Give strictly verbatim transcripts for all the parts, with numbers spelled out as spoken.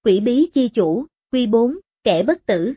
Quỷ bí chi chủ, Quy bốn, kẻ bất tử.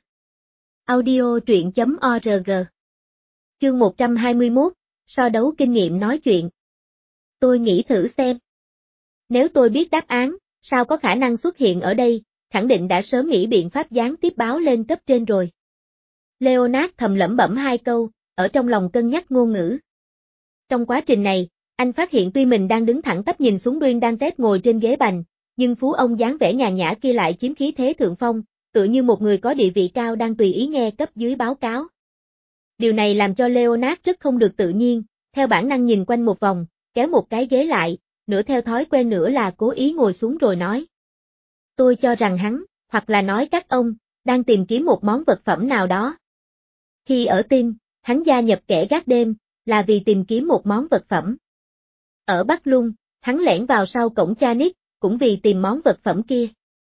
Audio truyện chấm org. Chương một trăm hai mươi mốt, so đấu kinh nghiệm nói chuyện. Tôi nghĩ thử xem. Nếu tôi biết đáp án, sao có khả năng xuất hiện ở đây, khẳng định đã sớm nghĩ biện pháp gián tiếp báo lên cấp trên rồi. Leonard thầm lẩm bẩm hai câu, ở trong lòng cân nhắc ngôn ngữ. Trong quá trình này, anh phát hiện tuy mình đang đứng thẳng tắp nhìn xuống Duyên Đan Tết ngồi trên ghế bành, nhưng phú ông dáng vẻ nhàn nhã kia lại chiếm khí thế thượng phong, tựa như một người có địa vị cao đang tùy ý nghe cấp dưới báo cáo. Điều này làm cho Leonard rất không được tự nhiên, theo bản năng nhìn quanh một vòng, kéo một cái ghế lại, nửa theo thói quen nửa là cố ý ngồi xuống rồi nói. Tôi cho rằng hắn, hoặc là nói các ông, đang tìm kiếm một món vật phẩm nào đó. Khi ở tin, hắn gia nhập kẻ gác đêm, là vì tìm kiếm một món vật phẩm. Ở Bắc Lung, hắn lẻn vào sau cổng Chanik, cũng vì tìm món vật phẩm kia.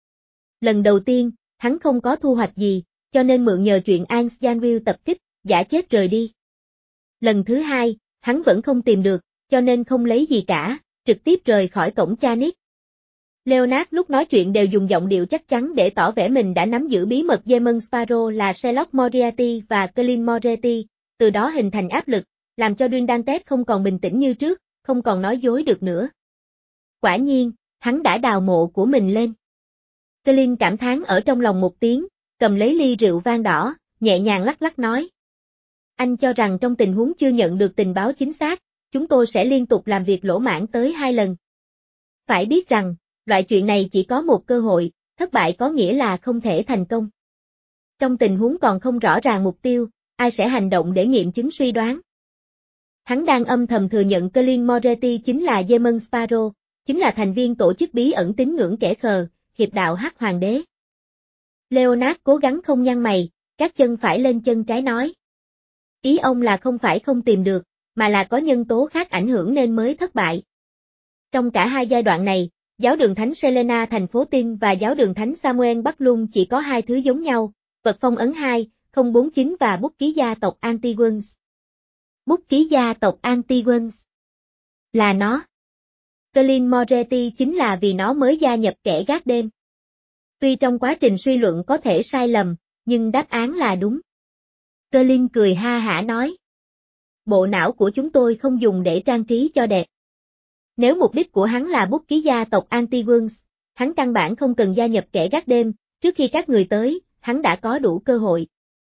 Lần đầu tiên, hắn không có thu hoạch gì, cho nên mượn nhờ chuyện Ans Janville tập kích, giả chết rời đi. Lần thứ hai, hắn vẫn không tìm được, cho nên không lấy gì cả, trực tiếp rời khỏi cổng Chanik. Leonard lúc nói chuyện đều dùng giọng điệu chắc chắn để tỏ vẻ mình đã nắm giữ bí mật Demon Sparrow là Sherlock Moriarty và Colin Moretti, từ đó hình thành áp lực, làm cho Duyên Đan Tết không còn bình tĩnh như trước, không còn nói dối được nữa. Quả nhiên, hắn đã đào mộ của mình lên. Colin cảm thán ở trong lòng một tiếng, cầm lấy ly rượu vang đỏ, nhẹ nhàng lắc lắc nói. Anh cho rằng trong tình huống chưa nhận được tình báo chính xác, chúng tôi sẽ liên tục làm việc lỗ mãng tới hai lần. Phải biết rằng, loại chuyện này chỉ có một cơ hội, thất bại có nghĩa là không thể thành công. Trong tình huống còn không rõ ràng mục tiêu, ai sẽ hành động để nghiệm chứng suy đoán. Hắn đang âm thầm thừa nhận Colin Moretti chính là Demon Sparrow, chính là thành viên tổ chức bí ẩn tín ngưỡng kẻ khờ, hiệp đạo Hắc Hoàng đế. Leonard cố gắng không nhăn mày, các chân phải lên chân trái nói. Ý ông là không phải không tìm được, mà là có nhân tố khác ảnh hưởng nên mới thất bại. Trong cả hai giai đoạn này, giáo đường thánh Selena thành phố Tin và giáo đường thánh Samuel Bắc Lung chỉ có hai thứ giống nhau, vật phong ấn hai, không bốn chín và bút ký gia tộc Antigons. Bút ký gia tộc Antigons. Là nó. Colin Moretti chính là vì nó mới gia nhập kẻ gác đêm. Tuy trong quá trình suy luận có thể sai lầm, nhưng đáp án là đúng. Colin cười ha hả nói. Bộ não của chúng tôi không dùng để trang trí cho đẹp. Nếu mục đích của hắn là bút ký gia tộc Antigons, hắn căn bản không cần gia nhập kẻ gác đêm, trước khi các người tới, hắn đã có đủ cơ hội.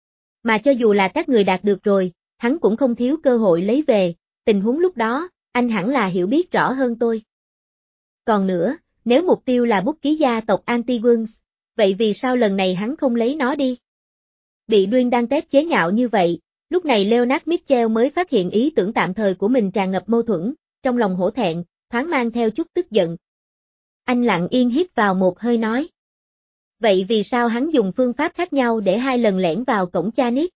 Mà cho dù là các người đạt được rồi, hắn cũng không thiếu cơ hội lấy về, tình huống lúc đó, anh hẳn là hiểu biết rõ hơn tôi. Còn nữa, nếu mục tiêu là bút ký gia tộc Antigons, vậy vì sao lần này hắn không lấy nó đi? Bị Duyên Đan Tết chế nhạo như vậy, lúc này Leonard Mitchell mới phát hiện ý tưởng tạm thời của mình tràn ngập mâu thuẫn, trong lòng hổ thẹn, thoáng mang theo chút tức giận. Anh lặng yên hít vào một hơi nói. Vậy vì sao hắn dùng phương pháp khác nhau để hai lần lẻn vào cổng Chanik?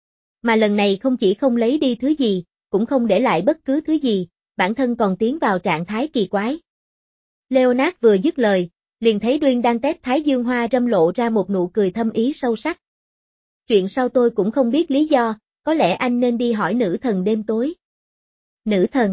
Mà lần này không chỉ không lấy đi thứ gì, cũng không để lại bất cứ thứ gì, bản thân còn tiến vào trạng thái kỳ quái. Leonard vừa dứt lời, liền thấy Duyên Đan Tết Thái Dương Hoa râm lộ ra một nụ cười thâm ý sâu sắc. Chuyện sau tôi cũng không biết lý do, có lẽ anh nên đi hỏi nữ thần đêm tối. Nữ thần?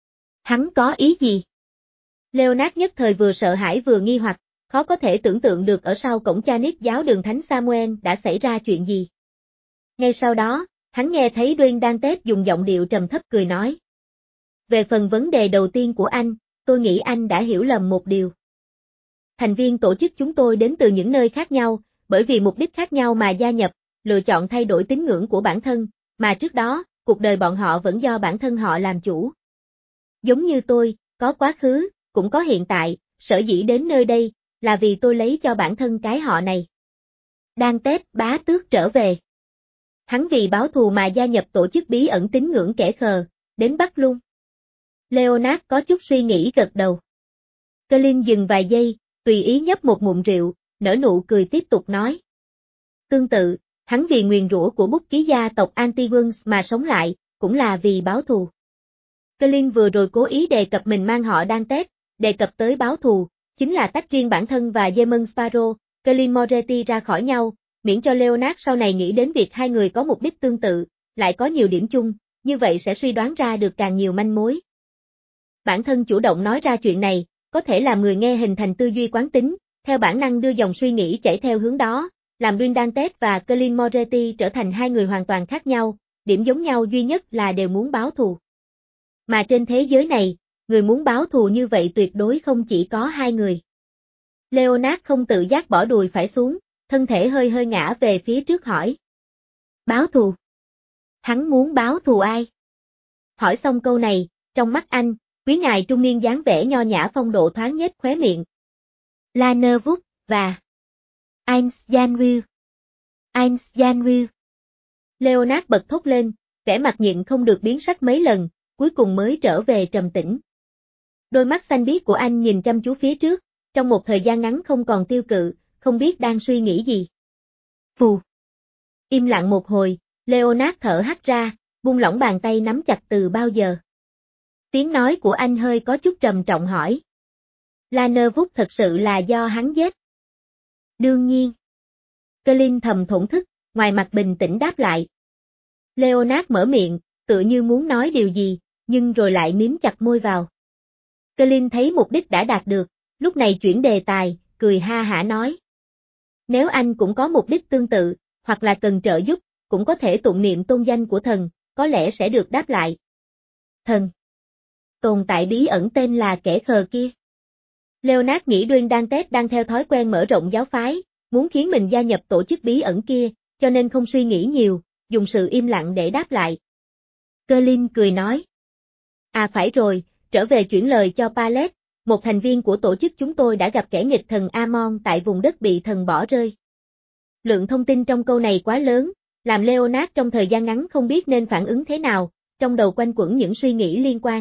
Hắn có ý gì? Leonard nhất thời vừa sợ hãi vừa nghi hoặc, khó có thể tưởng tượng được ở sau cổng Chanik giáo đường Thánh Samuel đã xảy ra chuyện gì. Ngay sau đó, hắn nghe thấy Duyên Đan Tết dùng giọng điệu trầm thấp cười nói. Về phần vấn đề đầu tiên của anh, tôi nghĩ anh đã hiểu lầm một điều. Thành viên tổ chức chúng tôi đến từ những nơi khác nhau, bởi vì mục đích khác nhau mà gia nhập, lựa chọn thay đổi tín ngưỡng của bản thân, mà trước đó, cuộc đời bọn họ vẫn do bản thân họ làm chủ. Giống như tôi, có quá khứ, cũng có hiện tại, sở dĩ đến nơi đây, là vì tôi lấy cho bản thân cái họ này. Đan Tết bá tước trở về. Hắn vì báo thù mà gia nhập tổ chức bí ẩn tín ngưỡng kẻ khờ, đến Bắc Lung. Leonard có chút suy nghĩ gật đầu. Colin dừng vài giây, tùy ý nhấp một ngụm rượu, nở nụ cười tiếp tục nói. Tương tự, hắn vì nguyền rủa của bút ký gia tộc Antigons mà sống lại, cũng là vì báo thù. Colin vừa rồi cố ý đề cập mình mang họ Đan Tết, đề cập tới báo thù, chính là tách riêng bản thân và Demon Sparrow, Colin Moretti ra khỏi nhau, miễn cho Leonard sau này nghĩ đến việc hai người có mục đích tương tự, lại có nhiều điểm chung, như vậy sẽ suy đoán ra được càng nhiều manh mối. Bản thân chủ động nói ra chuyện này, có thể làm người nghe hình thành tư duy quán tính, theo bản năng đưa dòng suy nghĩ chảy theo hướng đó, làm Green Dantes và Colin Moretti trở thành hai người hoàn toàn khác nhau, điểm giống nhau duy nhất là đều muốn báo thù. Mà trên thế giới này, người muốn báo thù như vậy tuyệt đối không chỉ có hai người. Leonard không tự giác bỏ đùi phải xuống, thân thể hơi hơi ngã về phía trước hỏi. Báo thù? Hắn muốn báo thù ai? Hỏi xong câu này, trong mắt anh, quý ngài trung niên dáng vẻ nho nhã phong độ thoáng nhếch khóe miệng. Lannerwood và Eins Janwill. Eins Janwill. Leonard bật thốt lên, vẻ mặt nhịn không được biến sắc mấy lần, cuối cùng mới trở về trầm tĩnh. Đôi mắt xanh biếc của anh nhìn chăm chú phía trước, trong một thời gian ngắn không còn tiêu cự, không biết đang suy nghĩ gì. Phù. Im lặng một hồi, Leonard thở hắt ra, buông lỏng bàn tay nắm chặt từ bao giờ. Tiếng nói của anh hơi có chút trầm trọng hỏi. Lannerwood thật sự là do hắn giết. Đương nhiên. Colin thầm thổn thức, ngoài mặt bình tĩnh đáp lại. Leonard mở miệng, tựa như muốn nói điều gì, nhưng rồi lại miếm chặt môi vào. Colin thấy mục đích đã đạt được, lúc này chuyển đề tài, cười ha hả nói. Nếu anh cũng có mục đích tương tự, hoặc là cần trợ giúp, cũng có thể tụng niệm tôn danh của thần, có lẽ sẽ được đáp lại. Thần. Tồn tại bí ẩn tên là kẻ khờ kia. Leonard nghĩ Green Dantes đang theo thói quen mở rộng giáo phái, muốn khiến mình gia nhập tổ chức bí ẩn kia, cho nên không suy nghĩ nhiều, dùng sự im lặng để đáp lại. Colin cười nói. À phải rồi, trở về chuyển lời cho Pallet, một thành viên của tổ chức chúng tôi đã gặp kẻ nghịch thần Amon tại vùng đất bị thần bỏ rơi. Lượng thông tin trong câu này quá lớn, làm Leonard trong thời gian ngắn không biết nên phản ứng thế nào, trong đầu quanh quẩn những suy nghĩ liên quan.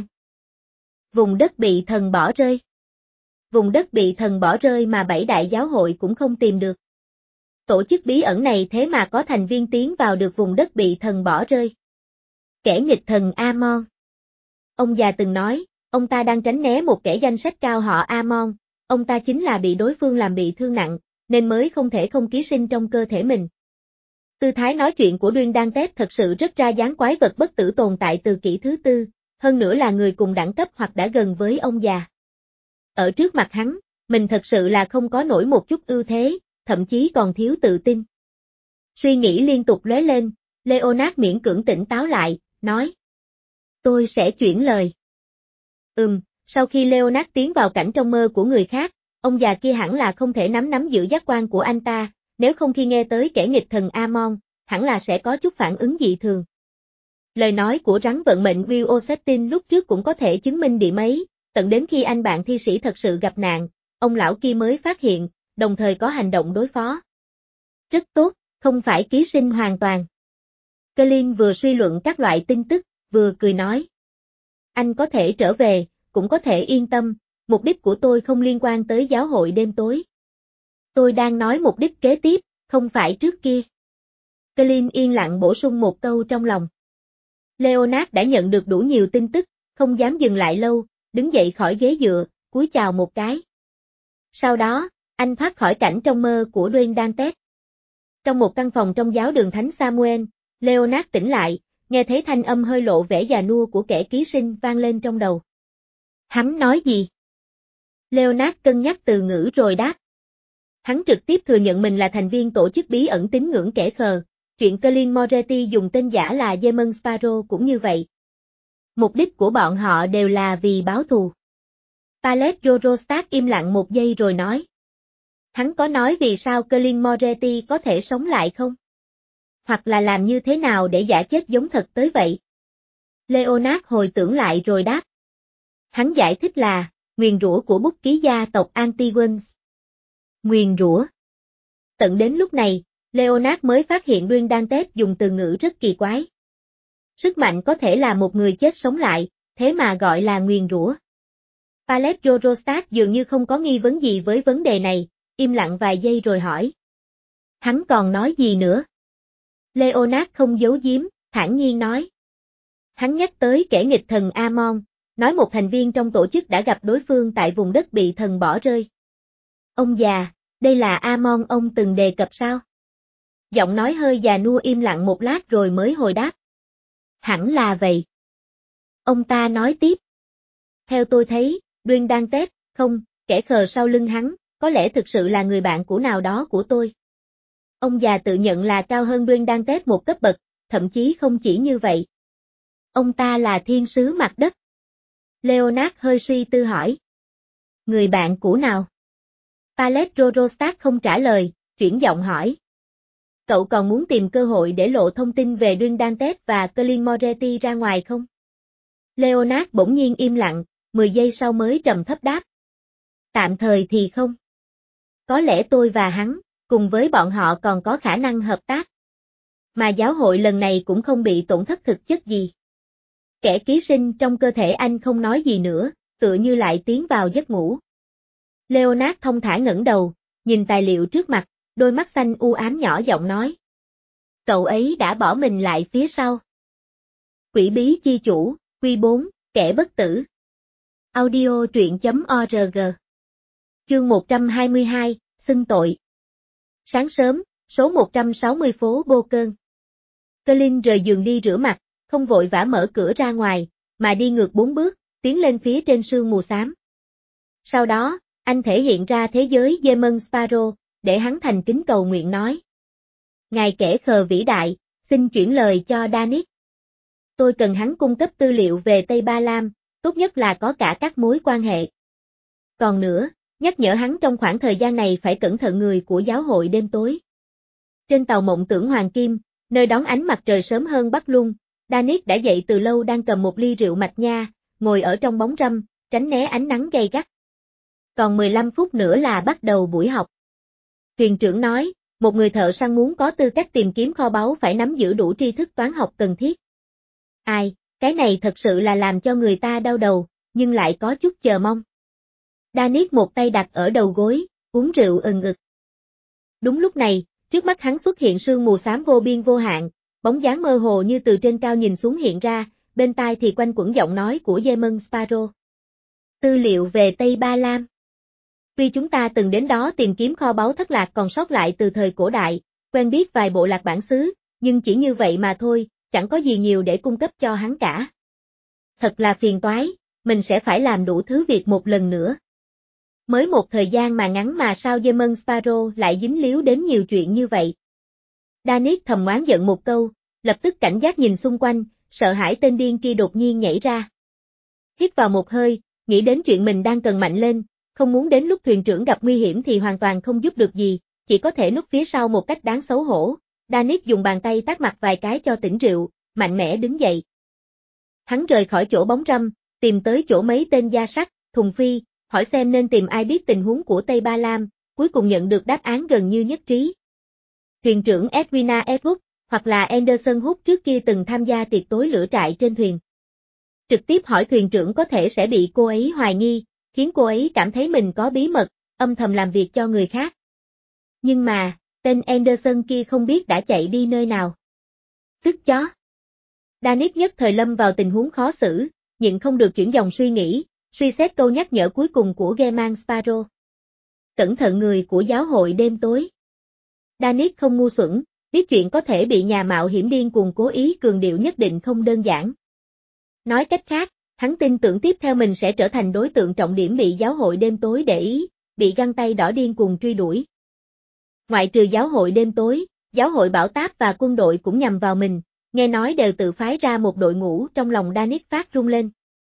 Vùng đất bị thần bỏ rơi. Vùng đất bị thần bỏ rơi mà bảy đại giáo hội cũng không tìm được. Tổ chức bí ẩn này thế mà có thành viên tiến vào được vùng đất bị thần bỏ rơi. Kẻ nghịch thần Amon. Ông già từng nói, ông ta đang tránh né một kẻ danh sách cao họ Amon, ông ta chính là bị đối phương làm bị thương nặng, nên mới không thể không ký sinh trong cơ thể mình. Tư thái nói chuyện của Green Dantes thật sự rất ra dáng quái vật bất tử tồn tại từ kỷ thứ tư, hơn nữa là người cùng đẳng cấp hoặc đã gần với ông già. Ở trước mặt hắn, mình thật sự là không có nổi một chút ưu thế, thậm chí còn thiếu tự tin. Suy nghĩ liên tục lóe lên, Leonard miễn cưỡng tỉnh táo lại, nói. Tôi sẽ chuyển lời. Ừm, sau khi Leonard tiến vào cảnh trong mơ của người khác, ông già kia hẳn là không thể nắm nắm giữ giác quan của anh ta, nếu không khi nghe tới kẻ nghịch thần Amon, hẳn là sẽ có chút phản ứng dị thường. Lời nói của rắn vận mệnh Will Ossetin lúc trước cũng có thể chứng minh điểm ấy, tận đến khi anh bạn thi sĩ thật sự gặp nạn, ông lão kia mới phát hiện, đồng thời có hành động đối phó. Rất tốt, không phải ký sinh hoàn toàn. Colin vừa suy luận các loại tin tức, vừa cười nói. Anh có thể trở về, cũng có thể yên tâm, mục đích của tôi không liên quan tới giáo hội đêm tối. Tôi đang nói mục đích kế tiếp, không phải trước kia. Colin yên lặng bổ sung một câu trong lòng. Leonard đã nhận được đủ nhiều tin tức, không dám dừng lại lâu, đứng dậy khỏi ghế dựa, cúi chào một cái. Sau đó, anh thoát khỏi cảnh trong mơ của Green Dantes. Trong một căn phòng trong giáo đường Thánh Samuel, Leonard tỉnh lại, nghe thấy thanh âm hơi lộ vẻ già nua của kẻ ký sinh vang lên trong đầu. Hắn nói gì? Leonard cân nhắc từ ngữ rồi đáp. Hắn trực tiếp thừa nhận mình là thành viên tổ chức bí ẩn tín ngưỡng kẻ khờ, chuyện Colin Moretti dùng tên giả là Demon Sparrow cũng như vậy. Mục đích của bọn họ đều là vì báo thù. Pallet Jorostat im lặng một giây rồi nói. Hắn có nói vì sao Colin Moretti có thể sống lại không? Hoặc là làm như thế nào để giả chết giống thật tới vậy? Leonard hồi tưởng lại rồi đáp. Hắn giải thích là, nguyền rủa của bút ký gia tộc Antigones. Nguyền rủa. Tận đến lúc này, Leonard mới phát hiện Green Dantes dùng từ ngữ rất kỳ quái. Sức mạnh có thể là một người chết sống lại, thế mà gọi là nguyền rủa. Pallet Jorostat dường như không có nghi vấn gì với vấn đề này, im lặng vài giây rồi hỏi. Hắn còn nói gì nữa? Leonard không giấu giếm, thản nhiên nói. Hắn nhắc tới kẻ nghịch thần Amon, nói một thành viên trong tổ chức đã gặp đối phương tại vùng đất bị thần bỏ rơi. Ông già, đây là Amon ông từng đề cập sao? Giọng nói hơi già nua im lặng một lát rồi mới hồi đáp. Hẳn là vậy. Ông ta nói tiếp. Theo tôi thấy, Green Dantes, không, kẻ khờ sau lưng hắn, có lẽ thực sự là người bạn cũ nào đó của tôi. Ông già tự nhận là cao hơn Duyên một cấp bậc, thậm chí không chỉ như vậy. Ông ta là thiên sứ mặt đất. Leonard hơi suy tư hỏi. Người bạn cũ nào? Pallet Rorostat không trả lời, chuyển giọng hỏi. Cậu còn muốn tìm cơ hội để lộ thông tin về Duyên và Colin Moretti ra ngoài không? Leonard bỗng nhiên im lặng, mười giây sau mới trầm thấp đáp. Tạm thời thì không. Có lẽ tôi và hắn, cùng với bọn họ còn có khả năng hợp tác. Mà giáo hội lần này cũng không bị tổn thất thực chất gì. Kẻ ký sinh trong cơ thể anh không nói gì nữa, tựa như lại tiến vào giấc ngủ. Leonard thông thả ngẩng đầu, nhìn tài liệu trước mặt, đôi mắt xanh u ám nhỏ giọng nói. Cậu ấy đã bỏ mình lại phía sau. Quỷ bí chi chủ, quy bốn, kẻ bất tử. Audio truyện chấm org. Chương một trăm hai mươi hai, xưng tội. Sáng sớm, số một trăm sáu mươi phố Bô Cơn. Colin rời giường đi rửa mặt, không vội vã mở cửa ra ngoài, mà đi ngược bốn bước, tiến lên phía trên sương mù xám. Sau đó, anh thể hiện ra thế giới Demon Sparrow, để hắn thành kính cầu nguyện nói. Ngài kẻ khờ vĩ đại, xin chuyển lời cho Danis. Tôi cần hắn cung cấp tư liệu về Tây Ba Lam, tốt nhất là có cả các mối quan hệ. Còn nữa, nhắc nhở hắn trong khoảng thời gian này phải cẩn thận người của giáo hội đêm tối. Trên tàu mộng tưởng Hoàng Kim, nơi đón ánh mặt trời sớm hơn Bắc Luân, Danis đã dậy từ lâu đang cầm một ly rượu mạch nha, ngồi ở trong bóng râm, tránh né ánh nắng gay gắt. Còn mười lăm phút nữa là bắt đầu buổi học. Thuyền trưởng nói, một người thợ săn muốn có tư cách tìm kiếm kho báu phải nắm giữ đủ tri thức toán học cần thiết. Ai, cái này thật sự là làm cho người ta đau đầu, nhưng lại có chút chờ mong. Danis một tay đặt ở đầu gối, uống rượu ừng ực. Đúng lúc này, trước mắt hắn xuất hiện sương mù xám vô biên vô hạn, bóng dáng mơ hồ như từ trên cao nhìn xuống hiện ra, bên tai thì quanh quẩn giọng nói của Demon Sparrow. Tư liệu về Tây Ba Lam. Tuy chúng ta từng đến đó tìm kiếm kho báu thất lạc còn sót lại từ thời cổ đại, quen biết vài bộ lạc bản xứ, nhưng chỉ như vậy mà thôi, chẳng có gì nhiều để cung cấp cho hắn cả. Thật là phiền toái, mình sẽ phải làm đủ thứ việc một lần nữa. Mới một thời gian mà ngắn mà sao Demon Sparrow lại dính líu đến nhiều chuyện như vậy. Danis thầm oán giận một câu, lập tức cảnh giác nhìn xung quanh, sợ hãi tên điên kia đột nhiên nhảy ra. Hít vào một hơi, nghĩ đến chuyện mình đang cần mạnh lên, không muốn đến lúc thuyền trưởng gặp nguy hiểm thì hoàn toàn không giúp được gì, chỉ có thể núp phía sau một cách đáng xấu hổ. Danis dùng bàn tay tát mặt vài cái cho tỉnh rượu, mạnh mẽ đứng dậy. Hắn rời khỏi chỗ bóng râm, tìm tới chỗ mấy tên gia sắt, thùng phi, hỏi xem nên tìm ai biết tình huống của Tây Ba Lam, cuối cùng nhận được đáp án gần như nhất trí. Thuyền trưởng Edwina Edwood, hoặc là Anderson Hook trước kia từng tham gia tiệc tối lửa trại trên thuyền. Trực tiếp hỏi thuyền trưởng có thể sẽ bị cô ấy hoài nghi, khiến cô ấy cảm thấy mình có bí mật, âm thầm làm việc cho người khác. Nhưng mà, tên Anderson kia không biết đã chạy đi nơi nào. Tức chó. Danis nhất thời lâm vào tình huống khó xử, nhưng không được chuyển dòng suy nghĩ, suy xét câu nhắc nhở cuối cùng của Demon Sparrow. Cẩn thận người của giáo hội đêm tối. Danis không ngu xuẩn, biết chuyện có thể bị nhà mạo hiểm điên cuồng cố ý cường điệu nhất định không đơn giản. Nói cách khác, hắn tin tưởng tiếp theo mình sẽ trở thành đối tượng trọng điểm bị giáo hội đêm tối để ý, bị găng tay đỏ điên cuồng truy đuổi. Ngoại trừ giáo hội đêm tối, giáo hội bảo táp và quân đội cũng nhằm vào mình, nghe nói đều tự phái ra một đội ngũ, trong lòng Danis phát run lên.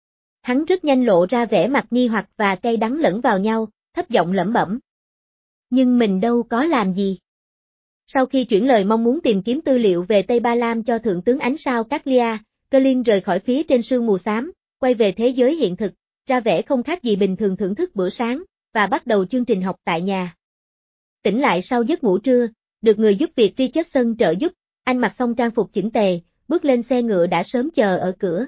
Hắn rất nhanh lộ ra vẻ mặt nghi hoặc và cay đắng lẫn vào nhau, thấp giọng lẩm bẩm. Nhưng mình đâu có làm gì. Sau khi chuyển lời mong muốn tìm kiếm tư liệu về Tây Ba Lam cho Thượng tướng Ánh Sao Caglia, Colin rời khỏi phía trên sương mù xám, quay về thế giới hiện thực, ra vẻ không khác gì bình thường thưởng thức bữa sáng, và bắt đầu chương trình học tại nhà. Tỉnh lại sau giấc ngủ trưa, được người giúp việc Richardson trợ giúp, anh mặc xong trang phục chỉnh tề, bước lên xe ngựa đã sớm chờ ở cửa.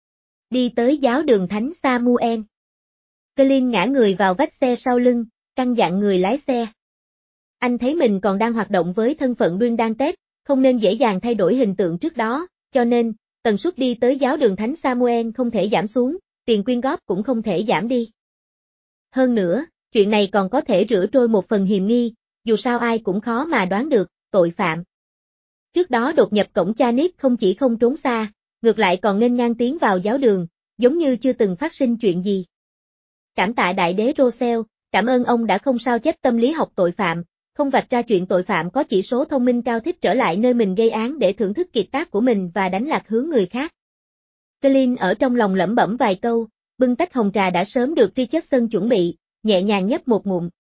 Đi tới giáo đường Thánh Samuel. Colin ngã người vào vách xe sau lưng, căn dặn người lái xe. Anh thấy mình còn đang hoạt động với thân phận Duyên Đan Tết, không nên dễ dàng thay đổi hình tượng trước đó, cho nên, tần suất đi tới giáo đường Thánh Samuel không thể giảm xuống, tiền quyên góp cũng không thể giảm đi. Hơn nữa, chuyện này còn có thể rửa trôi một phần hiềm nghi, dù sao ai cũng khó mà đoán được, tội phạm. Trước đó đột nhập cổng Chanit không chỉ không trốn xa, ngược lại còn nghênh ngang tiến vào giáo đường, giống như chưa từng phát sinh chuyện gì. Cảm tạ đại đế Rosel, cảm ơn ông đã không sao chép tâm lý học tội phạm, không vạch ra chuyện tội phạm có chỉ số thông minh cao thích trở lại nơi mình gây án để thưởng thức kiệt tác của mình và đánh lạc hướng người khác. Colin ở trong lòng lẩm bẩm vài câu, bưng tách hồng trà đã sớm được Richardson chuẩn bị, nhẹ nhàng nhấp một ngụm.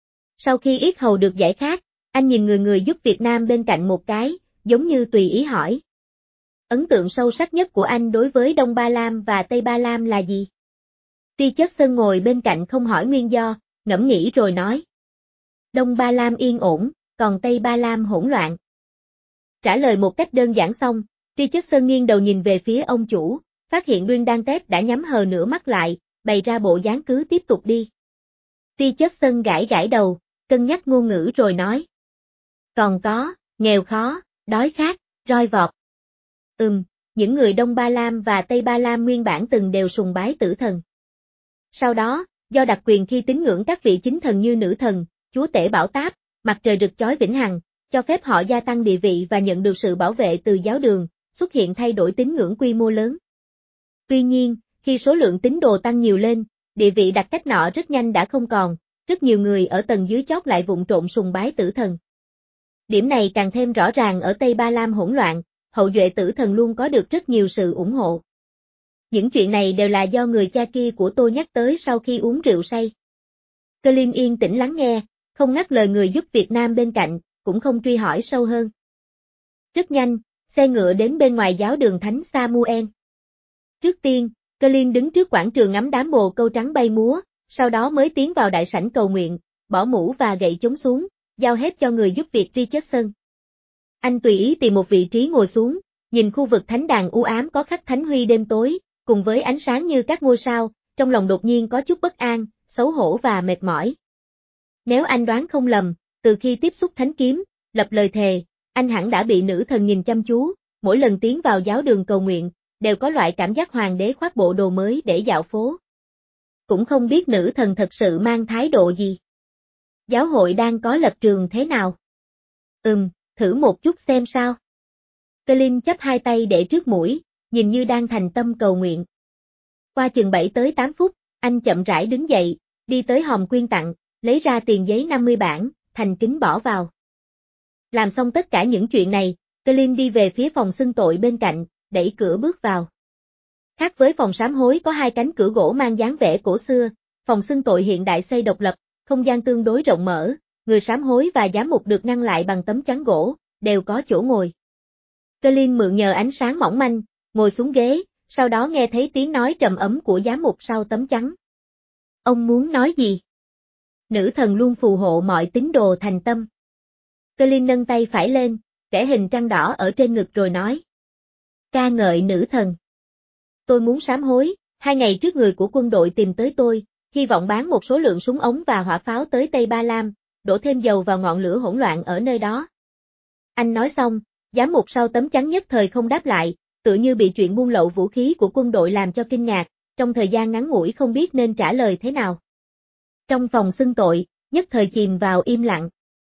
Sau khi yết hầu được giải khát, anh nhìn người người giúp Việt Nam bên cạnh một cái, giống như tùy ý hỏi. Ấn tượng sâu sắc nhất của anh đối với Đông Ba Lam và Tây Ba Lam là gì? Richardson ngồi bên cạnh không hỏi nguyên do, ngẫm nghĩ rồi nói. Đông Ba Lam yên ổn, còn Tây Ba Lam hỗn loạn. Trả lời một cách đơn giản xong, Richardson nghiêng đầu nhìn về phía ông chủ, phát hiện Duyên đang tép đã nhắm hờ nửa mắt lại, bày ra bộ dáng cứ tiếp tục đi. Richardson gãi gãi đầu, cân nhắc ngôn ngữ rồi nói. Còn có, nghèo khó, đói khát, roi vọt. Ừm, những người Đông Ba Lam và Tây Ba Lam nguyên bản từng đều sùng bái tử thần. Sau đó, do đặc quyền khi tín ngưỡng các vị chính thần như nữ thần, chúa tể bảo táp, mặt trời rực chói vĩnh hằng, cho phép họ gia tăng địa vị và nhận được sự bảo vệ từ giáo đường, xuất hiện thay đổi tín ngưỡng quy mô lớn. Tuy nhiên, khi số lượng tín đồ tăng nhiều lên, địa vị đặc cách nọ rất nhanh đã không còn, rất nhiều người ở tầng dưới chót lại vụng trộn sùng bái tử thần. Điểm này càng thêm rõ ràng ở Tây Ba Lam hỗn loạn, hậu duệ tử thần luôn có được rất nhiều sự ủng hộ. Những chuyện này đều là do người cha kia của tôi nhắc tới sau khi uống rượu say. Colin yên tĩnh lắng nghe, không ngắt lời người giúp Việt Nam bên cạnh, cũng không truy hỏi sâu hơn. Rất nhanh, xe ngựa đến bên ngoài giáo đường Thánh Samuel. Trước tiên, Colin đứng trước quảng trường ngắm đám bồ câu trắng bay múa, sau đó mới tiến vào đại sảnh cầu nguyện, bỏ mũ và gậy chống xuống, giao hết cho người giúp việc Richardson. Anh tùy ý tìm một vị trí ngồi xuống, nhìn khu vực thánh đàn u ám có khắc thánh huy đêm tối, cùng với ánh sáng như các ngôi sao, trong lòng đột nhiên có chút bất an, xấu hổ và mệt mỏi. Nếu anh đoán không lầm, từ khi tiếp xúc thánh kiếm, lập lời thề, anh hẳn đã bị nữ thần nhìn chăm chú, mỗi lần tiến vào giáo đường cầu nguyện, đều có loại cảm giác hoàng đế khoác bộ đồ mới để dạo phố. Cũng không biết nữ thần thật sự mang thái độ gì. Giáo hội đang có lập trường thế nào? Ừm, thử một chút xem sao. Colin chắp hai tay để trước mũi, nhìn như đang thành tâm cầu nguyện. Qua chừng bảy tới tám phút, anh chậm rãi đứng dậy, đi tới hòm quyên tặng, lấy ra tiền giấy năm mươi bảng, thành kính bỏ vào. Làm xong tất cả những chuyện này, Colin đi về phía phòng xưng tội bên cạnh, đẩy cửa bước vào. Khác với phòng sám hối có hai cánh cửa gỗ mang dáng vẻ cổ xưa, phòng xưng tội hiện đại xây độc lập, không gian tương đối rộng mở, người sám hối và giám mục được ngăn lại bằng tấm chắn gỗ, đều có chỗ ngồi. Colin mượn nhờ ánh sáng mỏng manh, ngồi xuống ghế, sau đó nghe thấy tiếng nói trầm ấm của giám mục sau tấm chắn. Ông muốn nói gì? Nữ thần luôn phù hộ mọi tín đồ thành tâm. Colin nâng tay phải lên, vẽ hình trăng đỏ ở trên ngực rồi nói. Ca ngợi nữ thần. Tôi muốn sám hối, hai ngày trước người của quân đội tìm tới tôi, hy vọng bán một số lượng súng ống và hỏa pháo tới Tây Ba Lam, đổ thêm dầu vào ngọn lửa hỗn loạn ở nơi đó. Anh nói xong, giám mục sau tấm chắn nhất thời không đáp lại, tựa như bị chuyện buôn lậu vũ khí của quân đội làm cho kinh ngạc, trong thời gian ngắn ngủi không biết nên trả lời thế nào. Trong phòng xưng tội, nhất thời chìm vào im lặng.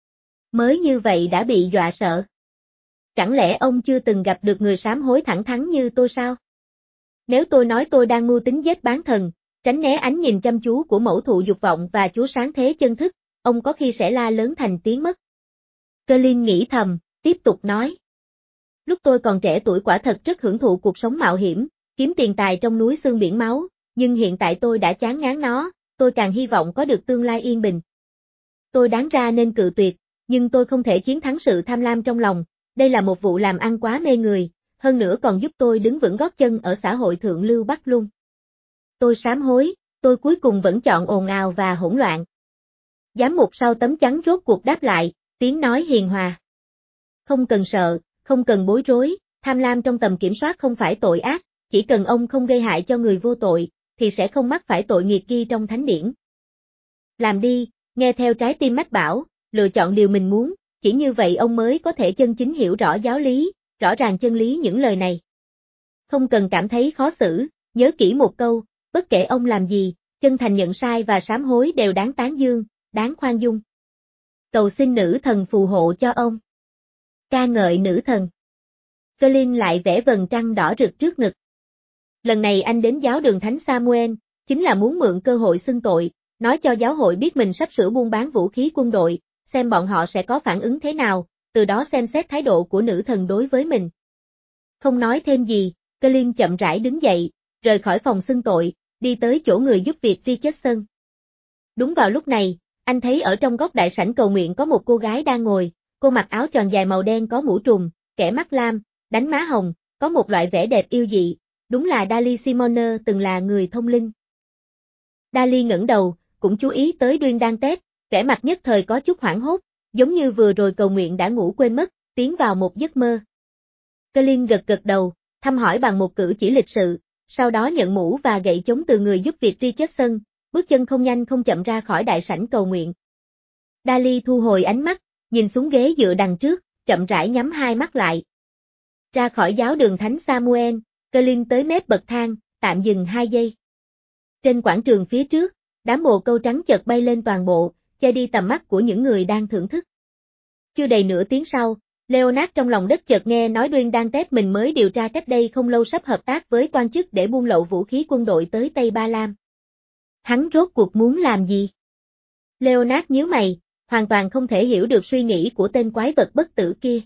Mới như vậy đã bị dọa sợ. Chẳng lẽ ông chưa từng gặp được người sám hối thẳng thắn như tôi sao? Nếu tôi nói tôi đang mưu tính giết bán thần, tránh né ánh nhìn chăm chú của mẫu thụ dục vọng và chúa sáng thế chân thức, ông có khi sẽ la lớn thành tiếng mất. Colin nghĩ thầm, tiếp tục nói. Lúc tôi còn trẻ tuổi quả thật rất hưởng thụ cuộc sống mạo hiểm, kiếm tiền tài trong núi xương biển máu, nhưng hiện tại tôi đã chán ngán nó, tôi càng hy vọng có được tương lai yên bình. Tôi đáng ra nên cự tuyệt, nhưng tôi không thể chiến thắng sự tham lam trong lòng, đây là một vụ làm ăn quá mê người, hơn nữa còn giúp tôi đứng vững gót chân ở xã hội thượng lưu Bắc Lung. Tôi sám hối, tôi cuối cùng vẫn chọn ồn ào và hỗn loạn. Giám mục sau tấm chắn rốt cuộc đáp lại, tiếng nói hiền hòa. Không cần sợ, không cần bối rối, tham lam trong tầm kiểm soát không phải tội ác, chỉ cần ông không gây hại cho người vô tội, thì sẽ không mắc phải tội nghiệt ghi trong thánh điển. Làm đi, nghe theo trái tim mách bảo, lựa chọn điều mình muốn, chỉ như vậy ông mới có thể chân chính hiểu rõ giáo lý, rõ ràng chân lý những lời này. Không cần cảm thấy khó xử, nhớ kỹ một câu, bất kể ông làm gì, chân thành nhận sai và sám hối đều đáng tán dương, đáng khoan dung. Cầu xin nữ thần phù hộ cho ông. Ca ngợi nữ thần. Colin lại vẽ vầng trăng đỏ rực trước ngực. Lần này anh đến giáo đường Thánh Samuel, chính là muốn mượn cơ hội xưng tội, nói cho giáo hội biết mình sắp sửa buôn bán vũ khí quân đội, xem bọn họ sẽ có phản ứng thế nào, từ đó xem xét thái độ của nữ thần đối với mình. Không nói thêm gì, Colin chậm rãi đứng dậy, rời khỏi phòng xưng tội, đi tới chỗ người giúp việc Richardson. Đúng vào lúc này, anh thấy ở trong góc đại sảnh cầu nguyện có một cô gái đang ngồi, cô mặc áo choàng dài màu đen có mũ trùm, kẻ mắt lam, đánh má hồng, có một loại vẻ đẹp yêu dị, đúng là Dali Simoner từng là người thông linh. Dali ngẩng đầu, cũng chú ý tới Duyên đang tét, vẻ mặt nhất thời có chút hoảng hốt, giống như vừa rồi cầu nguyện đã ngủ quên mất, tiến vào một giấc mơ. Colin gật gật đầu, thăm hỏi bằng một cử chỉ lịch sự, sau đó nhận mũ và gậy chống từ người giúp việc Richardson, bước chân không nhanh không chậm ra khỏi đại sảnh cầu nguyện. Dali thu hồi ánh mắt, nhìn xuống ghế dựa đằng trước, chậm rãi nhắm hai mắt lại. Ra khỏi giáo đường Thánh Samuel, Colin tới mép bậc thang, tạm dừng hai giây. Trên quảng trường phía trước, đám bồ câu trắng chợt bay lên toàn bộ, che đi tầm mắt của những người đang thưởng thức. Chưa đầy nửa tiếng sau, Leonard trong lòng đất chợt nghe nói Duyên đang tét mình mới điều tra cách đây không lâu sắp hợp tác với quan chức để buôn lậu vũ khí quân đội tới Tây Ba Lan. Hắn rốt cuộc muốn làm gì? Leonard nhíu mày, hoàn toàn không thể hiểu được suy nghĩ của tên quái vật bất tử kia.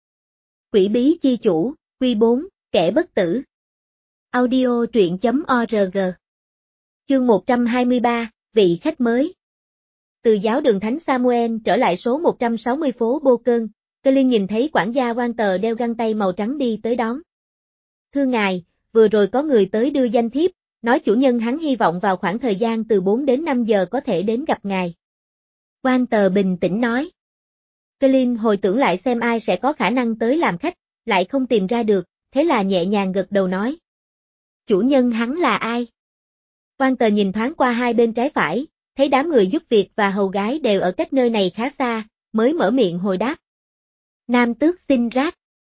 Quỷ bí chi chủ, Quy bốn, kẻ bất tử. Audio truyện chấm org. Chương một trăm hai mươi ba, vị khách mới. Từ giáo đường Thánh Samuel trở lại số một trăm sáu mươi phố Bô Cơn, Colin nhìn thấy quản gia quan tờ đeo găng tay màu trắng đi tới đón. Thưa ngài, vừa rồi có người tới đưa danh thiếp, nói chủ nhân hắn hy vọng vào khoảng thời gian từ bốn đến năm giờ có thể đến gặp ngài. Quan tờ bình tĩnh nói. Colin hồi tưởng lại xem ai sẽ có khả năng tới làm khách, lại không tìm ra được, thế là nhẹ nhàng gật đầu nói. Chủ nhân hắn là ai? Quan tờ nhìn thoáng qua hai bên trái phải, thấy đám người giúp việc và hầu gái đều ở cách nơi này khá xa, mới mở miệng hồi đáp. Nam tước Sinrad.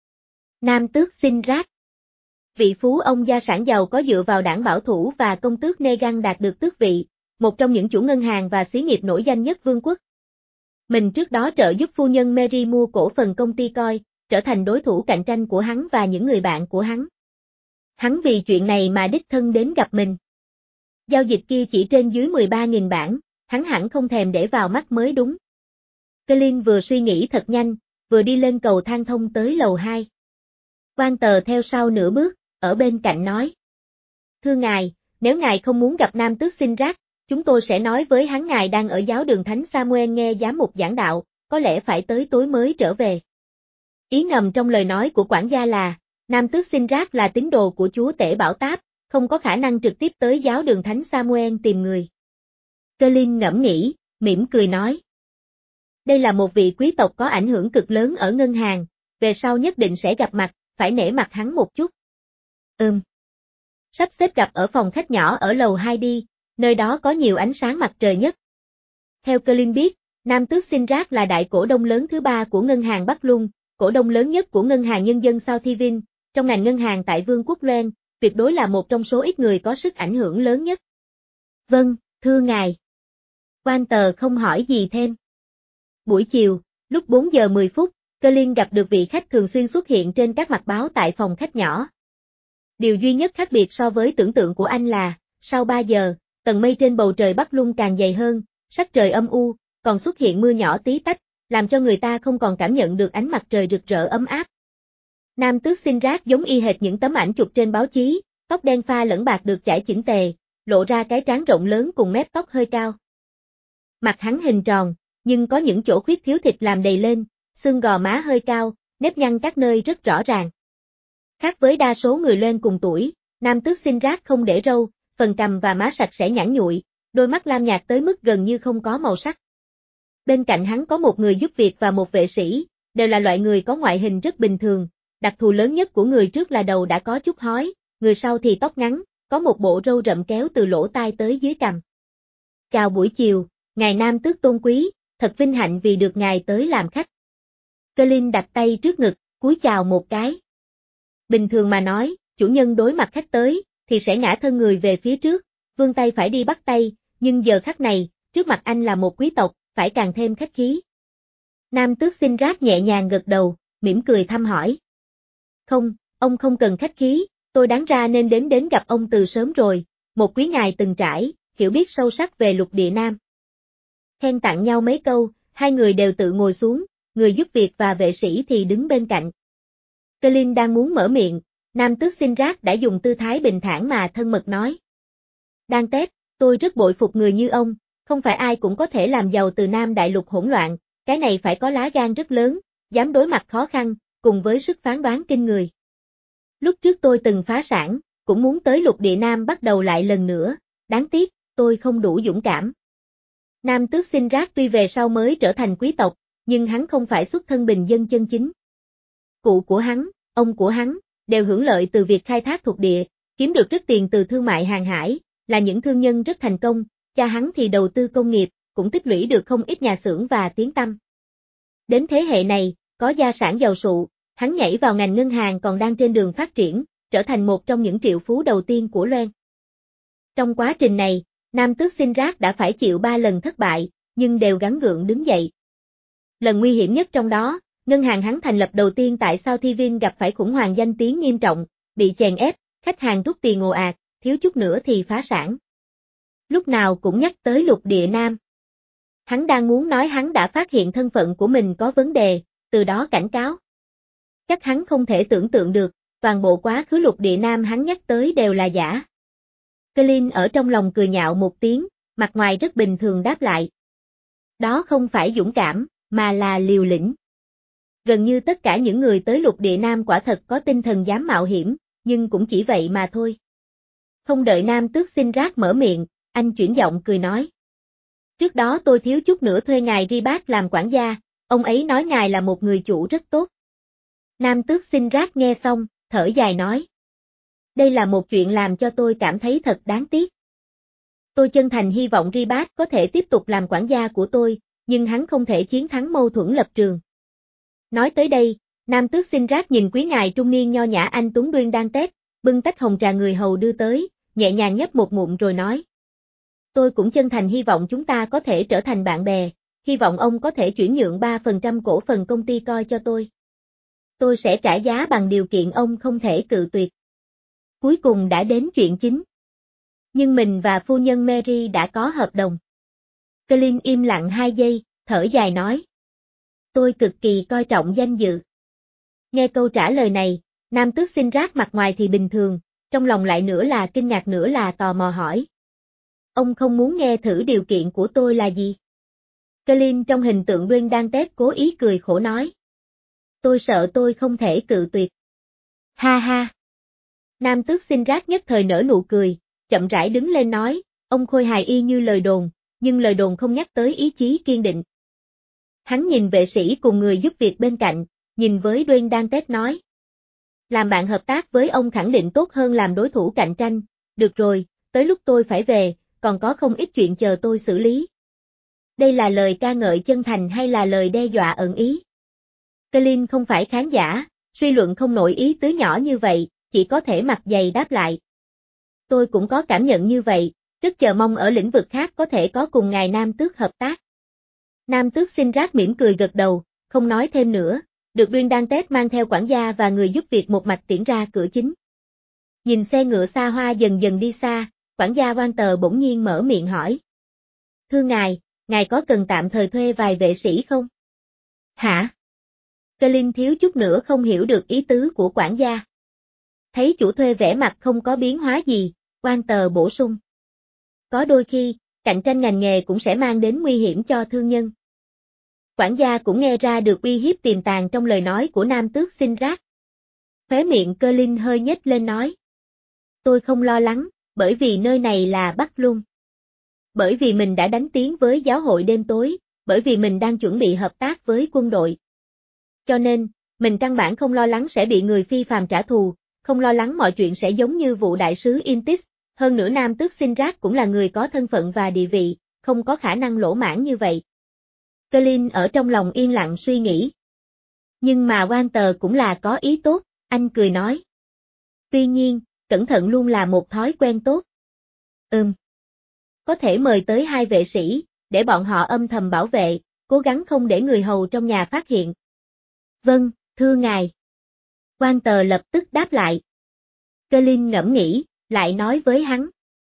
Nam tước Sinrad. Vị phú ông gia sản giàu có dựa vào đảng bảo thủ và công tước Negan đạt được tước vị, một trong những chủ ngân hàng và xí nghiệp nổi danh nhất vương quốc. Mình trước đó trợ giúp phu nhân Mary mua cổ phần công ty Coi, trở thành đối thủ cạnh tranh của hắn và những người bạn của hắn. Hắn vì chuyện này mà đích thân đến gặp mình. Giao dịch kia chỉ trên dưới mười ba nghìn bảng, hắn hẳn không thèm để vào mắt mới đúng. Colin vừa suy nghĩ thật nhanh, vừa đi lên cầu thang thông tới lầu hai. Quan tờ theo sau nửa bước, ở bên cạnh nói. Thưa ngài, nếu ngài không muốn gặp Nam tước Sinrad, chúng tôi sẽ nói với hắn ngài đang ở giáo đường Thánh Samuel nghe giám mục giảng đạo, có lẽ phải tới tối mới trở về. Ý ngầm trong lời nói của quản gia là, Nam tước Sinrad là tín đồ của chúa tể Bảo Táp, không có khả năng trực tiếp tới giáo đường Thánh Samuel tìm người. Colin ngẫm nghĩ, mỉm cười nói. Đây là một vị quý tộc có ảnh hưởng cực lớn ở ngân hàng, về sau nhất định sẽ gặp mặt, phải nể mặt hắn một chút. Ừm. Sắp xếp gặp ở phòng khách nhỏ ở lầu hai đi, nơi đó có nhiều ánh sáng mặt trời nhất. Theo Colin biết, Nam tước Sinrad là đại cổ đông lớn thứ ba của ngân hàng Bắc Lung, cổ đông lớn nhất của ngân hàng nhân dân Southivin, trong ngành ngân hàng tại Vương quốc Loen, tuyệt đối là một trong số ít người có sức ảnh hưởng lớn nhất. Vâng, thưa ngài. Quan tờ không hỏi gì thêm. Buổi chiều, lúc bốn giờ mười phút, Colin gặp được vị khách thường xuyên xuất hiện trên các mặt báo tại phòng khách nhỏ. Điều duy nhất khác biệt so với tưởng tượng của anh là, sau ba giờ, tầng mây trên bầu trời Bắc Lung càng dày hơn, sắc trời âm u, còn xuất hiện mưa nhỏ tí tách, làm cho người ta không còn cảm nhận được ánh mặt trời rực rỡ ấm áp. Nam tước Sinrad giống y hệt những tấm ảnh chụp trên báo chí, tóc đen pha lẫn bạc được chải chỉnh tề, lộ ra cái trán rộng lớn cùng mép tóc hơi cao. Mặt hắn hình tròn, nhưng có những chỗ khuyết thiếu thịt làm đầy lên, xương gò má hơi cao, nếp nhăn các nơi rất rõ ràng. Khác với đa số người Loen cùng tuổi, Nam tước Sinrad không để râu, phần cằm và má sạch sẽ nhẵn nhụi, đôi mắt lam nhạt tới mức gần như không có màu sắc. Bên cạnh hắn có một người giúp việc và một vệ sĩ, đều là loại người có ngoại hình rất bình thường, đặc thù lớn nhất của người trước là đầu đã có chút hói, người sau thì tóc ngắn, có một bộ râu rậm kéo từ lỗ tai tới dưới cằm. Chào buổi chiều, ngài Nam tước tôn quý, thật vinh hạnh vì được ngài tới làm khách. Colin đặt tay trước ngực, cúi chào một cái. Bình thường mà nói, chủ nhân đối mặt khách tới, thì sẽ ngã thân người về phía trước, vươn tay phải đi bắt tay, nhưng giờ khắc này, trước mặt anh là một quý tộc, phải càng thêm khách khí. Nam tước Sinrad nhẹ nhàng gật đầu, mỉm cười thăm hỏi. Không, ông không cần khách khí, tôi đáng ra nên đến đến gặp ông từ sớm rồi, một quý ngài từng trải, hiểu biết sâu sắc về lục địa Nam. Khen tặng nhau mấy câu, hai người đều tự ngồi xuống, người giúp việc và vệ sĩ thì đứng bên cạnh. Colin đang muốn mở miệng, nam tước Sinrad đã dùng tư thái bình thản mà thân mật nói. Đang Tết, tôi rất bội phục người như ông, không phải ai cũng có thể làm giàu từ Nam Đại Lục hỗn loạn, cái này phải có lá gan rất lớn, dám đối mặt khó khăn, cùng với sức phán đoán kinh người. Lúc trước tôi từng phá sản, cũng muốn tới lục địa Nam bắt đầu lại lần nữa, đáng tiếc, tôi không đủ dũng cảm. Nam tước Sinrad tuy về sau mới trở thành quý tộc, nhưng hắn không phải xuất thân bình dân chân chính. Cụ của hắn, ông của hắn, đều hưởng lợi từ việc khai thác thuộc địa, kiếm được rất tiền từ thương mại hàng hải, là những thương nhân rất thành công, cha hắn thì đầu tư công nghiệp, cũng tích lũy được không ít nhà xưởng và tiếng tăm. Đến thế hệ này, có gia sản giàu sụ, hắn nhảy vào ngành ngân hàng còn đang trên đường phát triển, trở thành một trong những triệu phú đầu tiên của Loan. Trong quá trình này, nam tước Sinrad đã phải chịu ba lần thất bại, nhưng đều gắng gượng đứng dậy. Lần nguy hiểm nhất trong đó, ngân hàng hắn thành lập đầu tiên tại Southivin gặp phải khủng hoảng danh tiếng nghiêm trọng, bị chèn ép, khách hàng rút tiền ồ ạt, thiếu chút nữa thì phá sản. Lúc nào cũng nhắc tới lục địa Nam. Hắn đang muốn nói hắn đã phát hiện thân phận của mình có vấn đề, từ đó cảnh cáo. Chắc hắn không thể tưởng tượng được, toàn bộ quá khứ lục địa Nam hắn nhắc tới đều là giả. Colin ở trong lòng cười nhạo một tiếng, mặt ngoài rất bình thường đáp lại. Đó không phải dũng cảm, mà là liều lĩnh. Gần như tất cả những người tới lục địa Nam quả thật có tinh thần dám mạo hiểm, nhưng cũng chỉ vậy mà thôi. Không đợi nam tước Sinrad mở miệng, anh chuyển giọng cười nói. Trước đó tôi thiếu chút nữa thuê ngài Ribat làm quản gia, ông ấy nói ngài là một người chủ rất tốt. Nam tước Sinrad nghe xong, thở dài nói. Đây là một chuyện làm cho tôi cảm thấy thật đáng tiếc. Tôi chân thành hy vọng Ribat có thể tiếp tục làm quản gia của tôi, nhưng hắn không thể chiến thắng mâu thuẫn lập trường. Nói tới đây, nam tước Sinrad nhìn quý ngài trung niên nho nhã anh Tuấn Đuyên đang tết, bưng tách hồng trà người hầu đưa tới, nhẹ nhàng nhấp một ngụm rồi nói. Tôi cũng chân thành hy vọng chúng ta có thể trở thành bạn bè, hy vọng ông có thể chuyển nhượng ba phần trăm cổ phần công ty coi cho tôi. Tôi sẽ trả giá bằng điều kiện ông không thể cự tuyệt. Cuối cùng đã đến chuyện chính. Nhưng mình và phu nhân Mary đã có hợp đồng. Colin im lặng hai giây, thở dài nói. Tôi cực kỳ coi trọng danh dự. Nghe câu trả lời này, nam tước Sinrad mặt ngoài thì bình thường, trong lòng lại nửa là kinh ngạc nửa là tò mò hỏi. Ông không muốn nghe thử điều kiện của tôi là gì? Colin trong hình tượng Đuyên đang tết cố ý cười khổ nói. Tôi sợ tôi không thể cự tuyệt. Ha ha. Nam tước Sinrad nhất thời nở nụ cười, chậm rãi đứng lên nói, ông khôi hài y như lời đồn, nhưng lời đồn không nhắc tới ý chí kiên định. Hắn nhìn vệ sĩ cùng người giúp việc bên cạnh, nhìn với Đuyên đang tết nói. Làm bạn hợp tác với ông khẳng định tốt hơn làm đối thủ cạnh tranh, được rồi, tới lúc tôi phải về, còn có không ít chuyện chờ tôi xử lý. Đây là lời ca ngợi chân thành hay là lời đe dọa ẩn ý? Colin không phải khán giả, suy luận không nổi ý tứ nhỏ như vậy, chỉ có thể mặt dày đáp lại. Tôi cũng có cảm nhận như vậy, rất chờ mong ở lĩnh vực khác có thể có cùng ngài nam tước hợp tác. Nam tước Sinrad mỉm cười gật đầu, không nói thêm nữa, được Đuyên đang tết mang theo quản gia và người giúp việc một mạch tiễn ra cửa chính. Nhìn xe ngựa xa hoa dần dần đi xa, quản gia quan tờ bỗng nhiên mở miệng hỏi. Thưa ngài, ngài có cần tạm thời thuê vài vệ sĩ không? Hả? Colin thiếu chút nữa không hiểu được ý tứ của quản gia. Thấy chủ thuê vẻ mặt không có biến hóa gì, quan tờ bổ sung. Có đôi khi, cạnh tranh ngành nghề cũng sẽ mang đến nguy hiểm cho thương nhân. Quản gia cũng nghe ra được uy hiếp tiềm tàng trong lời nói của nam tước Sinrad. Khóe miệng Colin hơi nhếch lên nói. Tôi không lo lắng, bởi vì nơi này là Bắc Luân. Bởi vì mình đã đánh tiếng với giáo hội đêm tối, bởi vì mình đang chuẩn bị hợp tác với quân đội. Cho nên, mình căn bản không lo lắng sẽ bị người phi phàm trả thù, không lo lắng mọi chuyện sẽ giống như vụ đại sứ Intis, hơn nữa nam tước Sinrad cũng là người có thân phận và địa vị, không có khả năng lỗ mãn như vậy. Colin ở trong lòng yên lặng suy nghĩ. Nhưng mà quan tờ cũng là có ý tốt, anh cười nói. Tuy nhiên, cẩn thận luôn là một thói quen tốt. Ừm. Có thể mời tới hai vệ sĩ, để bọn họ âm thầm bảo vệ, cố gắng không để người hầu trong nhà phát hiện. Vâng, thưa ngài. Quan tờ lập tức đáp lại. Colin ngẫm nghĩ, lại nói với hắn.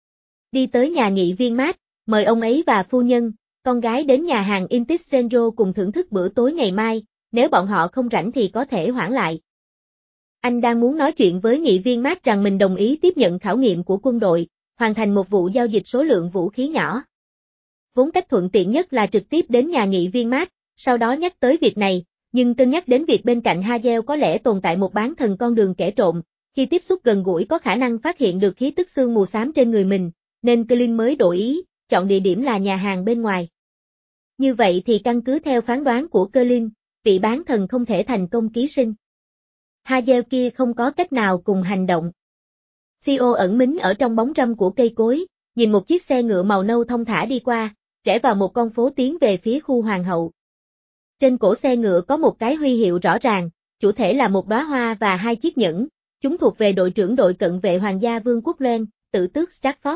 Đi tới nhà nghị viên Mát, mời ông ấy và phu nhân, con gái đến nhà hàng Intis Centro cùng thưởng thức bữa tối ngày mai, nếu bọn họ không rảnh thì có thể hoãn lại. Anh đang muốn nói chuyện với nghị viên Mát rằng mình đồng ý tiếp nhận khảo nghiệm của quân đội, hoàn thành một vụ giao dịch số lượng vũ khí nhỏ. Vốn cách thuận tiện nhất là trực tiếp đến nhà nghị viên Mát, sau đó nhắc tới việc này, nhưng cân nhắc đến việc bên cạnh Hagel có lẽ tồn tại một bán thần con đường kẻ trộm, khi tiếp xúc gần gũi có khả năng phát hiện được khí tức sương mù xám trên người mình, nên Clint mới đổi ý, chọn địa điểm là nhà hàng bên ngoài. Như vậy thì căn cứ theo phán đoán của Clint, vị bán thần không thể thành công ký sinh. Hagel kia không có cách nào cùng hành động. xê e ô ẩn mín ở trong bóng râm của cây cối, nhìn một chiếc xe ngựa màu nâu thong thả đi qua, rẽ vào một con phố tiến về phía khu hoàng hậu. Trên cổ xe ngựa có một cái huy hiệu rõ ràng, chủ thể là một đóa hoa và hai chiếc nhẫn, chúng thuộc về đội trưởng đội cận vệ hoàng gia Vương quốc Loen, tử tước Stratford.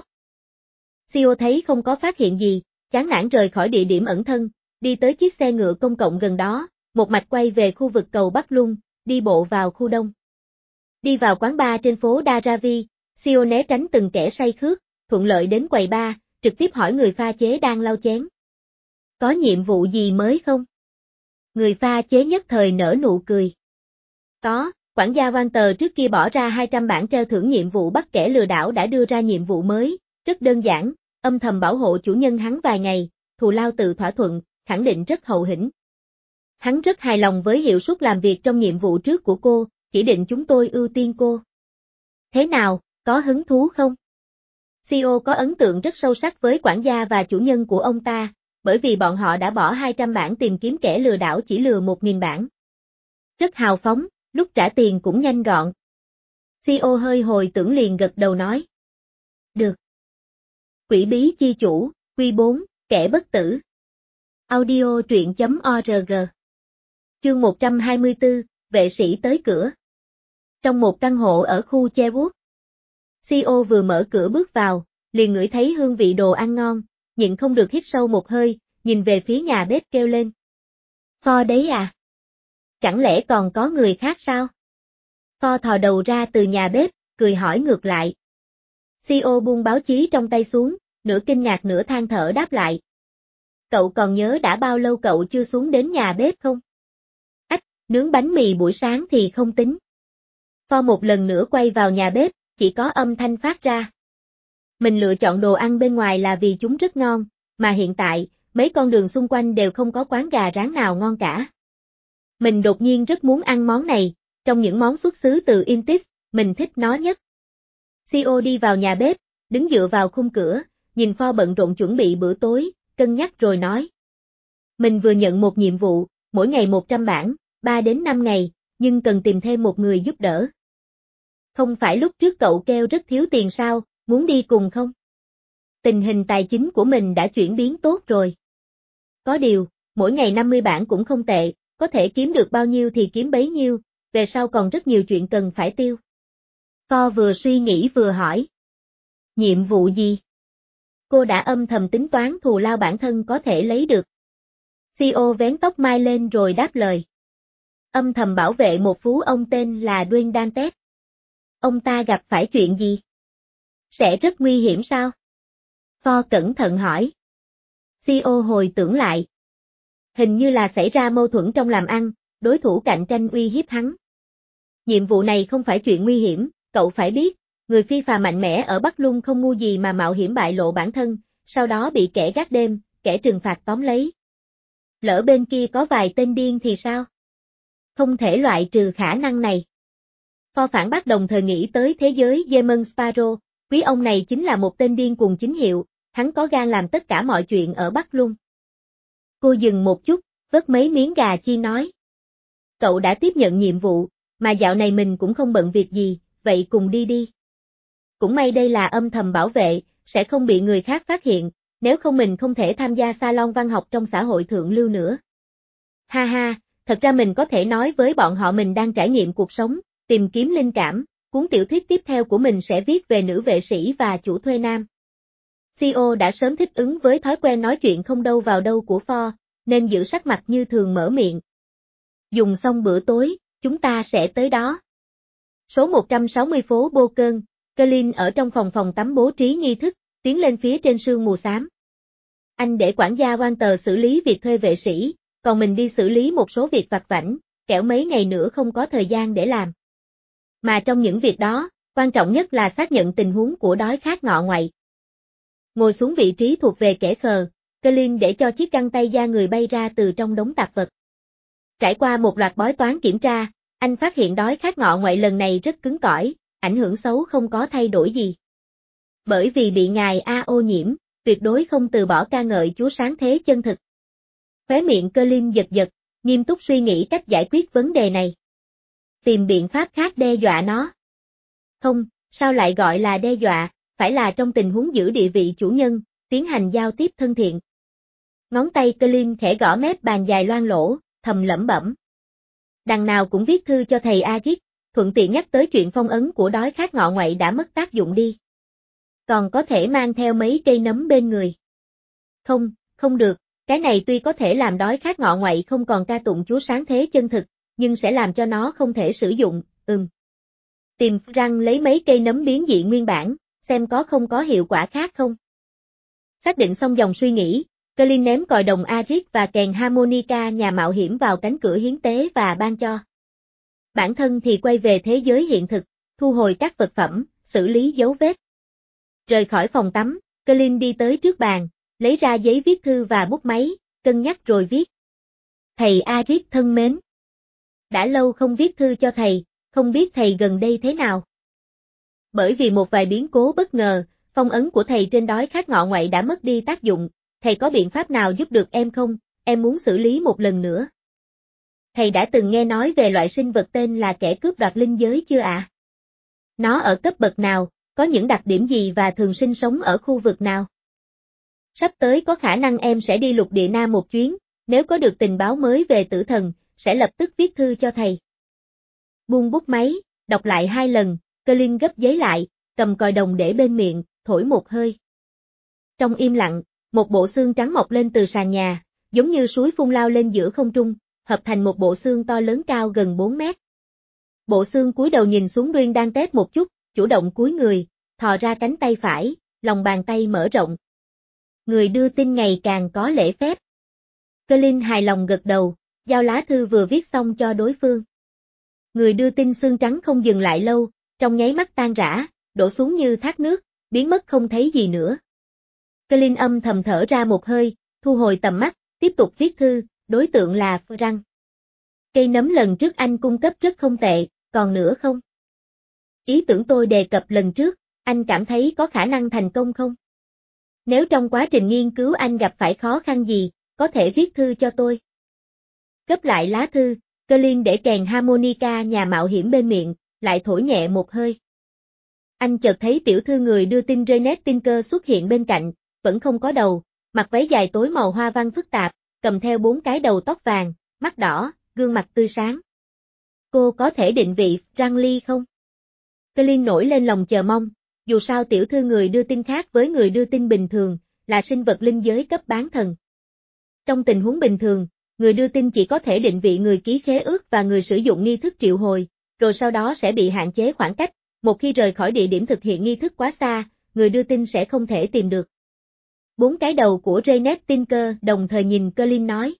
xê e ô thấy không có phát hiện gì, chán nản rời khỏi địa điểm ẩn thân, đi tới chiếc xe ngựa công cộng gần đó, một mạch quay về khu vực cầu Bắc Lung, đi bộ vào khu đông. Đi vào quán bar trên phố Daravi, xê e ô né tránh từng kẻ say khước, thuận lợi đến quầy bar, trực tiếp hỏi người pha chế đang lau chén. Có nhiệm vụ gì mới không? Người pha chế nhất thời nở nụ cười. Có, quản gia Walter trước kia bỏ ra hai trăm bảng treo thưởng nhiệm vụ bắt kẻ lừa đảo đã đưa ra nhiệm vụ mới, rất đơn giản, âm thầm bảo hộ chủ nhân hắn vài ngày, thù lao tự thỏa thuận, khẳng định rất hậu hĩnh. Hắn rất hài lòng với hiệu suất làm việc trong nhiệm vụ trước của cô, chỉ định chúng tôi ưu tiên cô. Thế nào, có hứng thú không? xê e ô có ấn tượng rất sâu sắc với quản gia và chủ nhân của ông ta, bởi vì bọn họ đã bỏ hai trăm bảng tìm kiếm kẻ lừa đảo chỉ lừa một nghìn bảng. Rất hào phóng, lúc trả tiền cũng nhanh gọn. xê e ô hơi hồi tưởng liền gật đầu nói. Được. Quỷ bí chi chủ, Quy bốn, kẻ bất tử. Audio truyện chấm org. Chương một trăm hai mươi tư, vệ sĩ tới cửa. Trong một căn hộ ở khu Cherwood. xê e ô vừa mở cửa bước vào, liền ngửi thấy hương vị đồ ăn ngon, nhịn không được hít sâu một hơi, nhìn về phía nhà bếp kêu lên. Pho đấy à? Chẳng lẽ còn có người khác sao? Pho thò đầu ra từ nhà bếp, cười hỏi ngược lại. xê e ô buông báo chí trong tay xuống, nửa kinh ngạc nửa than thở đáp lại. Cậu còn nhớ đã bao lâu cậu chưa xuống đến nhà bếp không? Ách, nướng bánh mì buổi sáng thì không tính. Pho một lần nữa quay vào nhà bếp, chỉ có âm thanh phát ra. Mình lựa chọn đồ ăn bên ngoài là vì chúng rất ngon, mà hiện tại, mấy con đường xung quanh đều không có quán gà rán nào ngon cả. Mình đột nhiên rất muốn ăn món này, trong những món xuất xứ từ Intis, mình thích nó nhất. xê e ô đi vào nhà bếp, đứng dựa vào khung cửa, nhìn Pho bận rộn chuẩn bị bữa tối, cân nhắc rồi nói. Mình vừa nhận một nhiệm vụ, mỗi ngày một trăm bảng, ba đến năm ngày, nhưng cần tìm thêm một người giúp đỡ. Không phải lúc trước cậu kêu rất thiếu tiền sao, muốn đi cùng không? Tình hình tài chính của mình đã chuyển biến tốt rồi. Có điều, mỗi ngày năm mươi bảng cũng không tệ, có thể kiếm được bao nhiêu thì kiếm bấy nhiêu, về sau còn rất nhiều chuyện cần phải tiêu. Pho vừa suy nghĩ vừa hỏi. Nhiệm vụ gì? Cô đã âm thầm tính toán thù lao bản thân có thể lấy được. xê e ô vén tóc mai lên rồi đáp lời. Âm thầm bảo vệ một phú ông tên là Dwayne Dantes. Ông ta gặp phải chuyện gì? Sẽ rất nguy hiểm sao? Pho cẩn thận hỏi. xê e ô hồi tưởng lại. Hình như là xảy ra mâu thuẫn trong làm ăn, đối thủ cạnh tranh uy hiếp hắn. Nhiệm vụ này không phải chuyện nguy hiểm, cậu phải biết, người phi phà mạnh mẽ ở Bắc Lung không ngu gì mà mạo hiểm bại lộ bản thân, sau đó bị kẻ gác đêm, kẻ trừng phạt tóm lấy. Lỡ bên kia có vài tên điên thì sao? Không thể loại trừ khả năng này. Pho phản bác đồng thời nghĩ tới thế giới Demon Sparrow, quý ông này chính là một tên điên cuồng chính hiệu, hắn có gan làm tất cả mọi chuyện ở Bắc Lung. Cô dừng một chút, vớt mấy miếng gà chiên nói. Cậu đã tiếp nhận nhiệm vụ, mà dạo này mình cũng không bận việc gì, vậy cùng đi đi. Cũng may đây là âm thầm bảo vệ, sẽ không bị người khác phát hiện, nếu không mình không thể tham gia salon văn học trong xã hội thượng lưu nữa. Ha ha, thật ra mình có thể nói với bọn họ mình đang trải nghiệm cuộc sống, tìm kiếm linh cảm, cuốn tiểu thuyết tiếp theo của mình sẽ viết về nữ vệ sĩ và chủ thuê nam. xê e ô đã sớm thích ứng với thói quen nói chuyện không đâu vào đâu của Pho, nên giữ sắc mặt như thường mở miệng. Dùng xong bữa tối, chúng ta sẽ tới đó. Số một trăm sáu mươi phố Bô Cơn, Clint ở trong phòng phòng tắm bố trí nghi thức, tiến lên phía trên sương mù xám. Anh để quản gia quan tờ xử lý việc thuê vệ sĩ, còn mình đi xử lý một số việc vặt vãnh, kẻo mấy ngày nữa không có thời gian để làm. Mà trong những việc đó, quan trọng nhất là xác nhận tình huống của đói khát ngọ ngoại. Ngồi xuống vị trí thuộc về kẻ khờ, Colin để cho chiếc găng tay da người bay ra từ trong đống tạp vật. Trải qua một loạt bói toán kiểm tra, anh phát hiện đói khát ngọ ngoại lần này rất cứng cỏi, ảnh hưởng xấu không có thay đổi gì. Bởi vì bị ngài A ô nhiễm, tuyệt đối không từ bỏ ca ngợi Chúa sáng thế chân thực. Khóe miệng Colin giật giật, nghiêm túc suy nghĩ cách giải quyết vấn đề này. Tìm biện pháp khác đe dọa nó. Không, sao lại gọi là đe dọa, phải là trong tình huống giữ địa vị chủ nhân, tiến hành giao tiếp thân thiện. Ngón tay Colin khẽ gõ mép bàn dài loang lỗ, thầm lẩm bẩm. Đằng nào cũng viết thư cho thầy Agit, thuận tiện nhắc tới chuyện phong ấn của đói khát ngọ ngoại đã mất tác dụng đi. Còn có thể mang theo mấy cây nấm bên người. Không, không được, cái này tuy có thể làm đói khát ngọ ngoại không còn ca tụng Chúa sáng thế chân thực, nhưng sẽ làm cho nó không thể sử dụng, ừm. Tìm răng lấy mấy cây nấm biến dị nguyên bản, xem có không có hiệu quả khác không. Xác định xong dòng suy nghĩ, Colin ném còi đồng Agit và kèn harmonica nhà mạo hiểm vào cánh cửa hiến tế và ban cho. Bản thân thì quay về thế giới hiện thực, thu hồi các vật phẩm, xử lý dấu vết. Rời khỏi phòng tắm, Colin đi tới trước bàn, lấy ra giấy viết thư và bút máy, cân nhắc rồi viết. Thầy Agit thân mến. Đã lâu không viết thư cho thầy, không biết thầy gần đây thế nào. Bởi vì một vài biến cố bất ngờ, phong ấn của thầy trên đói khát ngọ ngoại đã mất đi tác dụng, thầy có biện pháp nào giúp được em không, em muốn xử lý một lần nữa. Thầy đã từng nghe nói về loại sinh vật tên là kẻ cướp đoạt linh giới chưa ạ? À? Nó ở cấp bậc nào, có những đặc điểm gì và thường sinh sống ở khu vực nào? Sắp tới có khả năng em sẽ đi lục địa Nam một chuyến, nếu có được tình báo mới về tử thần, sẽ lập tức viết thư cho thầy. Buông bút máy, đọc lại hai lần, Colin gấp giấy lại, cầm còi đồng để bên miệng, thổi một hơi. Trong im lặng, một bộ xương trắng mọc lên từ sàn nhà, giống như suối phun lao lên giữa không trung, hợp thành một bộ xương to lớn cao gần bốn mét. Bộ xương cúi đầu nhìn xuống Duyên đang tét một chút, chủ động cúi người, thò ra cánh tay phải, lòng bàn tay mở rộng. Người đưa tin ngày càng có lễ phép. Colin hài lòng gật đầu, giao lá thư vừa viết xong cho đối phương. Người đưa tin xương trắng không dừng lại lâu, trong nháy mắt tan rã, đổ xuống như thác nước, biến mất không thấy gì nữa. Colin âm thầm thở ra một hơi, thu hồi tầm mắt, tiếp tục viết thư, đối tượng là Frank. Cây nấm lần trước anh cung cấp rất không tệ, còn nữa không? Ý tưởng tôi đề cập lần trước, anh cảm thấy có khả năng thành công không? Nếu trong quá trình nghiên cứu anh gặp phải khó khăn gì, có thể viết thư cho tôi. Gấp lại lá thư, Colin để kèn harmonica nhà mạo hiểm bên miệng, lại thổi nhẹ một hơi. Anh chợt thấy tiểu thư người đưa tin Janet Tinker xuất hiện bên cạnh, vẫn không có đầu, mặc váy dài tối màu hoa văn phức tạp, cầm theo bốn cái đầu tóc vàng, mắt đỏ, gương mặt tươi sáng. Cô có thể định vị Răng Ly không? Colin nổi lên lòng chờ mong, dù sao tiểu thư người đưa tin khác với người đưa tin bình thường, là sinh vật linh giới cấp bán thần. Trong tình huống bình thường, người đưa tin chỉ có thể định vị người ký khế ước và người sử dụng nghi thức triệu hồi, rồi sau đó sẽ bị hạn chế khoảng cách, một khi rời khỏi địa điểm thực hiện nghi thức quá xa, người đưa tin sẽ không thể tìm được. Bốn cái đầu của Janet Tinker đồng thời nhìn Colin nói.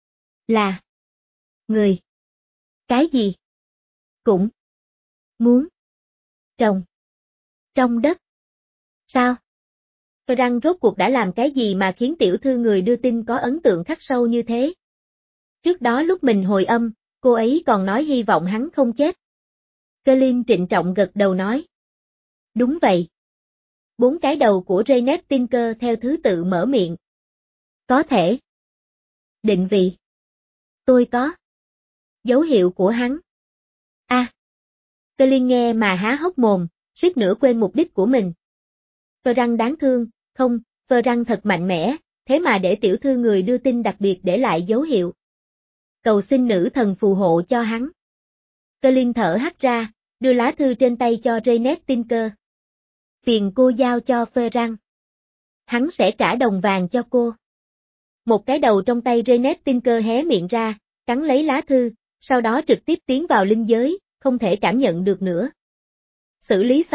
Là người. Cái gì? Cũng muốn trồng trong đất. Sao? Frank rốt cuộc đã làm cái gì mà khiến tiểu thư người đưa tin có ấn tượng khắc sâu như thế? Trước đó lúc mình hồi âm, cô ấy còn nói hy vọng hắn không chết. Colin trịnh trọng gật đầu nói. Đúng vậy. Bốn cái đầu của Janet Tinker theo thứ tự mở miệng. Có thể. Định vị. Tôi có. Dấu hiệu của hắn. A. À. Colin nghe mà há hốc mồm, suýt nữa quên mục đích của mình. Frank đáng thương, không, Frank thật mạnh mẽ, thế mà để tiểu thư người đưa tin đặc biệt để lại dấu hiệu. Cầu xin nữ thần phù hộ cho hắn. Colin thở hắt ra, đưa lá thư trên tay cho Janet Tinker. Tiền cô giao cho Frank. Hắn sẽ trả đồng vàng cho cô. Một cái đầu trong tay Janet Tinker hé miệng ra, cắn lấy lá thư, sau đó trực tiếp tiến vào linh giới, không thể cảm nhận được nữa. Xử lý xong,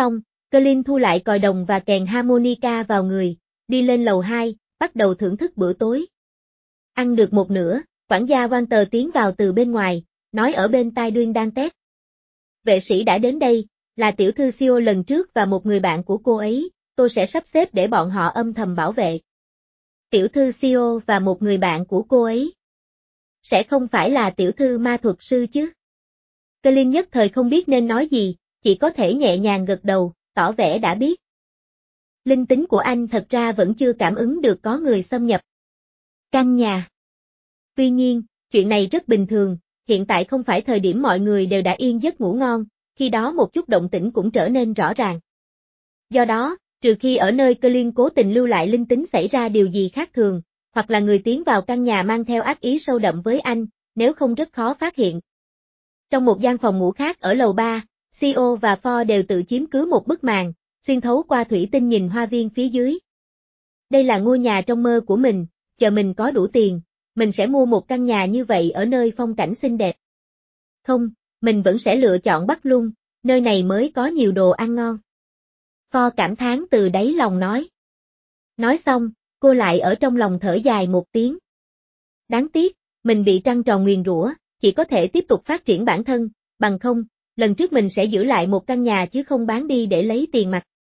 Colin thu lại còi đồng và kèn harmonica vào người, đi lên lầu hai, bắt đầu thưởng thức bữa tối. Ăn được một nửa, quản gia Walter tiến vào từ bên ngoài, nói ở bên tai Duyên đang tét. Vệ sĩ đã đến đây, là tiểu thư Sio lần trước và một người bạn của cô ấy, tôi sẽ sắp xếp để bọn họ âm thầm bảo vệ. Tiểu thư Sio và một người bạn của cô ấy. Sẽ không phải là tiểu thư ma thuật sư chứ? Colin nhất thời không biết nên nói gì, chỉ có thể nhẹ nhàng gật đầu, tỏ vẻ đã biết. Linh tính của anh thật ra vẫn chưa cảm ứng được có người xâm nhập căn nhà. Tuy nhiên, chuyện này rất bình thường, hiện tại không phải thời điểm mọi người đều đã yên giấc ngủ ngon, khi đó một chút động tĩnh cũng trở nên rõ ràng. Do đó, trừ khi ở nơi Colin cố tình lưu lại linh tính xảy ra điều gì khác thường, hoặc là người tiến vào căn nhà mang theo ác ý sâu đậm với anh, nếu không rất khó phát hiện. Trong một gian phòng ngủ khác ở lầu ba, Sio và Ford đều tự chiếm cứ một bức màn, xuyên thấu qua thủy tinh nhìn hoa viên phía dưới. Đây là ngôi nhà trong mơ của mình, chờ mình có đủ tiền, mình sẽ mua một căn nhà như vậy ở nơi phong cảnh xinh đẹp. Không, mình vẫn sẽ lựa chọn Bắc Lung, nơi này mới có nhiều đồ ăn ngon. Ford cảm thán từ đáy lòng nói. Nói xong, cô lại ở trong lòng thở dài một tiếng. Đáng tiếc, mình bị trăng tròn nguyền rủa, chỉ có thể tiếp tục phát triển bản thân, bằng không, lần trước mình sẽ giữ lại một căn nhà chứ không bán đi để lấy tiền mặt.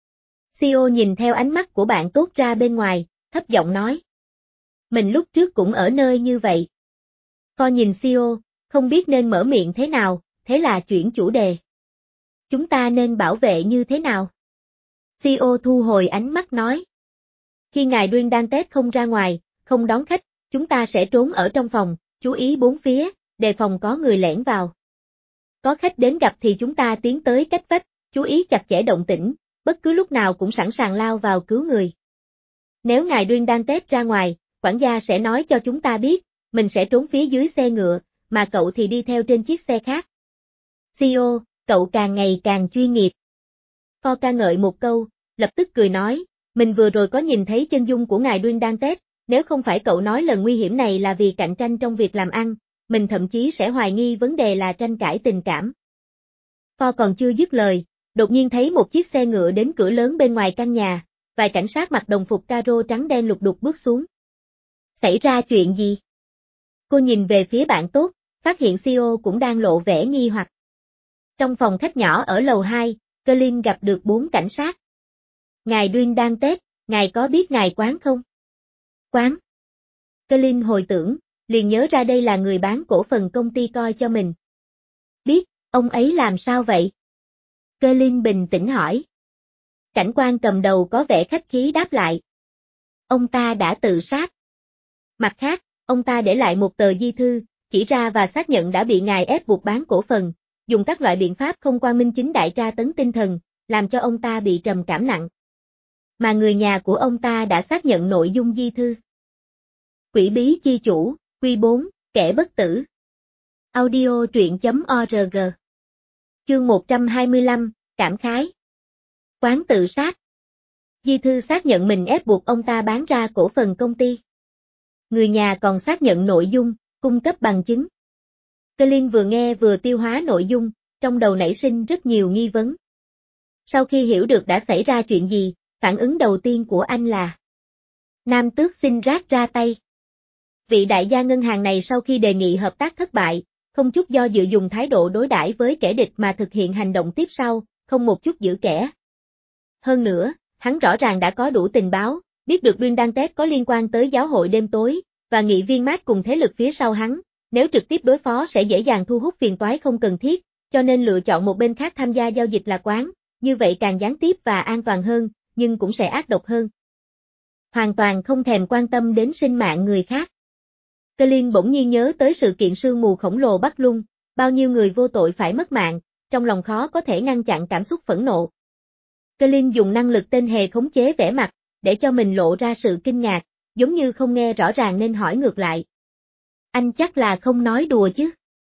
Sio nhìn theo ánh mắt của bạn tốt ra bên ngoài, thấp giọng nói. Mình lúc trước cũng ở nơi như vậy. Ford nhìn Sio, không biết nên mở miệng thế nào, thế là chuyển chủ đề. Chúng ta nên bảo vệ như thế nào? Sio thu hồi ánh mắt nói. Khi ngài Duyên đang Tết không ra ngoài, không đón khách, chúng ta sẽ trốn ở trong phòng, chú ý bốn phía, đề phòng có người lẻn vào. Có khách đến gặp thì chúng ta tiến tới cách vách, chú ý chặt chẽ động tĩnh, bất cứ lúc nào cũng sẵn sàng lao vào cứu người. Nếu ngài Duyên đang Tết ra ngoài, quản gia sẽ nói cho chúng ta biết, mình sẽ trốn phía dưới xe ngựa, mà cậu thì đi theo trên chiếc xe khác. Sio, cậu càng ngày càng chuyên nghiệp. Ford ca ngợi một câu, lập tức cười nói, mình vừa rồi có nhìn thấy chân dung của ngài Duyên đang Tết, nếu không phải cậu nói lần nguy hiểm này là vì cạnh tranh trong việc làm ăn, mình thậm chí sẽ hoài nghi vấn đề là tranh cãi tình cảm. Ford còn chưa dứt lời, đột nhiên thấy một chiếc xe ngựa đến cửa lớn bên ngoài căn nhà, vài cảnh sát mặc đồng phục caro trắng đen lục đục bước xuống. Xảy ra chuyện gì? Cô nhìn về phía bạn tốt, phát hiện Sio cũng đang lộ vẻ nghi hoặc. Trong phòng khách nhỏ ở lầu hai, Colin gặp được bốn cảnh sát. Ngài Duyên đang Tết, ngài có biết ngài Quán không? Quán. Colin hồi tưởng, liền nhớ ra đây là người bán cổ phần công ty coi cho mình. Biết, ông ấy làm sao vậy? Colin bình tĩnh hỏi. Cảnh quan cầm đầu có vẻ khách khí đáp lại. Ông ta đã tự sát. Mặt khác, ông ta để lại một tờ di thư, chỉ ra và xác nhận đã bị ngài ép buộc bán cổ phần, dùng các loại biện pháp không qua minh chính đại tra tấn tinh thần, làm cho ông ta bị trầm cảm nặng. Mà người nhà của ông ta đã xác nhận nội dung di thư. Quỷ bí chi chủ, Quy bốn, kẻ bất tử. Audio truyện chấm org. Chương một trăm hai mươi lăm, cảm khái. Quán tự sát. Di thư xác nhận mình ép buộc ông ta bán ra cổ phần công ty. Người nhà còn xác nhận nội dung, cung cấp bằng chứng. Colin vừa nghe vừa tiêu hóa nội dung, trong đầu nảy sinh rất nhiều nghi vấn. Sau khi hiểu được đã xảy ra chuyện gì, phản ứng đầu tiên của anh là Nam tước xin rát ra tay. Vị đại gia ngân hàng này sau khi đề nghị hợp tác thất bại, không chút do dự dùng thái độ đối đãi với kẻ địch mà thực hiện hành động tiếp sau, không một chút giữ kẻ. Hơn nữa, hắn rõ ràng đã có đủ tình báo, biết được Duyên đang Tết có liên quan tới giáo hội đêm tối, và nghị viên mát cùng thế lực phía sau hắn, nếu trực tiếp đối phó sẽ dễ dàng thu hút phiền toái không cần thiết, cho nên lựa chọn một bên khác tham gia giao dịch là Quán, như vậy càng gián tiếp và an toàn hơn, nhưng cũng sẽ ác độc hơn. Hoàn toàn không thèm quan tâm đến sinh mạng người khác. Colin bỗng nhiên nhớ tới sự kiện sương mù khổng lồ Bắc Lung, bao nhiêu người vô tội phải mất mạng, trong lòng khó có thể ngăn chặn cảm xúc phẫn nộ. Colin dùng năng lực tên hề khống chế vẻ mặt, để cho mình lộ ra sự kinh ngạc, giống như không nghe rõ ràng nên hỏi ngược lại. Anh chắc là không nói đùa chứ?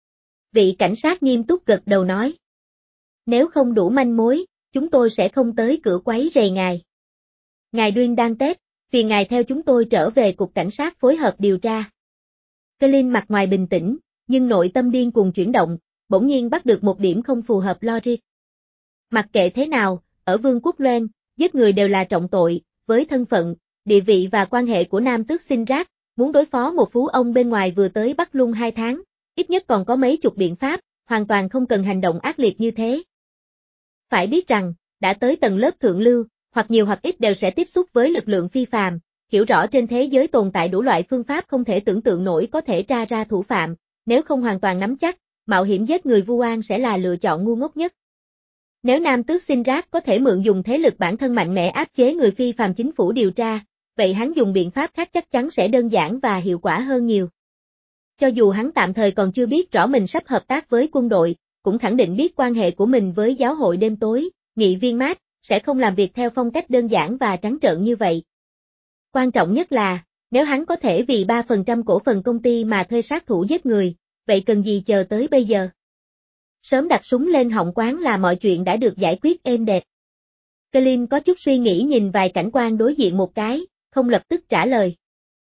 Vị cảnh sát nghiêm túc gật đầu nói. Nếu không đủ manh mối, chúng tôi sẽ không tới cửa quấy rầy ngài. Ngài Duyên đang Tết, phiền ngài theo chúng tôi trở về cục cảnh sát phối hợp điều tra. Colin mặt ngoài bình tĩnh, nhưng nội tâm điên cuồng chuyển động, bỗng nhiên bắt được một điểm không phù hợp logic. Mặc kệ thế nào, ở Vương quốc Loan, giết người đều là trọng tội, với thân phận, địa vị và quan hệ của Nam Tước Sinh Rác, muốn đối phó một phú ông bên ngoài vừa tới Bắc Lung hai tháng, ít nhất còn có mấy chục biện pháp, hoàn toàn không cần hành động ác liệt như thế. Phải biết rằng, đã tới tầng lớp thượng lưu, hoặc nhiều hoặc ít đều sẽ tiếp xúc với lực lượng phi phàm, hiểu rõ trên thế giới tồn tại đủ loại phương pháp không thể tưởng tượng nổi có thể tra ra thủ phạm, nếu không hoàn toàn nắm chắc, mạo hiểm giết người vu oan sẽ là lựa chọn ngu ngốc nhất. Nếu Nam Tước Sinh Rác có thể mượn dùng thế lực bản thân mạnh mẽ áp chế người phi phàm chính phủ điều tra, vậy hắn dùng biện pháp khác chắc chắn sẽ đơn giản và hiệu quả hơn nhiều. Cho dù hắn tạm thời còn chưa biết rõ mình sắp hợp tác với quân đội, cũng khẳng định biết quan hệ của mình với giáo hội đêm tối, nghị viên mát, sẽ không làm việc theo phong cách đơn giản và trắng trợn như vậy. Quan trọng nhất là, nếu hắn có thể vì ba phần trăm cổ phần công ty mà thuê sát thủ giết người, vậy cần gì chờ tới bây giờ? Sớm đặt súng lên họng quán là mọi chuyện đã được giải quyết êm đẹp. Colin có chút suy nghĩ nhìn vài cảnh quan đối diện một cái, không lập tức trả lời.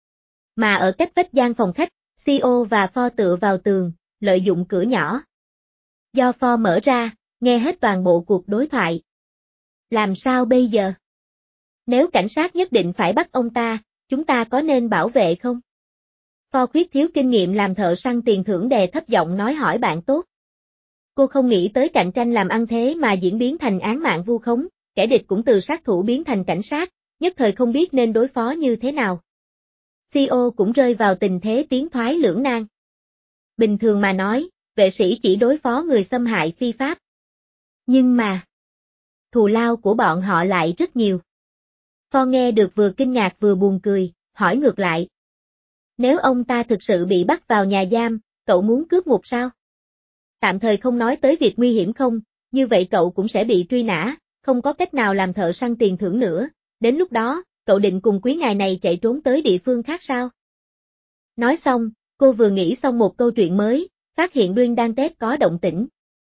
Mà ở cách vách gian phòng khách, xê e ô và Ford tựa vào tường, lợi dụng cửa nhỏ. Do Ford mở ra, nghe hết toàn bộ cuộc đối thoại. Làm sao bây giờ? Nếu cảnh sát nhất định phải bắt ông ta, chúng ta có nên bảo vệ không? Ford khuyết thiếu kinh nghiệm làm thợ săn tiền thưởng đè thấp giọng nói hỏi bạn tốt. Cô không nghĩ tới cạnh tranh làm ăn thế mà diễn biến thành án mạng vu khống, kẻ địch cũng từ sát thủ biến thành cảnh sát, nhất thời không biết nên đối phó như thế nào. xê e ô cũng rơi vào tình thế tiến thoái lưỡng nan. Bình thường mà nói, vệ sĩ chỉ đối phó người xâm hại phi pháp. Nhưng mà, thù lao của bọn họ lại rất nhiều. Ford nghe được vừa kinh ngạc vừa buồn cười, hỏi ngược lại. Nếu ông ta thực sự bị bắt vào nhà giam, cậu muốn cướp ngục sao? Tạm thời không nói tới việc nguy hiểm không, như vậy cậu cũng sẽ bị truy nã, không có cách nào làm thợ săn tiền thưởng nữa, đến lúc đó, cậu định cùng quý ngài này chạy trốn tới địa phương khác sao? Nói xong, cô vừa nghĩ xong một câu chuyện mới, phát hiện Đuyên đang tét có động tĩnh.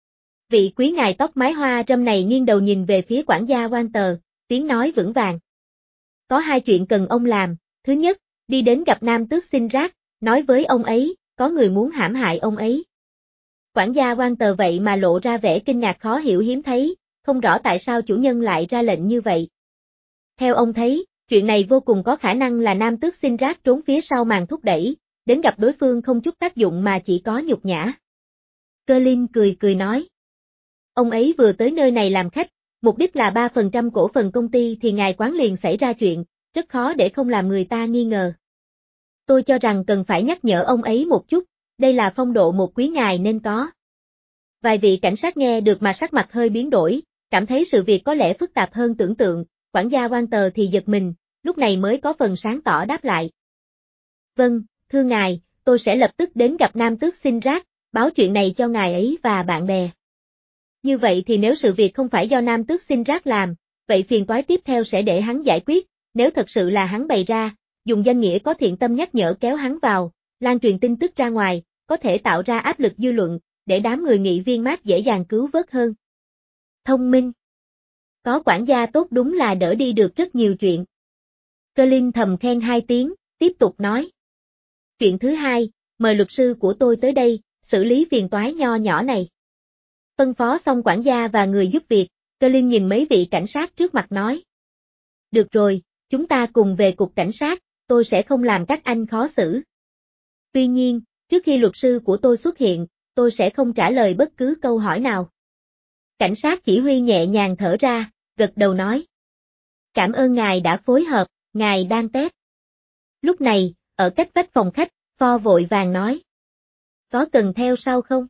Vị quý ngài tóc mái hoa râm này nghiêng đầu nhìn về phía quản gia Walter, tiếng nói vững vàng. Có hai chuyện cần ông làm, thứ nhất, đi đến gặp Nam Tước Sinh Rác, nói với ông ấy, có người muốn hãm hại ông ấy. Quản gia Walter vậy mà lộ ra vẻ kinh ngạc khó hiểu hiếm thấy, không rõ tại sao chủ nhân lại ra lệnh như vậy. Theo ông thấy, chuyện này vô cùng có khả năng là Nam Tước Sinh Rác trốn phía sau màn thúc đẩy, đến gặp đối phương không chút tác dụng mà chỉ có nhục nhã. Colin cười cười nói. Ông ấy vừa tới nơi này làm khách, mục đích là ba phần trăm cổ phần công ty thì ngài quán liền xảy ra chuyện, rất khó để không làm người ta nghi ngờ. Tôi cho rằng cần phải nhắc nhở ông ấy một chút, đây là phong độ một quý ngài nên có. Vài vị cảnh sát nghe được mà sắc mặt hơi biến đổi, cảm thấy sự việc có lẽ phức tạp hơn tưởng tượng, quản gia Walter thì giật mình, lúc này mới có phần sáng tỏ đáp lại. Vâng, thưa ngài, tôi sẽ lập tức đến gặp Nam Tước Sinh Rác, báo chuyện này cho ngài ấy và bạn bè. Như vậy thì nếu sự việc không phải do Nam Tước Sinh Rác làm, vậy phiền toái tiếp theo sẽ để hắn giải quyết, nếu thật sự là hắn bày ra, dùng danh nghĩa có thiện tâm nhắc nhở kéo hắn vào, lan truyền tin tức ra ngoài, có thể tạo ra áp lực dư luận, để đám người nghị viên mát dễ dàng cứu vớt hơn. Thông minh. Có quản gia tốt đúng là đỡ đi được rất nhiều chuyện. Colin thầm khen hai tiếng, tiếp tục nói. Chuyện thứ hai, mời luật sư của tôi tới đây, xử lý phiền toái nho nhỏ này. Phân phó xong quản gia và người giúp việc, Colin nhìn mấy vị cảnh sát trước mặt nói. Được rồi, chúng ta cùng về cục cảnh sát, tôi sẽ không làm các anh khó xử. Tuy nhiên, trước khi luật sư của tôi xuất hiện, tôi sẽ không trả lời bất cứ câu hỏi nào. Cảnh sát chỉ huy nhẹ nhàng thở ra, gật đầu nói. Cảm ơn ngài đã phối hợp, ngài đang test. Lúc này, ở cách vách phòng khách, Ford vội vàng nói. Có cần theo sau không?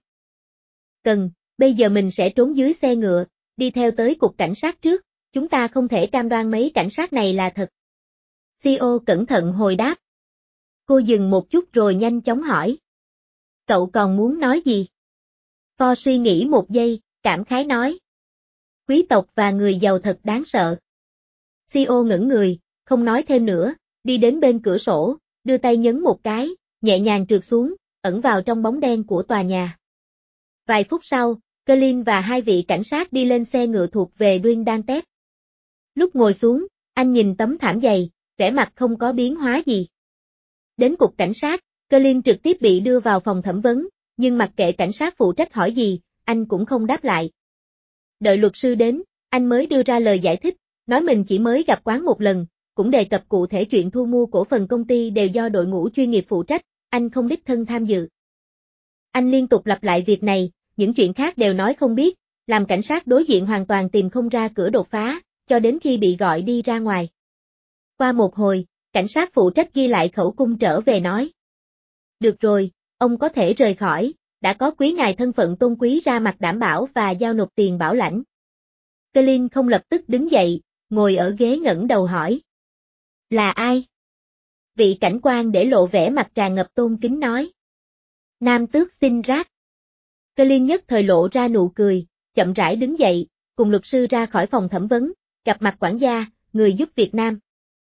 Cần, bây giờ mình sẽ trốn dưới xe ngựa, đi theo tới cục cảnh sát trước, chúng ta không thể cam đoan mấy cảnh sát này là thật. xê e ô cẩn thận hồi đáp. Cô dừng một chút rồi nhanh chóng hỏi. Cậu còn muốn nói gì? Ford suy nghĩ một giây, cảm khái nói. Quý tộc và người giàu thật đáng sợ. xê e ô ngẩng người, không nói thêm nữa, đi đến bên cửa sổ, đưa tay nhấn một cái, nhẹ nhàng trượt xuống, ẩn vào trong bóng đen của tòa nhà. Vài phút sau, Colin và hai vị cảnh sát đi lên xe ngựa thuộc về Duyên Đan Tép. Lúc ngồi xuống, anh nhìn tấm thảm dày, vẻ mặt không có biến hóa gì. Đến cục cảnh sát, Colin trực tiếp bị đưa vào phòng thẩm vấn, nhưng mặc kệ cảnh sát phụ trách hỏi gì, anh cũng không đáp lại. Đợi luật sư đến, anh mới đưa ra lời giải thích, nói mình chỉ mới gặp Quán một lần, cũng đề cập cụ thể chuyện thu mua cổ phần công ty đều do đội ngũ chuyên nghiệp phụ trách, anh không đích thân tham dự. Anh liên tục lặp lại việc này, những chuyện khác đều nói không biết, làm cảnh sát đối diện hoàn toàn tìm không ra cửa đột phá, cho đến khi bị gọi đi ra ngoài. Qua một hồi, cảnh sát phụ trách ghi lại khẩu cung trở về nói. Được rồi, ông có thể rời khỏi, đã có quý ngài thân phận tôn quý ra mặt đảm bảo và giao nộp tiền bảo lãnh. Colin không lập tức đứng dậy, ngồi ở ghế ngẩng đầu hỏi. Là ai? Vị cảnh quan để lộ vẻ mặt tràn ngập tôn kính nói. Nam tước Sinrad. Colin nhất thời lộ ra nụ cười, chậm rãi đứng dậy, cùng luật sư ra khỏi phòng thẩm vấn, gặp mặt quản gia, người giúp Việt Nam.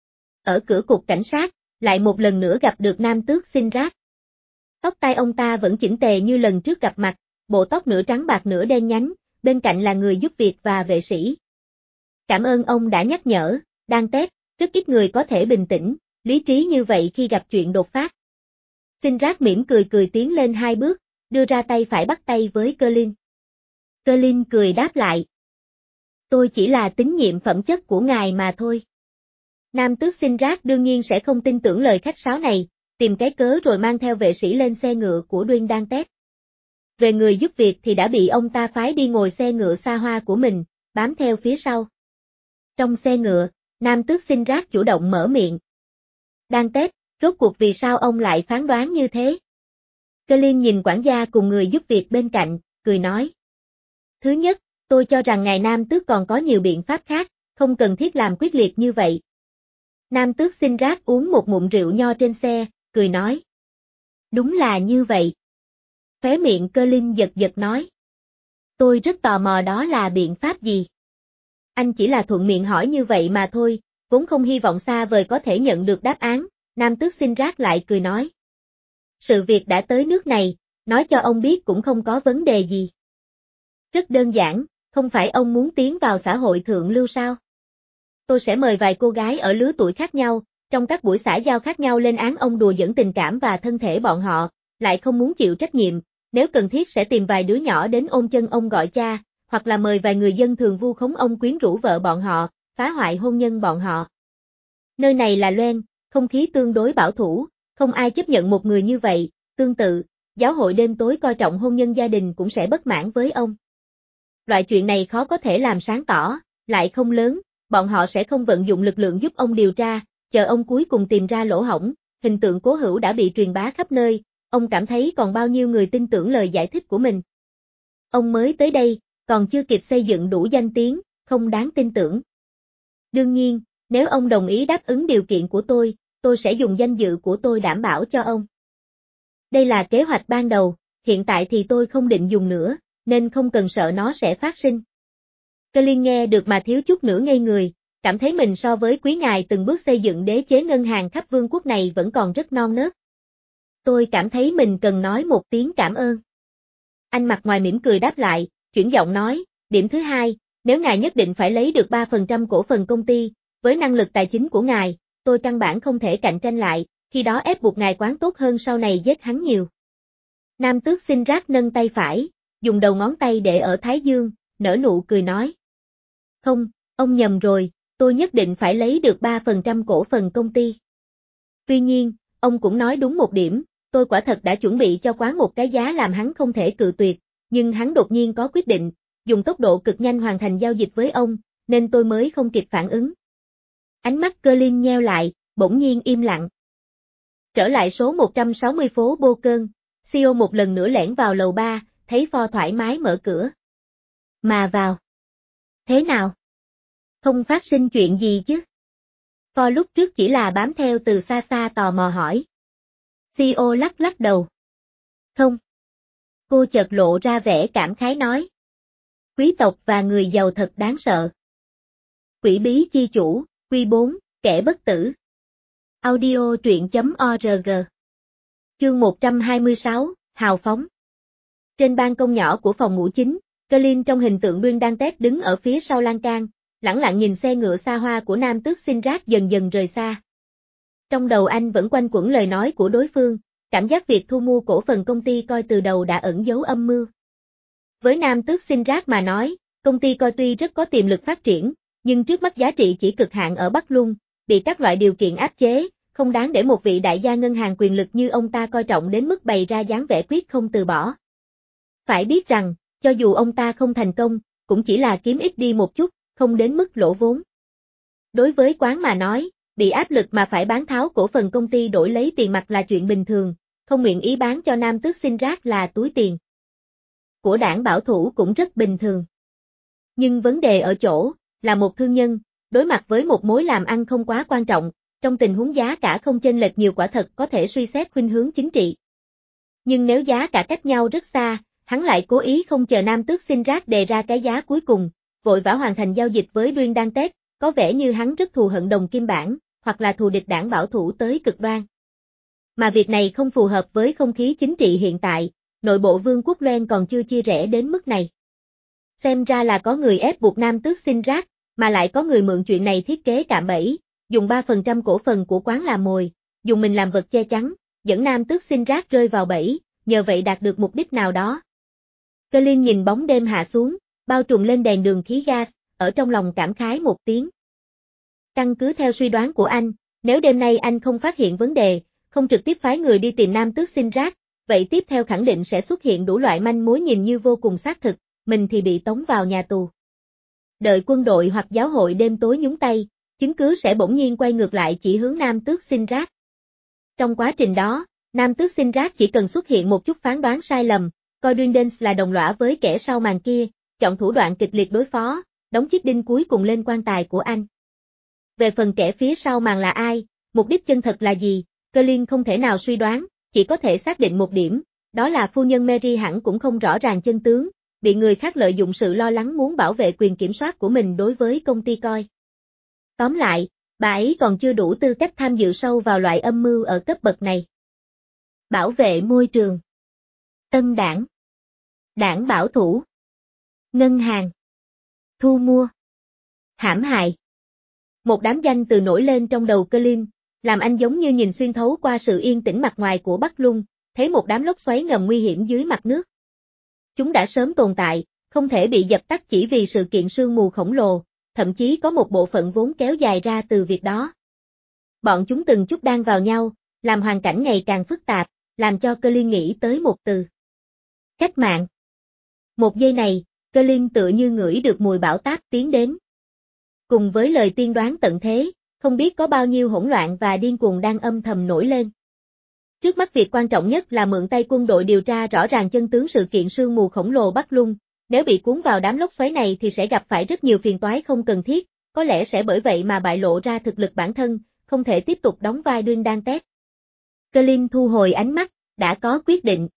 Ở cửa cục cảnh sát, lại một lần nữa gặp được Nam tước Sinrad. Tóc tai ông ta vẫn chỉnh tề như lần trước gặp mặt, bộ tóc nửa trắng bạc nửa đen nhánh, bên cạnh là người giúp việc và vệ sĩ. Cảm ơn ông đã nhắc nhở, đang test, rất ít người có thể bình tĩnh, lý trí như vậy khi gặp chuyện đột phát. Sinrad mỉm cười cười tiến lên hai bước, đưa ra tay phải bắt tay với Colin. Colin cười đáp lại. Tôi chỉ là tín nhiệm phẩm chất của ngài mà thôi. Nam tước Sinrad đương nhiên sẽ không tin tưởng lời khách sáo này, tìm cái cớ rồi mang theo vệ sĩ lên xe ngựa của Duyên Đan Tét. Về người giúp việc thì đã bị ông ta phái đi ngồi xe ngựa xa hoa của mình, bám theo phía sau. Trong xe ngựa, Nam tước Sinrad chủ động mở miệng. Đan Tét, rốt cuộc vì sao ông lại phán đoán như thế? Colin nhìn quản gia cùng người giúp việc bên cạnh, cười nói. Thứ nhất, tôi cho rằng ngài Nam tước còn có nhiều biện pháp khác, không cần thiết làm quyết liệt như vậy. Nam tước Sinrad uống một ngụm rượu nho trên xe, cười nói. Đúng là như vậy. Khóe miệng Colin giật giật nói. Tôi rất tò mò đó là biện pháp gì? Anh chỉ là thuận miệng hỏi như vậy mà thôi, vốn không hy vọng xa vời có thể nhận được đáp án, Nam tước Sinrad lại cười nói. Sự việc đã tới nước này, nói cho ông biết cũng không có vấn đề gì. Rất đơn giản, không phải ông muốn tiến vào xã hội thượng lưu sao? Tôi sẽ mời vài cô gái ở lứa tuổi khác nhau, trong các buổi xã giao khác nhau lên án ông đùa giỡn tình cảm và thân thể bọn họ, lại không muốn chịu trách nhiệm, nếu cần thiết sẽ tìm vài đứa nhỏ đến ôm chân ông gọi cha, hoặc là mời vài người dân thường vu khống ông quyến rũ vợ bọn họ, phá hoại hôn nhân bọn họ. Nơi này là Loen, không khí tương đối bảo thủ, không ai chấp nhận một người như vậy, tương tự, giáo hội đêm tối coi trọng hôn nhân gia đình cũng sẽ bất mãn với ông. Loại chuyện này khó có thể làm sáng tỏ, lại không lớn, bọn họ sẽ không vận dụng lực lượng giúp ông điều tra, chờ ông cuối cùng tìm ra lỗ hổng, hình tượng Cố Hữu đã bị truyền bá khắp nơi, ông cảm thấy còn bao nhiêu người tin tưởng lời giải thích của mình. Ông mới tới đây, còn chưa kịp xây dựng đủ danh tiếng, không đáng tin tưởng. Đương nhiên, nếu ông đồng ý đáp ứng điều kiện của tôi, tôi sẽ dùng danh dự của tôi đảm bảo cho ông. Đây là kế hoạch ban đầu, hiện tại thì tôi không định dùng nữa, nên không cần sợ nó sẽ phát sinh. Colin nghe được mà thiếu chút nữa ngây người, cảm thấy mình so với quý ngài từng bước xây dựng đế chế ngân hàng khắp vương quốc này vẫn còn rất non nớt. Tôi cảm thấy mình cần nói một tiếng cảm ơn. Anh mặt ngoài mỉm cười đáp lại, chuyển giọng nói, điểm thứ hai, nếu ngài nhất định phải lấy được ba phần trăm cổ phần công ty, với năng lực tài chính của ngài, tôi căn bản không thể cạnh tranh lại, khi đó ép buộc ngài quán tốt hơn sau này giết hắn nhiều. Nam tước Sinrad nâng tay phải, dùng đầu ngón tay để ở thái dương, nở nụ cười nói. Không, ông nhầm rồi, tôi nhất định phải lấy được ba phần trăm cổ phần công ty. Tuy nhiên, ông cũng nói đúng một điểm, tôi quả thật đã chuẩn bị cho quán một cái giá làm hắn không thể cự tuyệt, nhưng hắn đột nhiên có quyết định, dùng tốc độ cực nhanh hoàn thành giao dịch với ông, nên tôi mới không kịp phản ứng. Ánh mắt Colin nheo lại, bỗng nhiên im lặng. Trở lại số một trăm sáu mươi phố Bô Cơn, xê e ô một lần nữa lẻn vào lầu ba, thấy Ford thoải mái mở cửa. Mà vào. Thế nào? Không phát sinh chuyện gì chứ? Ford lúc trước chỉ là bám theo từ xa xa tò mò hỏi. xê e ô lắc lắc đầu. Không. Cô chợt lộ ra vẻ cảm khái nói. Quý tộc và người giàu thật đáng sợ. Quỷ bí chi chủ, quy bốn, kẻ bất tử. Audio truyện chấm org. Chương một trăm hai mươi sáu, hào phóng. Trên ban công nhỏ của phòng ngủ chính, Colin trong hình tượng Duyên Đan Tét đứng ở phía sau lan can, lẳng lặng nhìn xe ngựa xa hoa của Nam tước Sinrad dần dần rời xa. Trong đầu anh vẫn quanh quẩn lời nói của đối phương, cảm giác việc thu mua cổ phần công ty coi từ đầu đã ẩn giấu âm mưu. Với Nam tước Sinrad mà nói, Công ty coi tuy rất có tiềm lực phát triển, nhưng trước mắt giá trị chỉ cực hạn ở Bắc Luân, bị các loại điều kiện áp chế, không đáng để một vị đại gia ngân hàng quyền lực như ông ta coi trọng đến mức bày ra dáng vẻ quyết không từ bỏ. Phải biết rằng, cho dù ông ta không thành công, cũng chỉ là kiếm ít đi một chút, không đến mức lỗ vốn. Đối với Quán mà nói, bị áp lực mà phải bán tháo cổ phần công ty đổi lấy tiền mặt là chuyện bình thường, không nguyện ý bán cho Nam Tước Sinh Rác là túi tiền của đảng bảo thủ cũng rất bình thường. Nhưng vấn đề ở chỗ, là một thương nhân, đối mặt với một mối làm ăn không quá quan trọng, trong tình huống giá cả không chênh lệch nhiều quả thật có thể suy xét khuynh hướng chính trị. Nhưng nếu giá cả cách nhau rất xa, hắn lại cố ý không chờ Nam Tước Sinh Rác đề ra cái giá cuối cùng, vội vã hoàn thành giao dịch với Duyên Đan Tết, có vẻ như hắn rất thù hận Đồng Kim Bản, hoặc là thù địch đảng bảo thủ tới cực đoan. Mà việc này không phù hợp với không khí chính trị hiện tại, nội bộ Vương quốc Loan còn chưa chia rẽ đến mức này. Xem ra là có người ép buộc Nam Tước Sinh Rác, mà lại có người mượn chuyện này thiết kế cạm bẫy, dùng ba phần trăm cổ phần của Quán làm mồi, dùng mình làm vật che chắn, dẫn Nam Tước Sinh Rác rơi vào bẫy, nhờ vậy đạt được mục đích nào đó. Colin nhìn bóng đêm hạ xuống, bao trùm lên đèn đường khí gas, ở trong lòng cảm khái một tiếng. Căn cứ theo suy đoán của anh, nếu đêm nay anh không phát hiện vấn đề, không trực tiếp phái người đi tìm Nam Tước Sinh Rác, vậy tiếp theo khẳng định sẽ xuất hiện đủ loại manh mối nhìn như vô cùng xác thực, mình thì bị tống vào nhà tù. Đợi quân đội hoặc giáo hội đêm tối nhúng tay, chứng cứ sẽ bỗng nhiên quay ngược lại chỉ hướng Nam Tước Sinh Rác. Trong quá trình đó, Nam Tước Sinh Rác chỉ cần xuất hiện một chút phán đoán sai lầm, coi Duyndens là đồng lõa với kẻ sau màn kia, chọn thủ đoạn kịch liệt đối phó, đóng chiếc đinh cuối cùng lên quan tài của anh. Về phần kẻ phía sau màn là ai, mục đích chân thật là gì, Colin không thể nào suy đoán, chỉ có thể xác định một điểm, đó là phu nhân Mary hẳn cũng không rõ ràng chân tướng, bị người khác lợi dụng sự lo lắng muốn bảo vệ quyền kiểm soát của mình đối với công ty coi. Tóm lại, bà ấy còn chưa đủ tư cách tham dự sâu vào loại âm mưu ở cấp bậc này. Bảo vệ môi trường. Tân đảng. Đảng bảo thủ. Ngân hàng. Thu mua. Hãm hại. Một đám danh từ nổi lên trong đầu Colin, làm anh giống như nhìn xuyên thấu qua sự yên tĩnh mặt ngoài của Bắc Luân, thấy một đám lốc xoáy ngầm nguy hiểm dưới mặt nước. Chúng đã sớm tồn tại, không thể bị dập tắt chỉ vì sự kiện sương mù khổng lồ, thậm chí có một bộ phận vốn kéo dài ra từ việc đó. Bọn chúng từng chút đan vào nhau, làm hoàn cảnh ngày càng phức tạp, làm cho Colin nghĩ tới một từ. Cách mạng. Một giây này, Colin tựa như ngửi được mùi bão táp tiến đến. Cùng với lời tiên đoán tận thế, không biết có bao nhiêu hỗn loạn và điên cuồng đang âm thầm nổi lên. Trước mắt việc quan trọng nhất là mượn tay quân đội điều tra rõ ràng chân tướng sự kiện sương mù khổng lồ Bắc Luân, nếu bị cuốn vào đám lốc xoáy này thì sẽ gặp phải rất nhiều phiền toái không cần thiết, có lẽ sẽ bởi vậy mà bại lộ ra thực lực bản thân, không thể tiếp tục đóng vai Duyên Đan Tết. Colin thu hồi ánh mắt, đã có quyết định.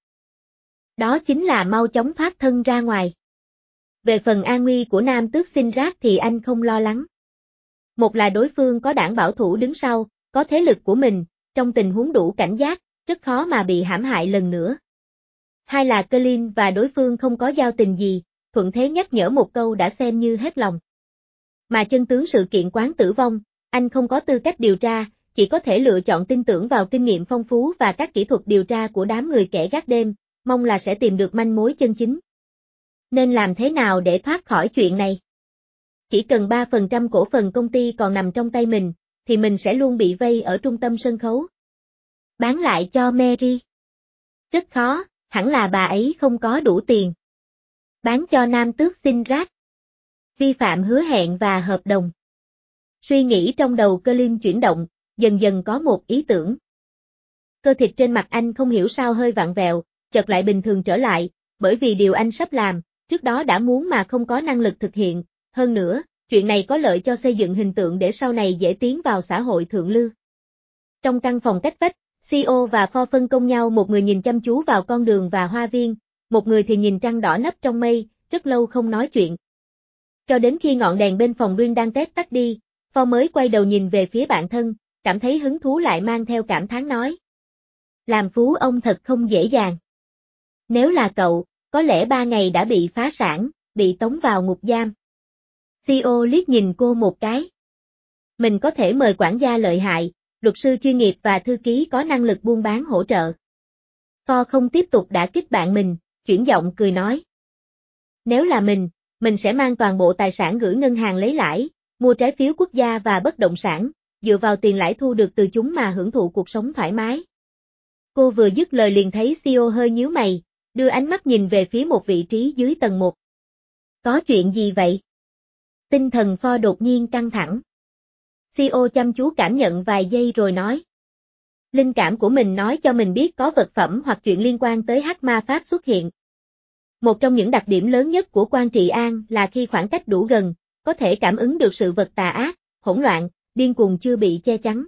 Đó chính là mau chóng thoát thân ra ngoài. Về phần an nguy của Nam Tước Sinh Rác thì anh không lo lắng. Một là đối phương có đảng bảo thủ đứng sau, có thế lực của mình, trong tình huống đủ cảnh giác, rất khó mà bị hãm hại lần nữa. Hai là Colin và đối phương không có giao tình gì, thuận thế nhắc nhở một câu đã xem như hết lòng. Mà chân tướng sự kiện Quán tử vong, anh không có tư cách điều tra, chỉ có thể lựa chọn tin tưởng vào kinh nghiệm phong phú và các kỹ thuật điều tra của đám người kẻ gác đêm, mong là sẽ tìm được manh mối chân chính. Nên làm thế nào để thoát khỏi chuyện này? Chỉ cần ba phần trăm cổ phần công ty còn nằm trong tay mình, thì mình sẽ luôn bị vây ở trung tâm sân khấu. Bán lại cho Mary. Rất khó, hẳn là bà ấy không có đủ tiền. Bán cho Nam Tước Sinh Rác. Vi phạm hứa hẹn và hợp đồng. Suy nghĩ trong đầu Colin chuyển động, dần dần có một ý tưởng. Cơ thịt trên mặt anh không hiểu sao hơi vặn vẹo, chợt lại bình thường trở lại, bởi vì điều anh sắp làm, trước đó đã muốn mà không có năng lực thực hiện, hơn nữa, chuyện này có lợi cho xây dựng hình tượng để sau này dễ tiến vào xã hội thượng lưu. Trong căn phòng cách vách, xê e ô và Ford phân công nhau, một người nhìn chăm chú vào con đường và hoa viên, một người thì nhìn trăng đỏ nấp trong mây, rất lâu không nói chuyện. Cho đến khi ngọn đèn bên phòng Duyên Đan Tết tắt đi, Ford mới quay đầu nhìn về phía bạn thân, cảm thấy hứng thú lại mang theo cảm thán nói. Làm phú ông thật không dễ dàng. Nếu là cậu, có lẽ ba ngày đã bị phá sản, bị tống vào ngục giam. xê e ô liếc nhìn cô một cái. Mình có thể mời quản gia lợi hại, luật sư chuyên nghiệp và thư ký có năng lực buôn bán hỗ trợ. Ford không tiếp tục đả kích bạn mình, chuyển giọng cười nói. Nếu là mình, mình sẽ mang toàn bộ tài sản gửi ngân hàng lấy lãi, mua trái phiếu quốc gia và bất động sản, dựa vào tiền lãi thu được từ chúng mà hưởng thụ cuộc sống thoải mái. Cô vừa dứt lời liền thấy xê e ô hơi nhíu mày, đưa ánh mắt nhìn về phía một vị trí dưới tầng một. Có chuyện gì vậy? Tinh thần Ford đột nhiên căng thẳng. xê e ô chăm chú cảm nhận vài giây rồi nói. Linh cảm của mình nói cho mình biết có vật phẩm hoặc chuyện liên quan tới hắc ma pháp xuất hiện. Một trong những đặc điểm lớn nhất của quan trị an là khi khoảng cách đủ gần, có thể cảm ứng được sự vật tà ác, hỗn loạn, điên cuồng chưa bị che chắn.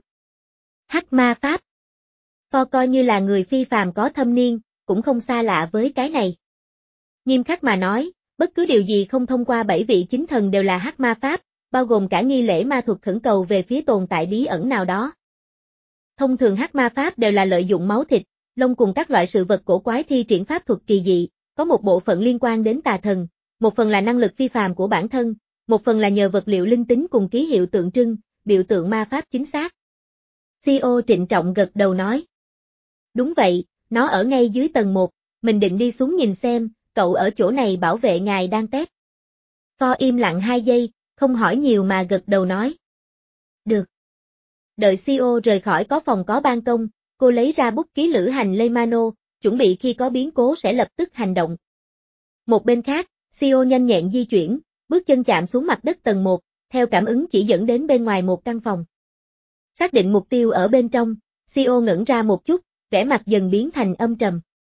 Hắc ma pháp. Ford coi như là người phi phàm có thâm niên, cũng không xa lạ với cái này. Nghiêm khắc mà nói, bất cứ điều gì không thông qua bảy vị chính thần đều là hắc ma pháp, bao gồm cả nghi lễ ma thuật khẩn cầu về phía tồn tại bí ẩn nào đó. Thông thường hắc ma pháp đều là lợi dụng máu thịt, lông cùng các loại sự vật cổ quái thi triển pháp thuật kỳ dị, có một bộ phận liên quan đến tà thần, một phần là năng lực phi phàm của bản thân, một phần là nhờ vật liệu linh tính cùng ký hiệu tượng trưng, biểu tượng ma pháp chính xác. xê e ô trịnh trọng gật đầu nói. Đúng vậy, nó ở ngay dưới tầng một, mình định đi xuống nhìn xem, cậu ở chỗ này bảo vệ ngài đang test. Ford im lặng hai giây, không hỏi nhiều mà gật đầu nói. Được. Đợi xê e ô rời khỏi có phòng có ban công, cô lấy ra bút ký lữ hành Leymano, chuẩn bị khi có biến cố sẽ lập tức hành động. Một bên khác, xê e ô nhanh nhẹn di chuyển, bước chân chạm xuống mặt đất tầng một, theo cảm ứng chỉ dẫn đến bên ngoài một căn phòng. Xác định mục tiêu ở bên trong, xê e ô ngẩn ra một chút, vẻ mặt dần biến thành âm trầm.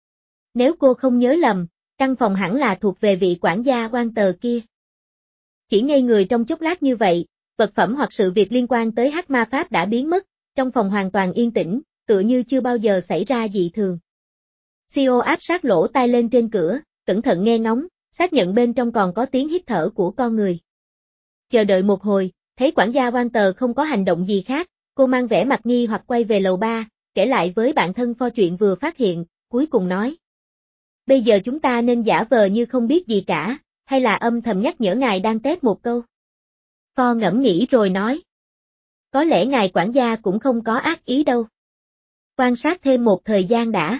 Nếu cô không nhớ lầm, căn phòng hẳn là thuộc về vị quản gia quan tờ kia. Chỉ ngây người trong chốc lát như vậy, vật phẩm hoặc sự việc liên quan tới hắc ma pháp đã biến mất, trong phòng hoàn toàn yên tĩnh, tựa như chưa bao giờ xảy ra dị thường. xê e ô áp sát lỗ tai lên trên cửa, cẩn thận nghe ngóng, xác nhận bên trong còn có tiếng hít thở của con người. Chờ đợi một hồi, thấy quản gia quan tờ không có hành động gì khác, cô mang vẻ mặt nghi hoặc quay về lầu ba, kể lại với bạn thân Ford chuyện vừa phát hiện, cuối cùng nói. Bây giờ chúng ta nên giả vờ như không biết gì cả, hay là âm thầm nhắc nhở ngài đang test một câu. Ford ngẫm nghĩ rồi nói. Có lẽ ngài quản gia cũng không có ác ý đâu. Quan sát thêm một thời gian đã.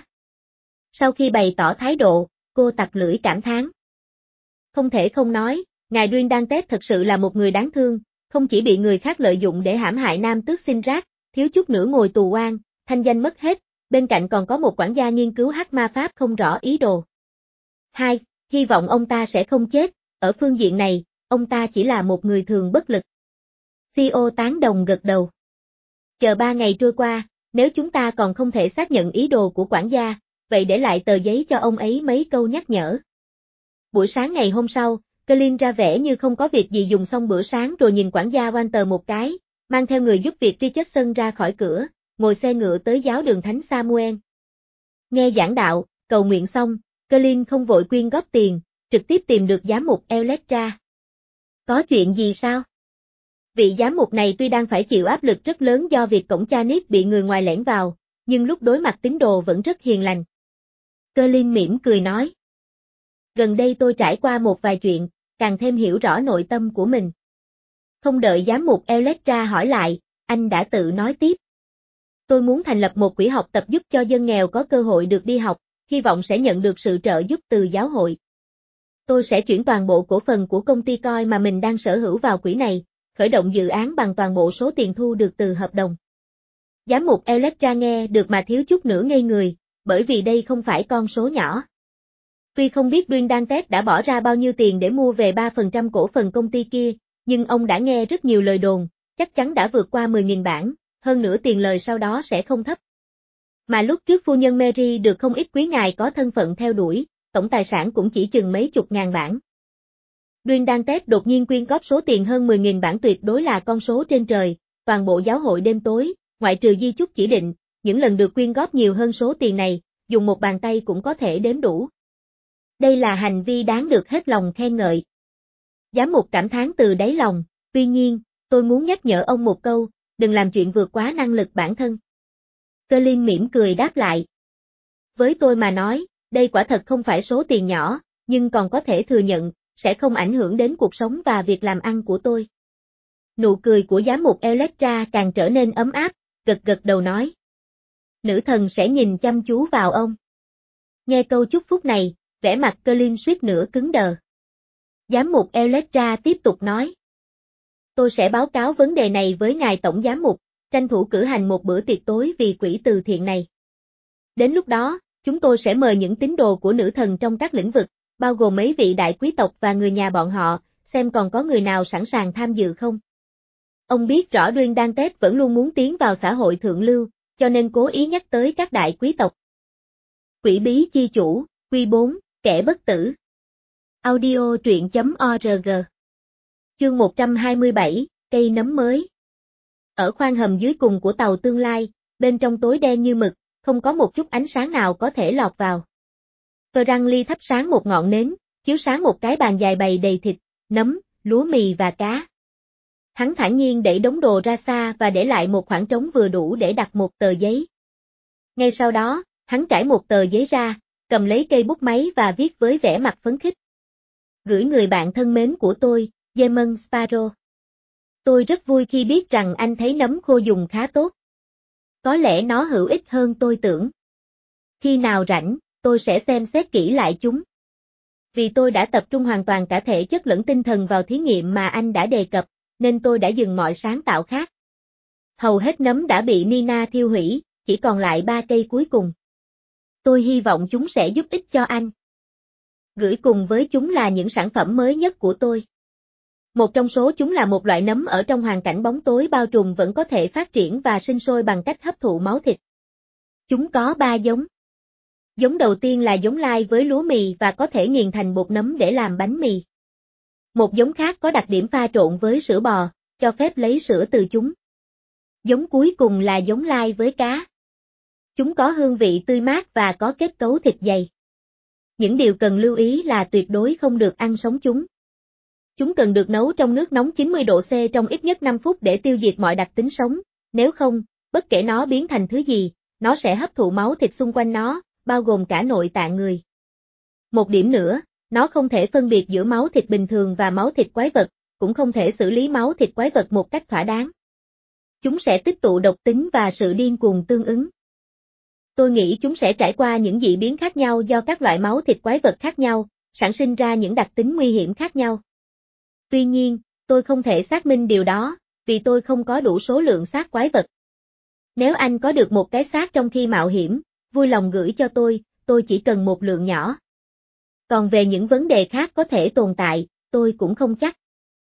Sau khi bày tỏ thái độ, cô tặc lưỡi cảm thán. Không thể không nói, ngài Duyên đang test thật sự là một người đáng thương, không chỉ bị người khác lợi dụng để hãm hại nam tước sinh rác, thiếu chút nữa ngồi tù oan, thanh danh mất hết, bên cạnh còn có một quản gia nghiên cứu hắc ma pháp không rõ ý đồ. Hai, hy vọng ông ta sẽ không chết, ở phương diện này, ông ta chỉ là một người thường bất lực. xê e ô tán đồng gật đầu. Chờ ba ngày trôi qua, nếu chúng ta còn không thể xác nhận ý đồ của quản gia, vậy để lại tờ giấy cho ông ấy mấy câu nhắc nhở. Buổi sáng ngày hôm sau, Colin ra vẻ như không có việc gì dùng xong bữa sáng rồi nhìn quản gia Walter một cái, mang theo người giúp việc Richardson ra khỏi cửa, ngồi xe ngựa tới giáo đường Thánh Samuel. Nghe giảng đạo, cầu nguyện xong, Colin không vội quyên góp tiền, trực tiếp tìm được giám mục Electra. Có chuyện gì sao? Vị giám mục này tuy đang phải chịu áp lực rất lớn do việc cổng Chanit bị người ngoài lẻn vào, nhưng lúc đối mặt tín đồ vẫn rất hiền lành. Colin mỉm cười nói. Gần đây tôi trải qua một vài chuyện, càng thêm hiểu rõ nội tâm của mình. Không đợi giám mục Electra hỏi lại, anh đã tự nói tiếp. Tôi muốn thành lập một quỹ học tập giúp cho dân nghèo có cơ hội được đi học, hy vọng sẽ nhận được sự trợ giúp từ giáo hội. Tôi sẽ chuyển toàn bộ cổ phần của công ty coi mà mình đang sở hữu vào quỹ này, khởi động dự án bằng toàn bộ số tiền thu được từ hợp đồng. Giám mục Electra nghe được mà thiếu chút nữa ngây người, bởi vì đây không phải con số nhỏ. Tuy không biết Duyên Đan Tết đã bỏ ra bao nhiêu tiền để mua về ba phần trăm cổ phần công ty kia, nhưng ông đã nghe rất nhiều lời đồn, chắc chắn đã vượt qua mười nghìn bảng, hơn nữa tiền lời sau đó sẽ không thấp. Mà lúc trước phu nhân Mary được không ít quý ngài có thân phận theo đuổi, tổng tài sản cũng chỉ chừng mấy chục ngàn bảng. Duyên Đan Tết đột nhiên quyên góp số tiền hơn mười nghìn bảng tuyệt đối là con số trên trời, toàn bộ giáo hội đêm tối, ngoại trừ di chúc chỉ định, những lần được quyên góp nhiều hơn số tiền này, dùng một bàn tay cũng có thể đếm đủ. Đây là hành vi đáng được hết lòng khen ngợi. Giám mục cảm thán từ đáy lòng, tuy nhiên, tôi muốn nhắc nhở ông một câu, đừng làm chuyện vượt quá năng lực bản thân. Colin mỉm cười đáp lại. Với tôi mà nói, đây quả thật không phải số tiền nhỏ, nhưng còn có thể thừa nhận, sẽ không ảnh hưởng đến cuộc sống và việc làm ăn của tôi. Nụ cười của giám mục Electra càng trở nên ấm áp, gật gật đầu nói. Nữ thần sẽ nhìn chăm chú vào ông. Nghe câu chúc phúc này, vẻ mặt Colin suýt nữa cứng đờ. Giám mục Electra tiếp tục nói. Tôi sẽ báo cáo vấn đề này với ngài tổng giám mục, tranh thủ cử hành một bữa tiệc tối vì quỹ từ thiện này. Đến lúc đó, chúng tôi sẽ mời những tín đồ của nữ thần trong các lĩnh vực, bao gồm mấy vị đại quý tộc và người nhà bọn họ, xem còn có người nào sẵn sàng tham dự không. Ông biết rõ Duyên Đan Tết vẫn luôn muốn tiến vào xã hội thượng lưu, cho nên cố ý nhắc tới các đại quý tộc. Quỷ bí chi chủ, Quy bốn, kẻ bất tử. Audio truyện chấm org. Chương một trăm hai mươi bảy, cây nấm mới. Ở khoang hầm dưới cùng của tàu tương lai, bên trong tối đen như mực, không có một chút ánh sáng nào có thể lọt vào. Franklin thắp sáng một ngọn nến, chiếu sáng một cái bàn dài bày đầy thịt, nấm, lúa mì và cá. Hắn thản nhiên đẩy đống đồ ra xa và để lại một khoảng trống vừa đủ để đặt một tờ giấy. Ngay sau đó, hắn trải một tờ giấy ra, cầm lấy cây bút máy và viết với vẻ mặt phấn khích. Gửi người bạn thân mến của tôi, Demon Sparrow. Tôi rất vui khi biết rằng anh thấy nấm khô dùng khá tốt. Có lẽ nó hữu ích hơn tôi tưởng. Khi nào rảnh, tôi sẽ xem xét kỹ lại chúng. Vì tôi đã tập trung hoàn toàn cả thể chất lẫn tinh thần vào thí nghiệm mà anh đã đề cập, nên tôi đã dừng mọi sáng tạo khác. Hầu hết nấm đã bị Nina thiêu hủy, chỉ còn lại ba cây cuối cùng. Tôi hy vọng chúng sẽ giúp ích cho anh. Gửi cùng với chúng là những sản phẩm mới nhất của tôi. Một trong số chúng là một loại nấm ở trong hoàn cảnh bóng tối bao trùm vẫn có thể phát triển và sinh sôi bằng cách hấp thụ máu thịt. Chúng có ba giống. Giống đầu tiên là giống lai với lúa mì và có thể nghiền thành bột nấm để làm bánh mì. Một giống khác có đặc điểm pha trộn với sữa bò, cho phép lấy sữa từ chúng. Giống cuối cùng là giống lai với cá. Chúng có hương vị tươi mát và có kết cấu thịt dày. Những điều cần lưu ý là tuyệt đối không được ăn sống chúng. Chúng cần được nấu trong nước nóng chín mươi độ C trong ít nhất năm phút để tiêu diệt mọi đặc tính sống, nếu không, bất kể nó biến thành thứ gì, nó sẽ hấp thụ máu thịt xung quanh nó, bao gồm cả nội tạng người. Một điểm nữa, nó không thể phân biệt giữa máu thịt bình thường và máu thịt quái vật, cũng không thể xử lý máu thịt quái vật một cách thỏa đáng. Chúng sẽ tích tụ độc tính và sự điên cuồng tương ứng. Tôi nghĩ chúng sẽ trải qua những dị biến khác nhau do các loại máu thịt quái vật khác nhau, sản sinh ra những đặc tính nguy hiểm khác nhau. Tuy nhiên, tôi không thể xác minh điều đó, vì tôi không có đủ số lượng xác quái vật. Nếu anh có được một cái xác trong khi mạo hiểm, vui lòng gửi cho tôi, tôi chỉ cần một lượng nhỏ. Còn về những vấn đề khác có thể tồn tại, tôi cũng không chắc.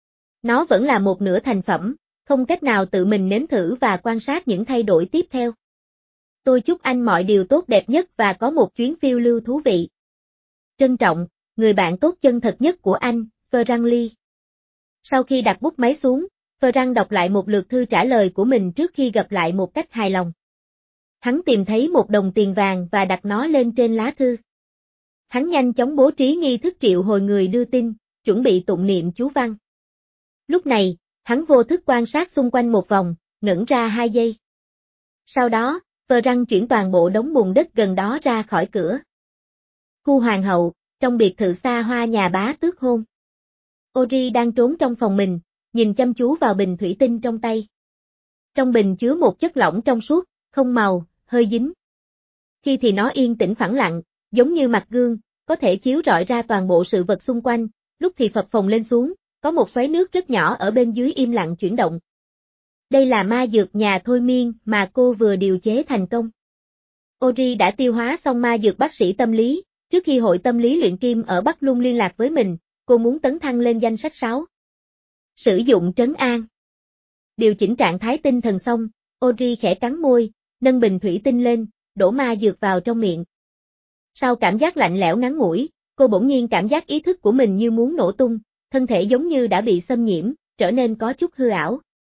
Nó vẫn là một nửa thành phẩm, không cách nào tự mình nếm thử và quan sát những thay đổi tiếp theo. Tôi chúc anh mọi điều tốt đẹp nhất và có một chuyến phiêu lưu thú vị. Trân trọng, người bạn tốt chân thật nhất của anh, Franklin. Sau khi đặt bút máy xuống, Frank đọc lại một lượt thư trả lời của mình trước khi gặp lại một cách hài lòng. Hắn tìm thấy một đồng tiền vàng và đặt nó lên trên lá thư. Hắn nhanh chóng bố trí nghi thức triệu hồi người đưa tin, chuẩn bị tụng niệm chú văn. Lúc này, hắn vô thức quan sát xung quanh một vòng, ngẩn ra hai giây. Sau đó, Frank chuyển toàn bộ đống bùn đất gần đó ra khỏi cửa. Khu hoàng hậu, trong biệt thự xa hoa nhà bá tước hôn. Ori đang trốn trong phòng mình, nhìn chăm chú vào bình thủy tinh trong tay. Trong bình chứa một chất lỏng trong suốt, không màu, hơi dính. Khi thì nó yên tĩnh phẳng lặng, giống như mặt gương, có thể chiếu rọi ra toàn bộ sự vật xung quanh, lúc thì phập phồng lên xuống, có một xoáy nước rất nhỏ ở bên dưới im lặng chuyển động. Đây là ma dược nhà thôi miên mà cô vừa điều chế thành công. Ori đã tiêu hóa xong ma dược bác sĩ tâm lý, trước khi hội tâm lý luyện kim ở Bắc Lung liên lạc với mình, cô muốn tấn thăng lên danh sách sáu. Sử dụng trấn an. Điều chỉnh trạng thái tinh thần xong, Ori khẽ cắn môi, nâng bình thủy tinh lên, đổ ma dược vào trong miệng. Sau cảm giác lạnh lẽo ngắn ngủi, cô bỗng nhiên cảm giác ý thức của mình như muốn nổ tung, thân thể giống như đã bị xâm nhiễm, trở nên có chút hư ảo.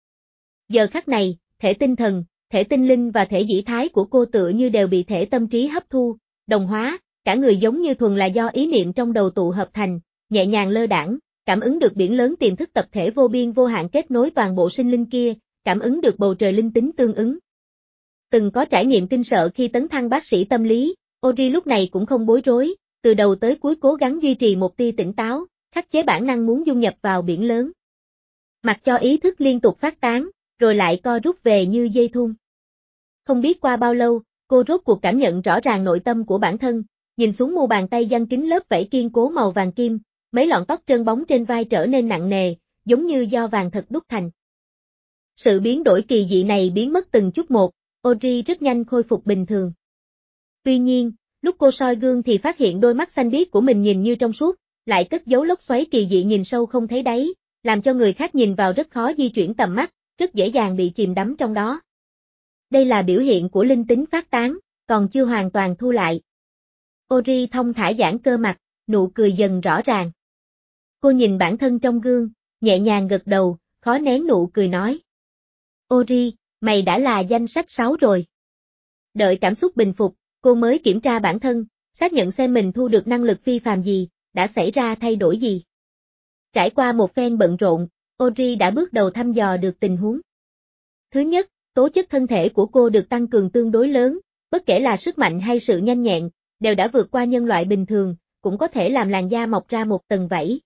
Giờ khắc này, thể tinh thần, thể tinh linh và thể dĩ thái của cô tựa như đều bị thể tâm trí hấp thu, đồng hóa, cả người giống như thuần là do ý niệm trong đầu tụ hợp thành, nhẹ nhàng lơ đãng, cảm ứng được biển lớn tiềm thức tập thể vô biên vô hạn kết nối toàn bộ sinh linh kia, cảm ứng được bầu trời linh tính tương ứng. Từng có trải nghiệm kinh sợ khi tấn thăng bác sĩ tâm lý, Ori lúc này cũng không bối rối, từ đầu tới cuối cố gắng duy trì một tia tỉnh táo, khắc chế bản năng muốn dung nhập vào biển lớn. Mặc cho ý thức liên tục phát tán, rồi lại co rút về như dây thun. Không biết qua bao lâu, cô rốt cuộc cảm nhận rõ ràng nội tâm của bản thân, nhìn xuống mu bàn tay giăng kín lớp vảy kiên cố màu vàng kim, mấy lọn tóc trơn bóng trên vai trở nên nặng nề, giống như do vàng thật đúc thành. Sự biến đổi kỳ dị này biến mất từng chút một, Audrey rất nhanh khôi phục bình thường. Tuy nhiên, lúc cô soi gương thì phát hiện đôi mắt xanh biếc của mình nhìn như trong suốt, lại cất giấu lốc xoáy kỳ dị nhìn sâu không thấy đáy, làm cho người khác nhìn vào rất khó di chuyển tầm mắt, rất dễ dàng bị chìm đắm trong đó. Đây là biểu hiện của linh tính phát tán, còn chưa hoàn toàn thu lại. Audrey thong thả giãn cơ mặt, nụ cười dần rõ ràng. Cô nhìn bản thân trong gương, nhẹ nhàng gật đầu, khó nén nụ cười nói. Audrey, mày đã là danh sách sáu rồi. Đợi cảm xúc bình phục, cô mới kiểm tra bản thân, xác nhận xem mình thu được năng lực phi phàm gì, đã xảy ra thay đổi gì. Trải qua một phen bận rộn, Audrey đã bước đầu thăm dò được tình huống. Thứ nhất, tố chất thân thể của cô được tăng cường tương đối lớn, bất kể là sức mạnh hay sự nhanh nhẹn, đều đã vượt qua nhân loại bình thường, cũng có thể làm làn da mọc ra một tầng vảy.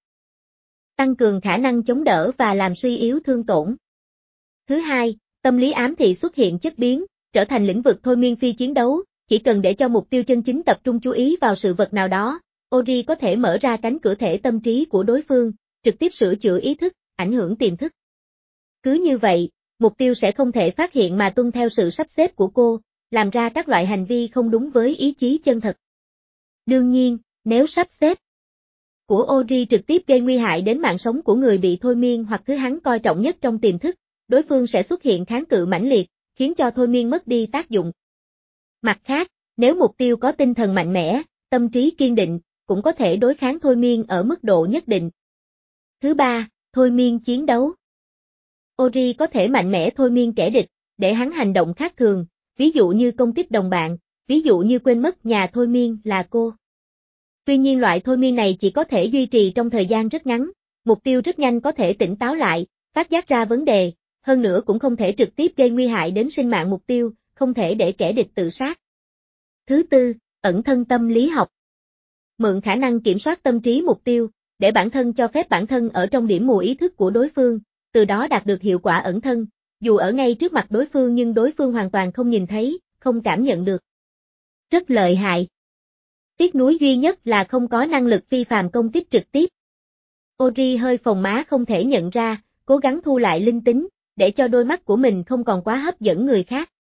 Tăng cường khả năng chống đỡ và làm suy yếu thương tổn. Thứ hai, tâm lý ám thị xuất hiện chất biến, trở thành lĩnh vực thôi miên phi chiến đấu, chỉ cần để cho mục tiêu chân chính tập trung chú ý vào sự vật nào đó, Audrey có thể mở ra cánh cửa thể tâm trí của đối phương, trực tiếp sửa chữa ý thức, ảnh hưởng tiềm thức. Cứ như vậy, mục tiêu sẽ không thể phát hiện mà tuân theo sự sắp xếp của cô, làm ra các loại hành vi không đúng với ý chí chân thật. Đương nhiên, nếu sắp xếp của Audrey trực tiếp gây nguy hại đến mạng sống của người bị thôi miên hoặc thứ hắn coi trọng nhất trong tiềm thức, đối phương sẽ xuất hiện kháng cự mãnh liệt, khiến cho thôi miên mất đi tác dụng. Mặt khác, nếu mục tiêu có tinh thần mạnh mẽ, tâm trí kiên định, cũng có thể đối kháng thôi miên ở mức độ nhất định. Thứ ba, thôi miên chiến đấu. Audrey có thể mạnh mẽ thôi miên kẻ địch, để hắn hành động khác thường, ví dụ như công kích đồng bạn, ví dụ như quên mất nhà thôi miên là cô. Tuy nhiên loại thôi miên này chỉ có thể duy trì trong thời gian rất ngắn, mục tiêu rất nhanh có thể tỉnh táo lại, phát giác ra vấn đề, hơn nữa cũng không thể trực tiếp gây nguy hại đến sinh mạng mục tiêu, không thể để kẻ địch tự sát. Thứ tư, ẩn thân tâm lý học. Mượn khả năng kiểm soát tâm trí mục tiêu, để bản thân cho phép bản thân ở trong điểm mù ý thức của đối phương, từ đó đạt được hiệu quả ẩn thân, dù ở ngay trước mặt đối phương nhưng đối phương hoàn toàn không nhìn thấy, không cảm nhận được. Rất lợi hại. Tiếc nuối duy nhất là không có năng lực phi phàm công kích trực tiếp. Audrey hơi phồng má không thể nhận ra, cố gắng thu lại linh tính, để cho đôi mắt của mình không còn quá hấp dẫn người khác.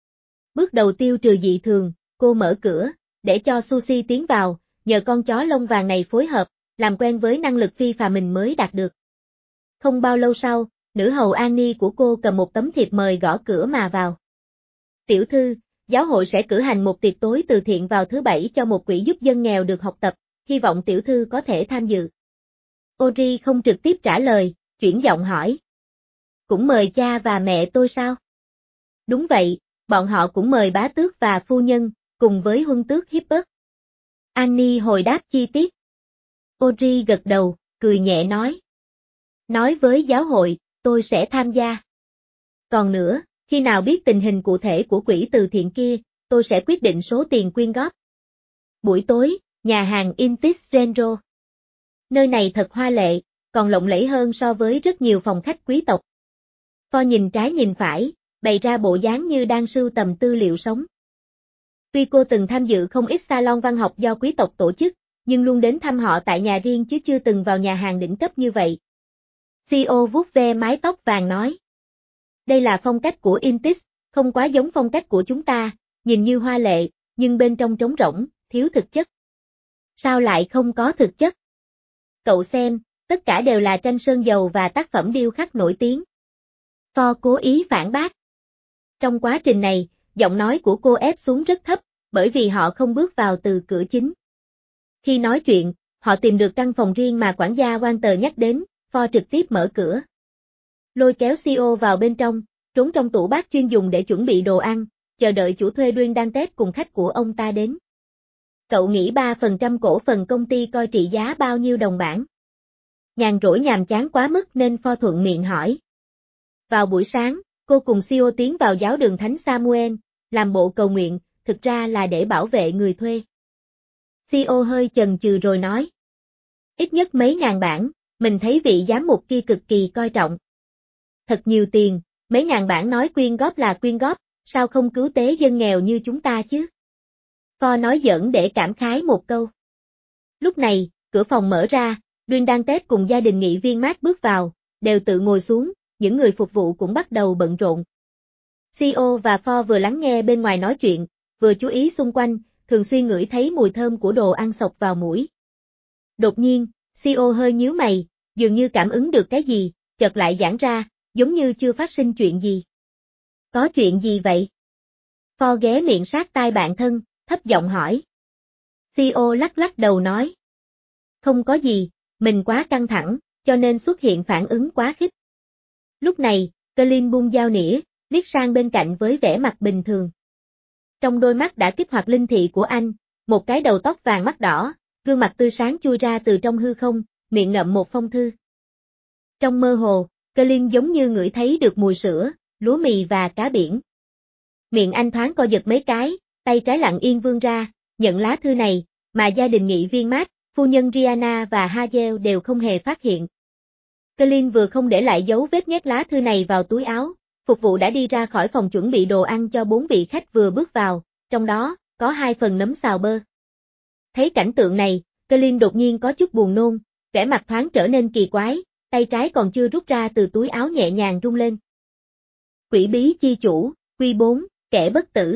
Bước đầu tiêu trừ dị thường, cô mở cửa, để cho Sushi tiến vào, nhờ con chó lông vàng này phối hợp, làm quen với năng lực phi phàm mình mới đạt được. Không bao lâu sau, nữ hầu Annie của cô cầm một tấm thiệp mời gõ cửa mà vào. Tiểu thư, giáo hội sẽ cử hành một tiệc tối từ thiện vào thứ bảy cho một quỹ giúp dân nghèo được học tập, hy vọng tiểu thư có thể tham dự. Audrey không trực tiếp trả lời, chuyển giọng hỏi. Cũng mời cha và mẹ tôi sao? Đúng vậy, bọn họ cũng mời bá tước và phu nhân, cùng với huân tước Hibbert. Annie hồi đáp chi tiết. Audrey gật đầu, cười nhẹ nói. Nói với giáo hội, tôi sẽ tham gia. Còn nữa, khi nào biết tình hình cụ thể của quỹ từ thiện kia, tôi sẽ quyết định số tiền quyên góp. Buổi tối, nhà hàng Intis Genro. Nơi này thật hoa lệ, còn lộng lẫy hơn so với rất nhiều phòng khách quý tộc. Ford nhìn trái nhìn phải, bày ra bộ dáng như đang sưu tầm tư liệu sống. Tuy cô từng tham dự không ít salon văn học do quý tộc tổ chức, nhưng luôn đến thăm họ tại nhà riêng chứ chưa từng vào nhà hàng đỉnh cấp như vậy. xê e ô vuốt ve mái tóc vàng nói. Đây là phong cách của Intis, không quá giống phong cách của chúng ta, nhìn như hoa lệ, nhưng bên trong trống rỗng, thiếu thực chất. Sao lại không có thực chất? Cậu xem, tất cả đều là tranh sơn dầu và tác phẩm điêu khắc nổi tiếng. Ford cố ý phản bác. Trong quá trình này, giọng nói của cô ép xuống rất thấp, bởi vì họ không bước vào từ cửa chính. Khi nói chuyện, họ tìm được căn phòng riêng mà quản gia Walter nhắc đến, Ford trực tiếp mở cửa. Lôi kéo xê e ô vào bên trong, trốn trong tủ bát chuyên dùng để chuẩn bị đồ ăn, chờ đợi chủ thuê Duyên đang tết cùng khách của ông ta đến. Cậu nghĩ ba phần trăm cổ phần công ty coi trị giá bao nhiêu đồng bảng? Nhàn rỗi nhàm chán quá mức nên Ford thuận miệng hỏi. Vào buổi sáng, cô cùng xê e ô tiến vào giáo đường Thánh Samuel, làm bộ cầu nguyện, thực ra là để bảo vệ người thuê. xê e ô hơi chần chừ rồi nói. Ít nhất mấy ngàn bảng, mình thấy vị giám mục kia cực kỳ coi trọng. Thật nhiều tiền, mấy ngàn bảng nói quyên góp là quyên góp, sao không cứu tế dân nghèo như chúng ta chứ? Ford nói giỡn để cảm khái một câu. Lúc này, cửa phòng mở ra, Dundee cùng gia đình nghị viên Matt bước vào, đều tự ngồi xuống, những người phục vụ cũng bắt đầu bận rộn. xê e ô và Ford vừa lắng nghe bên ngoài nói chuyện, vừa chú ý xung quanh, thường xuyên ngửi thấy mùi thơm của đồ ăn xộc vào mũi. Đột nhiên, xê e ô hơi nhíu mày, dường như cảm ứng được cái gì, chợt lại giãn ra, giống như chưa phát sinh chuyện gì. Có chuyện gì vậy? Ford ghé miệng sát tai bạn thân, thấp giọng hỏi. xê e ô lắc lắc đầu nói. Không có gì, mình quá căng thẳng, cho nên xuất hiện phản ứng quá khích. Lúc này, Colin buông dao nĩa, liếc sang bên cạnh với vẻ mặt bình thường. Trong đôi mắt đã kích hoạt linh thị của anh, một cái đầu tóc vàng mắt đỏ, gương mặt tươi sáng chui ra từ trong hư không, miệng ngậm một phong thư. Trong mơ hồ, Colin giống như ngửi thấy được mùi sữa, lúa mì và cá biển. Miệng anh thoáng co giật mấy cái, tay trái lặng yên vươn ra, nhận lá thư này, mà gia đình nghị viên Matt, phu nhân Rihanna và Hazel đều không hề phát hiện. Colin vừa không để lại dấu vết nhét lá thư này vào túi áo, phục vụ đã đi ra khỏi phòng chuẩn bị đồ ăn cho bốn vị khách vừa bước vào, trong đó, có hai phần nấm xào bơ. Thấy cảnh tượng này, Colin đột nhiên có chút buồn nôn, vẻ mặt thoáng trở nên kỳ quái, tay trái còn chưa rút ra từ túi áo nhẹ nhàng rung lên. Quỷ bí chi chủ, Quy bốn, kẻ bất tử.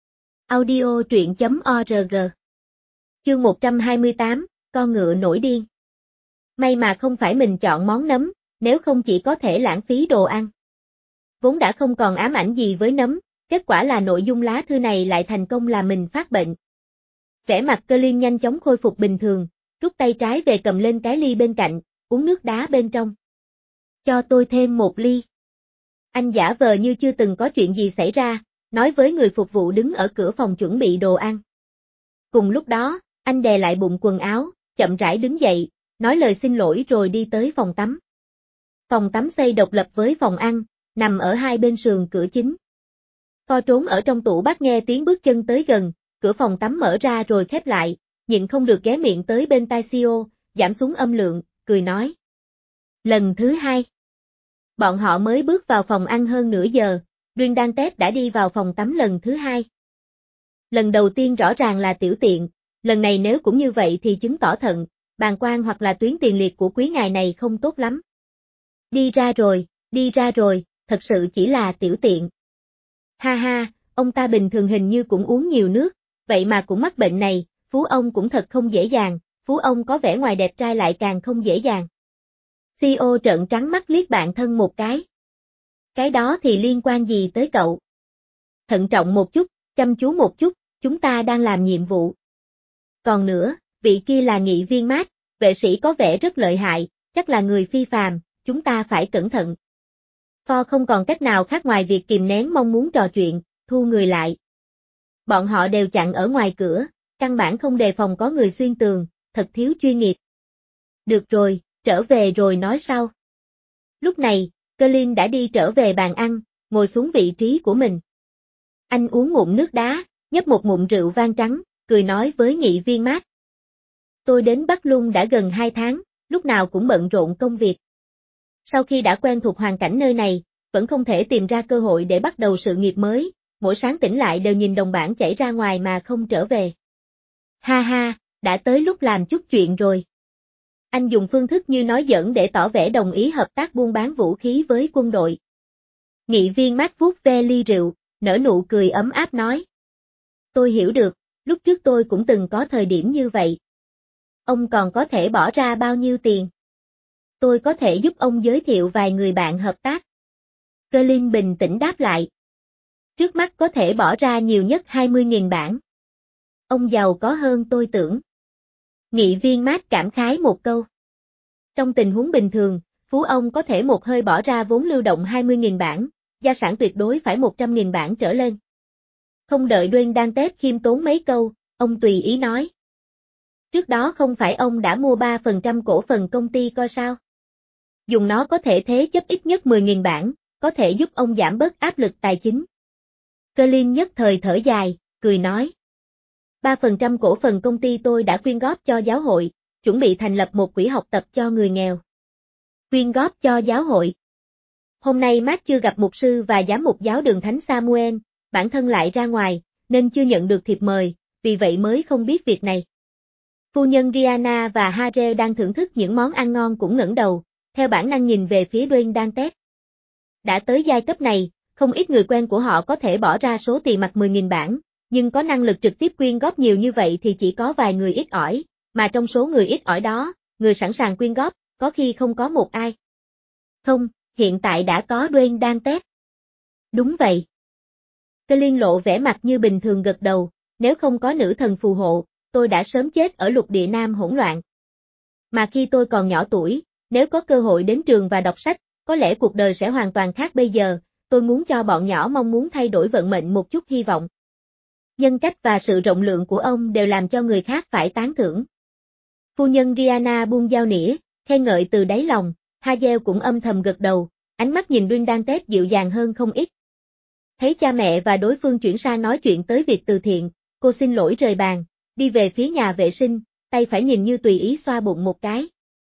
Audio truyện chấm org. Chương một trăm hai mươi tám, con ngựa nổi điên. May mà không phải mình chọn món nấm, nếu không chỉ có thể lãng phí đồ ăn. Vốn đã không còn ám ảnh gì với nấm, kết quả là nội dung lá thư này lại thành công làm mình phát bệnh. Vẻ mặt Colin nhanh chóng khôi phục bình thường, rút tay trái về cầm lên cái ly bên cạnh, uống nước đá bên trong. Cho tôi thêm một ly. Anh giả vờ như chưa từng có chuyện gì xảy ra, nói với người phục vụ đứng ở cửa phòng chuẩn bị đồ ăn. Cùng lúc đó, anh đè lại bụng quần áo, chậm rãi đứng dậy, nói lời xin lỗi rồi đi tới phòng tắm. Phòng tắm xây độc lập với phòng ăn, nằm ở hai bên sườn cửa chính. Ford trốn ở trong tủ bát nghe tiếng bước chân tới gần, cửa phòng tắm mở ra rồi khép lại, nhịn không được ghé miệng tới bên tai xê e ô, giảm xuống âm lượng, cười nói. Lần thứ hai. Bọn họ mới bước vào phòng ăn hơn nửa giờ, Dundee đã đi vào phòng tắm lần thứ hai. Lần đầu tiên rõ ràng là tiểu tiện, lần này nếu cũng như vậy thì chứng tỏ thận, bàng quang hoặc là tuyến tiền liệt của quý ngài này không tốt lắm. Đi ra rồi, đi ra rồi, thật sự chỉ là tiểu tiện. Ha ha, ông ta bình thường hình như cũng uống nhiều nước, vậy mà cũng mắc bệnh này, phú ông cũng thật không dễ dàng, phú ông có vẻ ngoài đẹp trai lại càng không dễ dàng. xê e ô trợn trắng mắt liếc bạn thân một cái. Cái đó thì liên quan gì tới cậu? Thận trọng một chút, chăm chú một chút, chúng ta đang làm nhiệm vụ. Còn nữa, vị kia là nghị viên Matt, vệ sĩ có vẻ rất lợi hại, chắc là người phi phàm, chúng ta phải cẩn thận. Ford không còn cách nào khác ngoài việc kìm nén mong muốn trò chuyện, thu người lại. Bọn họ đều chặn ở ngoài cửa, căn bản không đề phòng có người xuyên tường, thật thiếu chuyên nghiệp. Được rồi, trở về rồi nói sau. Lúc này, Colin đã đi trở về bàn ăn, ngồi xuống vị trí của mình. Anh uống ngụm nước đá, nhấp một ngụm rượu vang trắng, cười nói với nghị viên Matt. Tôi đến Bắc Lung đã gần hai tháng, lúc nào cũng bận rộn công việc. Sau khi đã quen thuộc hoàn cảnh nơi này, vẫn không thể tìm ra cơ hội để bắt đầu sự nghiệp mới, mỗi sáng tỉnh lại đều nhìn đồng bảng chảy ra ngoài mà không trở về. Ha ha, đã tới lúc làm chút chuyện rồi. Anh dùng phương thức như nói giỡn để tỏ vẻ đồng ý hợp tác buôn bán vũ khí với quân đội. Nghị viên Matt vuốt ve ly rượu, nở nụ cười ấm áp nói. Tôi hiểu được, lúc trước tôi cũng từng có thời điểm như vậy. Ông còn có thể bỏ ra bao nhiêu tiền? Tôi có thể giúp ông giới thiệu vài người bạn hợp tác. Colin bình tĩnh đáp lại. Trước mắt có thể bỏ ra nhiều nhất hai mươi nghìn bảng. Ông giàu có hơn tôi tưởng. Nghị viên Matt cảm khái một câu. Trong tình huống bình thường, phú ông có thể một hơi bỏ ra vốn lưu động hai mươi nghìn bảng, gia sản tuyệt đối phải một trăm nghìn bảng trở lên. Không đợi Dundee khiêm tốn mấy câu, ông tùy ý nói. Trước đó không phải ông đã mua ba phần trăm cổ phần công ty coi sao? Dùng nó có thể thế chấp ít nhất mười nghìn bảng, có thể giúp ông giảm bớt áp lực tài chính. Colin nhất thời thở dài, cười nói. ba phần trăm cổ phần công ty tôi đã quyên góp cho giáo hội, chuẩn bị thành lập một quỹ học tập cho người nghèo. Quyên góp cho giáo hội. Hôm nay Matt chưa gặp mục sư và giám mục giáo đường Thánh Samuel, bản thân lại ra ngoài, nên chưa nhận được thiệp mời, vì vậy mới không biết việc này. Phu nhân Rihanna và Harrell đang thưởng thức những món ăn ngon cũng ngẩng đầu, theo bản năng nhìn về phía Dwayne Dantes. Đã tới giai cấp này, không ít người quen của họ có thể bỏ ra số tiền mặt mười nghìn bảng, nhưng có năng lực trực tiếp quyên góp nhiều như vậy thì chỉ có vài người ít ỏi, mà trong số người ít ỏi đó, người sẵn sàng quyên góp, có khi không có một ai. Không, hiện tại đã có Dwayne Dantes. Đúng vậy. Colin lộ vẻ mặt như bình thường gật đầu, nếu không có nữ thần phù hộ, tôi đã sớm chết ở lục địa Nam hỗn loạn. Mà khi tôi còn nhỏ tuổi, nếu có cơ hội đến trường và đọc sách, có lẽ cuộc đời sẽ hoàn toàn khác bây giờ, tôi muốn cho bọn nhỏ mong muốn thay đổi vận mệnh một chút hy vọng. Nhân cách và sự rộng lượng của ông đều làm cho người khác phải tán thưởng. Phu nhân Rihanna buông dao nĩa, khen ngợi từ đáy lòng, Hazel cũng âm thầm gật đầu, ánh mắt nhìn Dwayne Dantes dịu dàng hơn không ít. Thấy cha mẹ và đối phương chuyển sang nói chuyện tới việc từ thiện, cô xin lỗi rời bàn, đi về phía nhà vệ sinh, tay phải nhìn như tùy ý xoa bụng một cái.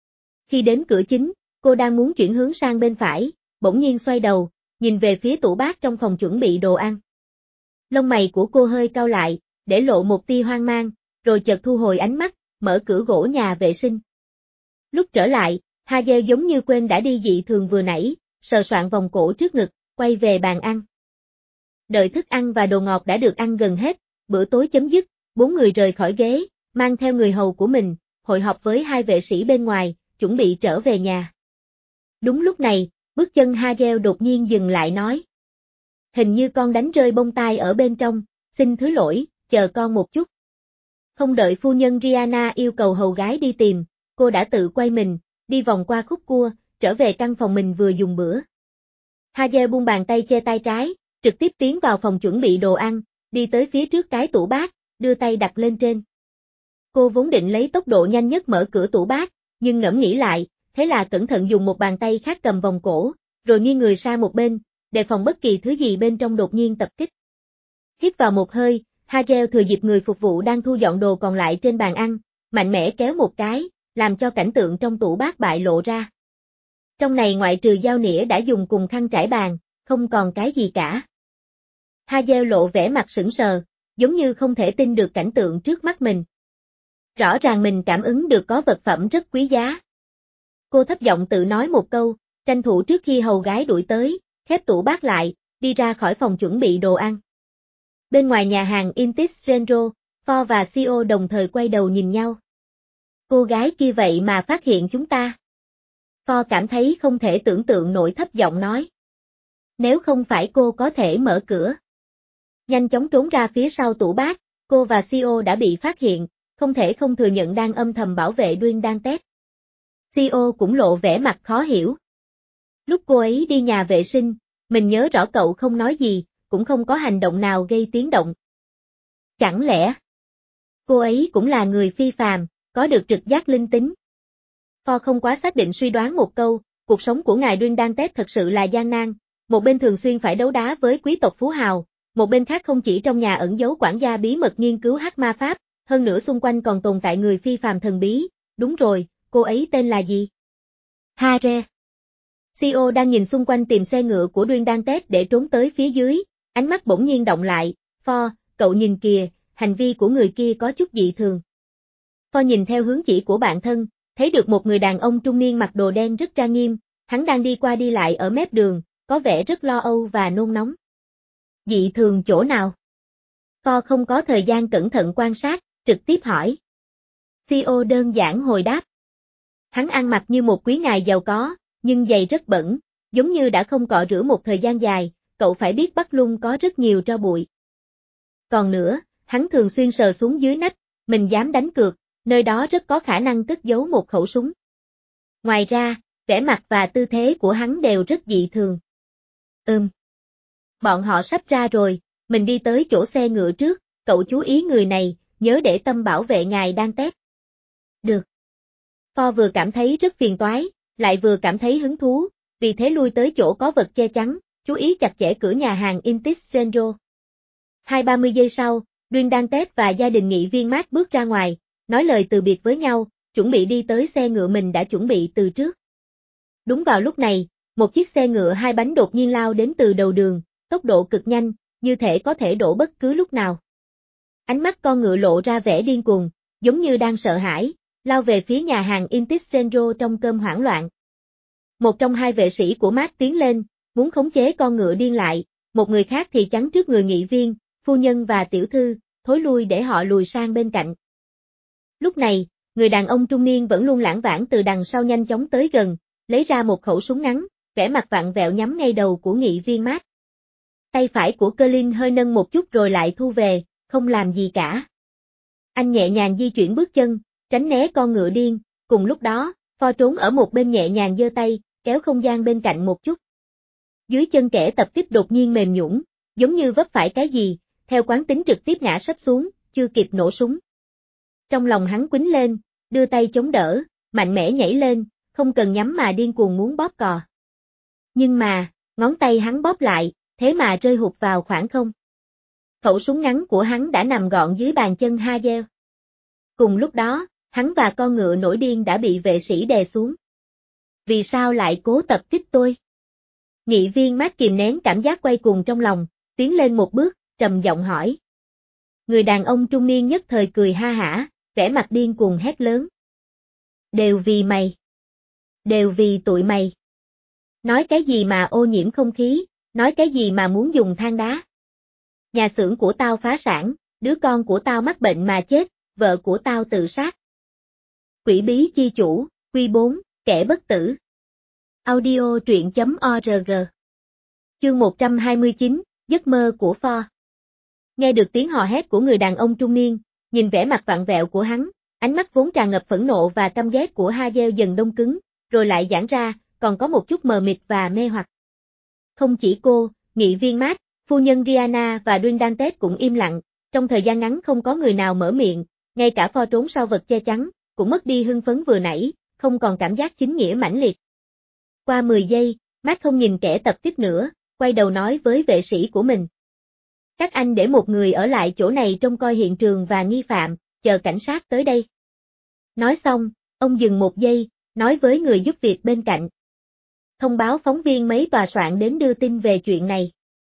Khi đến cửa chính, cô đang muốn chuyển hướng sang bên phải, bỗng nhiên xoay đầu, nhìn về phía tủ bát trong phòng chuẩn bị đồ ăn. Lông mày của cô hơi cau lại, để lộ một tia hoang mang, rồi chợt thu hồi ánh mắt, mở cửa gỗ nhà vệ sinh. Lúc trở lại, Hazel giống như quên đã đi dị thường vừa nãy, sờ soạn vòng cổ trước ngực, quay về bàn ăn. Đợi thức ăn và đồ ngọt đã được ăn gần hết, bữa tối chấm dứt, bốn người rời khỏi ghế, mang theo người hầu của mình, hội họp với hai vệ sĩ bên ngoài, chuẩn bị trở về nhà. Đúng lúc này, bước chân Hazel đột nhiên dừng lại nói. Hình như con đánh rơi bông tai ở bên trong, xin thứ lỗi, chờ con một chút. Không đợi phu nhân Rihanna yêu cầu hầu gái đi tìm, cô đã tự quay mình, đi vòng qua khúc cua, trở về căn phòng mình vừa dùng bữa. Hazel buông bàn tay che tay trái, trực tiếp tiến vào phòng chuẩn bị đồ ăn, đi tới phía trước cái tủ bát, đưa tay đặt lên trên. Cô vốn định lấy tốc độ nhanh nhất mở cửa tủ bát, nhưng ngẫm nghĩ lại, thế là cẩn thận dùng một bàn tay khác cầm vòng cổ, rồi nghiêng người sang một bên, đề phòng bất kỳ thứ gì bên trong đột nhiên tập kích. Hít vào một hơi, Hazel thừa dịp người phục vụ đang thu dọn đồ còn lại trên bàn ăn, mạnh mẽ kéo một cái, làm cho cảnh tượng trong tủ bát bại lộ ra. Trong này ngoại trừ dao nĩa đã dùng cùng khăn trải bàn, không còn cái gì cả. Hazel lộ vẻ mặt sững sờ, giống như không thể tin được cảnh tượng trước mắt mình. Rõ ràng mình cảm ứng được có vật phẩm rất quý giá. Cô thấp giọng tự nói một câu, tranh thủ trước khi hầu gái đuổi tới, khép tủ bát lại, đi ra khỏi phòng chuẩn bị đồ ăn. Bên ngoài nhà hàng Intis Central, Ford và xê e ô đồng thời quay đầu nhìn nhau. Cô gái kia vậy mà phát hiện chúng ta. Ford cảm thấy không thể tưởng tượng nổi, thấp giọng nói. Nếu không phải cô có thể mở cửa. Nhanh chóng trốn ra phía sau tủ bát, cô và xê e ô đã bị phát hiện, không thể không thừa nhận đang âm thầm bảo vệ Dwayne Dantes. xê e ô cũng lộ vẻ mặt khó hiểu. Lúc cô ấy đi nhà vệ sinh, mình nhớ rõ cậu không nói gì, cũng không có hành động nào gây tiếng động. Chẳng lẽ cô ấy cũng là người phi phàm, có được trực giác linh tính? Ford không quá xác định suy đoán một câu, cuộc sống của ngài Dwayne Dantes thật sự là gian nan, một bên thường xuyên phải đấu đá với quý tộc phú hào, một bên khác không chỉ trong nhà ẩn giấu quản gia bí mật nghiên cứu hắc ma pháp, hơn nữa xung quanh còn tồn tại người phi phàm thần bí, đúng rồi, cô ấy tên là gì? Harrell. xê e ô đang nhìn xung quanh tìm xe ngựa của Dwayne Dantes để trốn tới phía dưới, ánh mắt bỗng nhiên động lại, Ford, cậu nhìn kìa, hành vi của người kia có chút dị thường. Ford nhìn theo hướng chỉ của bạn thân, thấy được một người đàn ông trung niên mặc đồ đen rất trang nghiêm, hắn đang đi qua đi lại ở mép đường, có vẻ rất lo âu và nôn nóng. Dị thường chỗ nào? Ford không có thời gian cẩn thận quan sát, trực tiếp hỏi. xê e ô đơn giản hồi đáp. Hắn ăn mặc như một quý ngài giàu có, nhưng giày rất bẩn, giống như đã không cọ rửa một thời gian dài, cậu phải biết Bắc Lung có rất nhiều tro bụi. Còn nữa, hắn thường xuyên sờ xuống dưới nách, mình dám đánh cược, nơi đó rất có khả năng cất giấu một khẩu súng. Ngoài ra, vẻ mặt và tư thế của hắn đều rất dị thường. Ừm. Bọn họ sắp ra rồi, mình đi tới chỗ xe ngựa trước, cậu chú ý người này, nhớ để tâm bảo vệ ngài Dantes. Được. Ford vừa cảm thấy rất phiền toái, lại vừa cảm thấy hứng thú, vì thế lui tới chỗ có vật che chắn, chú ý chặt chẽ cửa nhà hàng Intis Central. Hai ba mươi giây sau, Dwayne Dantes và gia đình nghị viên Matt bước ra ngoài, nói lời từ biệt với nhau, chuẩn bị đi tới xe ngựa mình đã chuẩn bị từ trước. Đúng vào lúc này, một chiếc xe ngựa hai bánh đột nhiên lao đến từ đầu đường, tốc độ cực nhanh, như thể có thể đổ bất cứ lúc nào. Ánh mắt con ngựa lộ ra vẻ điên cuồng, giống như đang sợ hãi, lao về phía nhà hàng Intissenro trong cơn hoảng loạn. Một trong hai vệ sĩ của Mark tiến lên, muốn khống chế con ngựa điên lại, một người khác thì chắn trước người nghị viên, phu nhân và tiểu thư, thối lui để họ lùi sang bên cạnh. Lúc này, người đàn ông trung niên vẫn luôn lãng vãng từ đằng sau nhanh chóng tới gần, lấy ra một khẩu súng ngắn, vẻ mặt vặn vẹo nhắm ngay đầu của nghị viên Mark. Tay phải của Colin hơi nâng một chút rồi lại thu về, không làm gì cả. Anh nhẹ nhàng di chuyển bước chân, tránh né con ngựa điên, cùng lúc đó, Ford trốn ở một bên nhẹ nhàng giơ tay, kéo không gian bên cạnh một chút. Dưới chân kẻ tập kích đột nhiên mềm nhũn, giống như vấp phải cái gì, theo quán tính trực tiếp ngã sấp xuống, chưa kịp nổ súng. Trong lòng hắn quýnh lên, đưa tay chống đỡ, mạnh mẽ nhảy lên, không cần nhắm mà điên cuồng muốn bóp cò. Nhưng mà, ngón tay hắn bóp lại, thế mà rơi hụt vào khoảng không. Khẩu súng ngắn của hắn đã nằm gọn dưới bàn chân Hazel. Cùng lúc đó, hắn và con ngựa nổi điên đã bị vệ sĩ đè xuống. Vì sao lại cố tập kích tôi? Nghị viên Mark kìm nén cảm giác quay cuồng trong lòng, tiến lên một bước, trầm giọng hỏi. Người đàn ông trung niên nhất thời cười ha hả, vẻ mặt điên cuồng hét lớn. Đều vì mày. Đều vì tụi mày. Nói cái gì mà ô nhiễm không khí, nói cái gì mà muốn dùng than đá. Nhà xưởng của tao phá sản, đứa con của tao mắc bệnh mà chết, vợ của tao tự sát. Quỷ bí chi chủ, quy bốn, kẻ bất tử. Audio truyện chấm org. Chương một trăm hai mươi chín, giấc mơ của Ford. Nghe được tiếng hò hét của người đàn ông trung niên, nhìn vẻ mặt vặn vẹo của hắn, ánh mắt vốn tràn ngập phẫn nộ và căm ghét của Hazel dần đông cứng, rồi lại giãn ra, còn có một chút mờ mịt và mê hoặc. Không chỉ cô, nghị viên Mark, phu nhân Rihanna và Dwayne Dantes cũng im lặng, trong thời gian ngắn không có người nào mở miệng, ngay cả Ford trốn sau vật che chắn, cũng mất đi hưng phấn vừa nãy, không còn cảm giác chính nghĩa mãnh liệt. Qua mười giây, Mark không nhìn kẻ tập kích nữa, quay đầu nói với vệ sĩ của mình. Các anh để một người ở lại chỗ này trông coi hiện trường và nghi phạm, chờ cảnh sát tới đây. Nói xong, ông dừng một giây, nói với người giúp việc bên cạnh. Thông báo phóng viên mấy tòa soạn đến đưa tin về chuyện này.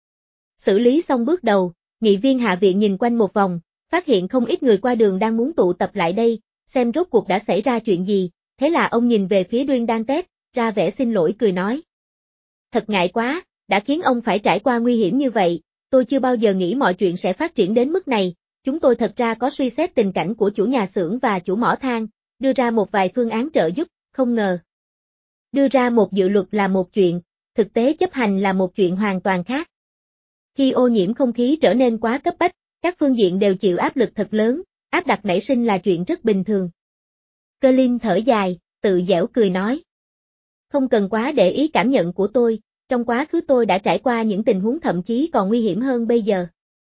Xử lý xong bước đầu, nghị viên hạ viện nhìn quanh một vòng, phát hiện không ít người qua đường đang muốn tụ tập lại đây, xem rốt cuộc đã xảy ra chuyện gì, thế là ông nhìn về phía Dwayne Dantes, ra vẻ xin lỗi cười nói. Thật ngại quá, đã khiến ông phải trải qua nguy hiểm như vậy, tôi chưa bao giờ nghĩ mọi chuyện sẽ phát triển đến mức này, chúng tôi thật ra có suy xét tình cảnh của chủ nhà xưởng và chủ mỏ than, đưa ra một vài phương án trợ giúp, không ngờ. Đưa ra một dự luật là một chuyện, thực tế chấp hành là một chuyện hoàn toàn khác. Khi ô nhiễm không khí trở nên quá cấp bách, các phương diện đều chịu áp lực thật lớn, áp đặt nảy sinh là chuyện rất bình thường. Colin thở dài, tự giễu cười nói. Không cần quá để ý cảm nhận của tôi, trong quá khứ tôi đã trải qua những tình huống thậm chí còn nguy hiểm hơn bây giờ.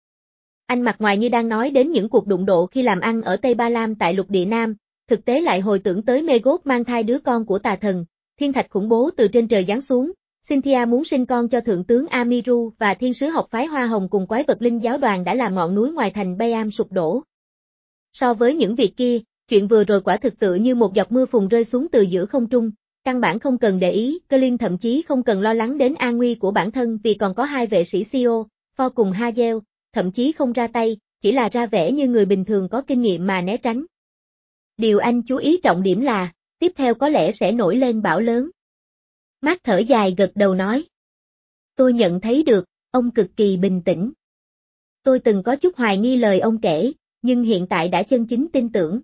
Anh mặt ngoài như đang nói đến những cuộc đụng độ khi làm ăn ở Tây Ba Lam tại lục địa Nam, thực tế lại hồi tưởng tới Megot mang thai đứa con của tà thần, thiên thạch khủng bố từ trên trời giáng xuống, Cynthia muốn sinh con cho thượng tướng Amiru và thiên sứ học phái Hoa Hồng cùng quái vật linh giáo đoàn đã làm ngọn núi ngoài thành Bayam sụp đổ. So với những việc kia, chuyện vừa rồi quả thực tự như một giọt mưa phùn rơi xuống từ giữa không trung, căn bản không cần để ý, Colin thậm chí không cần lo lắng đến an nguy của bản thân vì còn có hai vệ sĩ xê e ô, Ford cùng Hazel, thậm chí không ra tay, chỉ là ra vẻ như người bình thường có kinh nghiệm mà né tránh. Điều anh chú ý trọng điểm là, tiếp theo có lẽ sẽ nổi lên bão lớn. Mark thở dài gật đầu nói. Tôi nhận thấy được, ông cực kỳ bình tĩnh. Tôi từng có chút hoài nghi lời ông kể, nhưng hiện tại đã chân chính tin tưởng.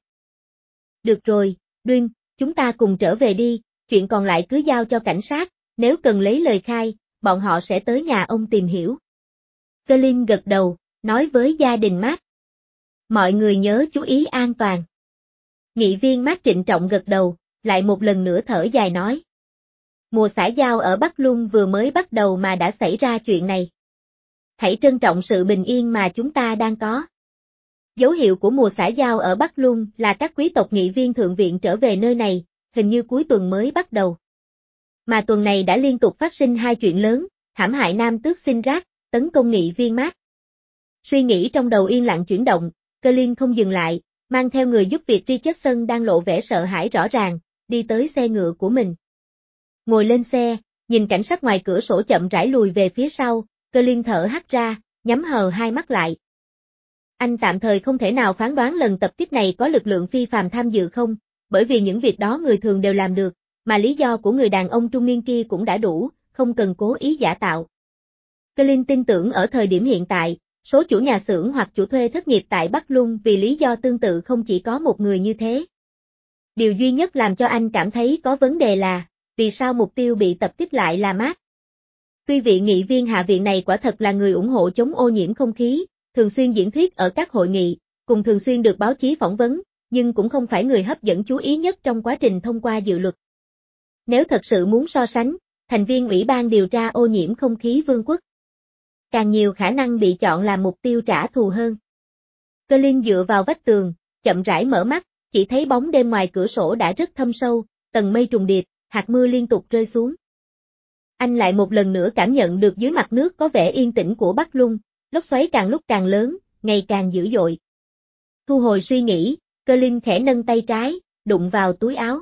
Được rồi, Dwayne, chúng ta cùng trở về đi, chuyện còn lại cứ giao cho cảnh sát, nếu cần lấy lời khai, bọn họ sẽ tới nhà ông tìm hiểu. Colin gật đầu, nói với gia đình Mark. Mọi người nhớ chú ý an toàn. Nghị viên Mark trịnh trọng gật đầu, lại một lần nữa thở dài nói. Mùa xả giao ở Bắc Lung vừa mới bắt đầu mà đã xảy ra chuyện này. Hãy trân trọng sự bình yên mà chúng ta đang có. Dấu hiệu của mùa xả giao ở Bắc Lung là các quý tộc nghị viên thượng viện trở về nơi này, hình như cuối tuần mới bắt đầu. Mà tuần này đã liên tục phát sinh hai chuyện lớn, hãm hại nam tước Sinrak, tấn công nghị viên Mark. Suy nghĩ trong đầu yên lặng chuyển động, Colin không dừng lại, mang theo người giúp việc Richardson đang lộ vẻ sợ hãi rõ ràng, đi tới xe ngựa của mình. Ngồi lên xe, nhìn cảnh sắc ngoài cửa sổ chậm rãi lùi về phía sau, Colin thở hắt ra, nhắm hờ hai mắt lại. Anh tạm thời không thể nào phán đoán lần tập kích này có lực lượng phi phàm tham dự không, bởi vì những việc đó người thường đều làm được, mà lý do của người đàn ông trung niên kia cũng đã đủ, không cần cố ý giả tạo. Colin tin tưởng ở thời điểm hiện tại, số chủ nhà xưởng hoặc chủ thuê thất nghiệp tại Bắc Lung vì lý do tương tự không chỉ có một người như thế. Điều duy nhất làm cho anh cảm thấy có vấn đề là, vì sao mục tiêu bị tập kích lại là Mark? Tuy vị nghị viên hạ viện này quả thật là người ủng hộ chống ô nhiễm không khí, thường xuyên diễn thuyết ở các hội nghị, cùng thường xuyên được báo chí phỏng vấn, nhưng cũng không phải người hấp dẫn chú ý nhất trong quá trình thông qua dự luật. Nếu thật sự muốn so sánh, thành viên Ủy ban điều tra ô nhiễm không khí Vương quốc càng nhiều khả năng bị chọn làm mục tiêu trả thù hơn. Colin dựa vào vách tường, chậm rãi mở mắt, chỉ thấy bóng đêm ngoài cửa sổ đã rất thâm sâu, tầng mây trùng điệp, hạt mưa liên tục rơi xuống. Anh lại một lần nữa cảm nhận được dưới mặt nước có vẻ yên tĩnh của Bắc Lung, lốc xoáy càng lúc càng lớn, ngày càng dữ dội. Thu hồi suy nghĩ, Colin khẽ nâng tay trái, đụng vào túi áo.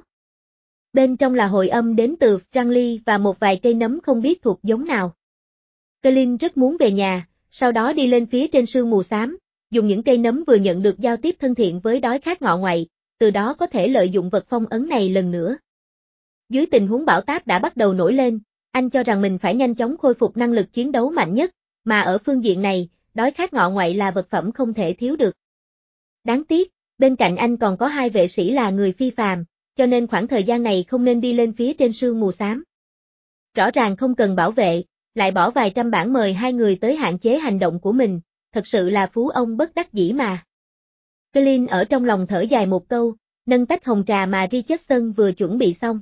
Bên trong là hồi âm đến từ Franklin và một vài cây nấm không biết thuộc giống nào. Colin rất muốn về nhà, sau đó đi lên phía trên sương mù xám, dùng những cây nấm vừa nhận được giao tiếp thân thiện với đói khát ngọ ngoại, từ đó có thể lợi dụng vật phong ấn này lần nữa. Dưới tình huống bão táp đã bắt đầu nổi lên, anh cho rằng mình phải nhanh chóng khôi phục năng lực chiến đấu mạnh nhất, mà ở phương diện này, đói khát ngọ ngoại là vật phẩm không thể thiếu được. Đáng tiếc, bên cạnh anh còn có hai vệ sĩ là người phi phàm, cho nên khoảng thời gian này không nên đi lên phía trên sương mù xám. Rõ ràng không cần bảo vệ, lại bỏ vài trăm bảng mời hai người tới hạn chế hành động của mình, thật sự là phú ông bất đắc dĩ mà. Colin ở trong lòng thở dài một câu, nâng tách hồng trà mà Richardson vừa chuẩn bị xong.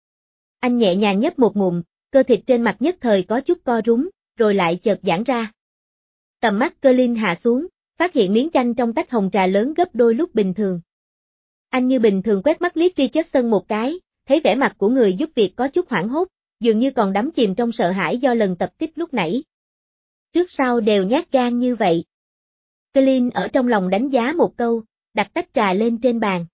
Anh nhẹ nhàng nhấp một ngụm, cơ thịt trên mặt nhất thời có chút co rúm, rồi lại chợt giãn ra. Tầm mắt Colin hạ xuống, phát hiện miếng chanh trong tách hồng trà lớn gấp đôi lúc bình thường. Anh như bình thường quét mắt liếc Richardson một cái, thấy vẻ mặt của người giúp việc có chút hoảng hốt, dường như còn đắm chìm trong sợ hãi do lần tập kích lúc nãy. Trước sau đều nhát gan như vậy. Colin ở trong lòng đánh giá một câu, đặt tách trà lên trên bàn.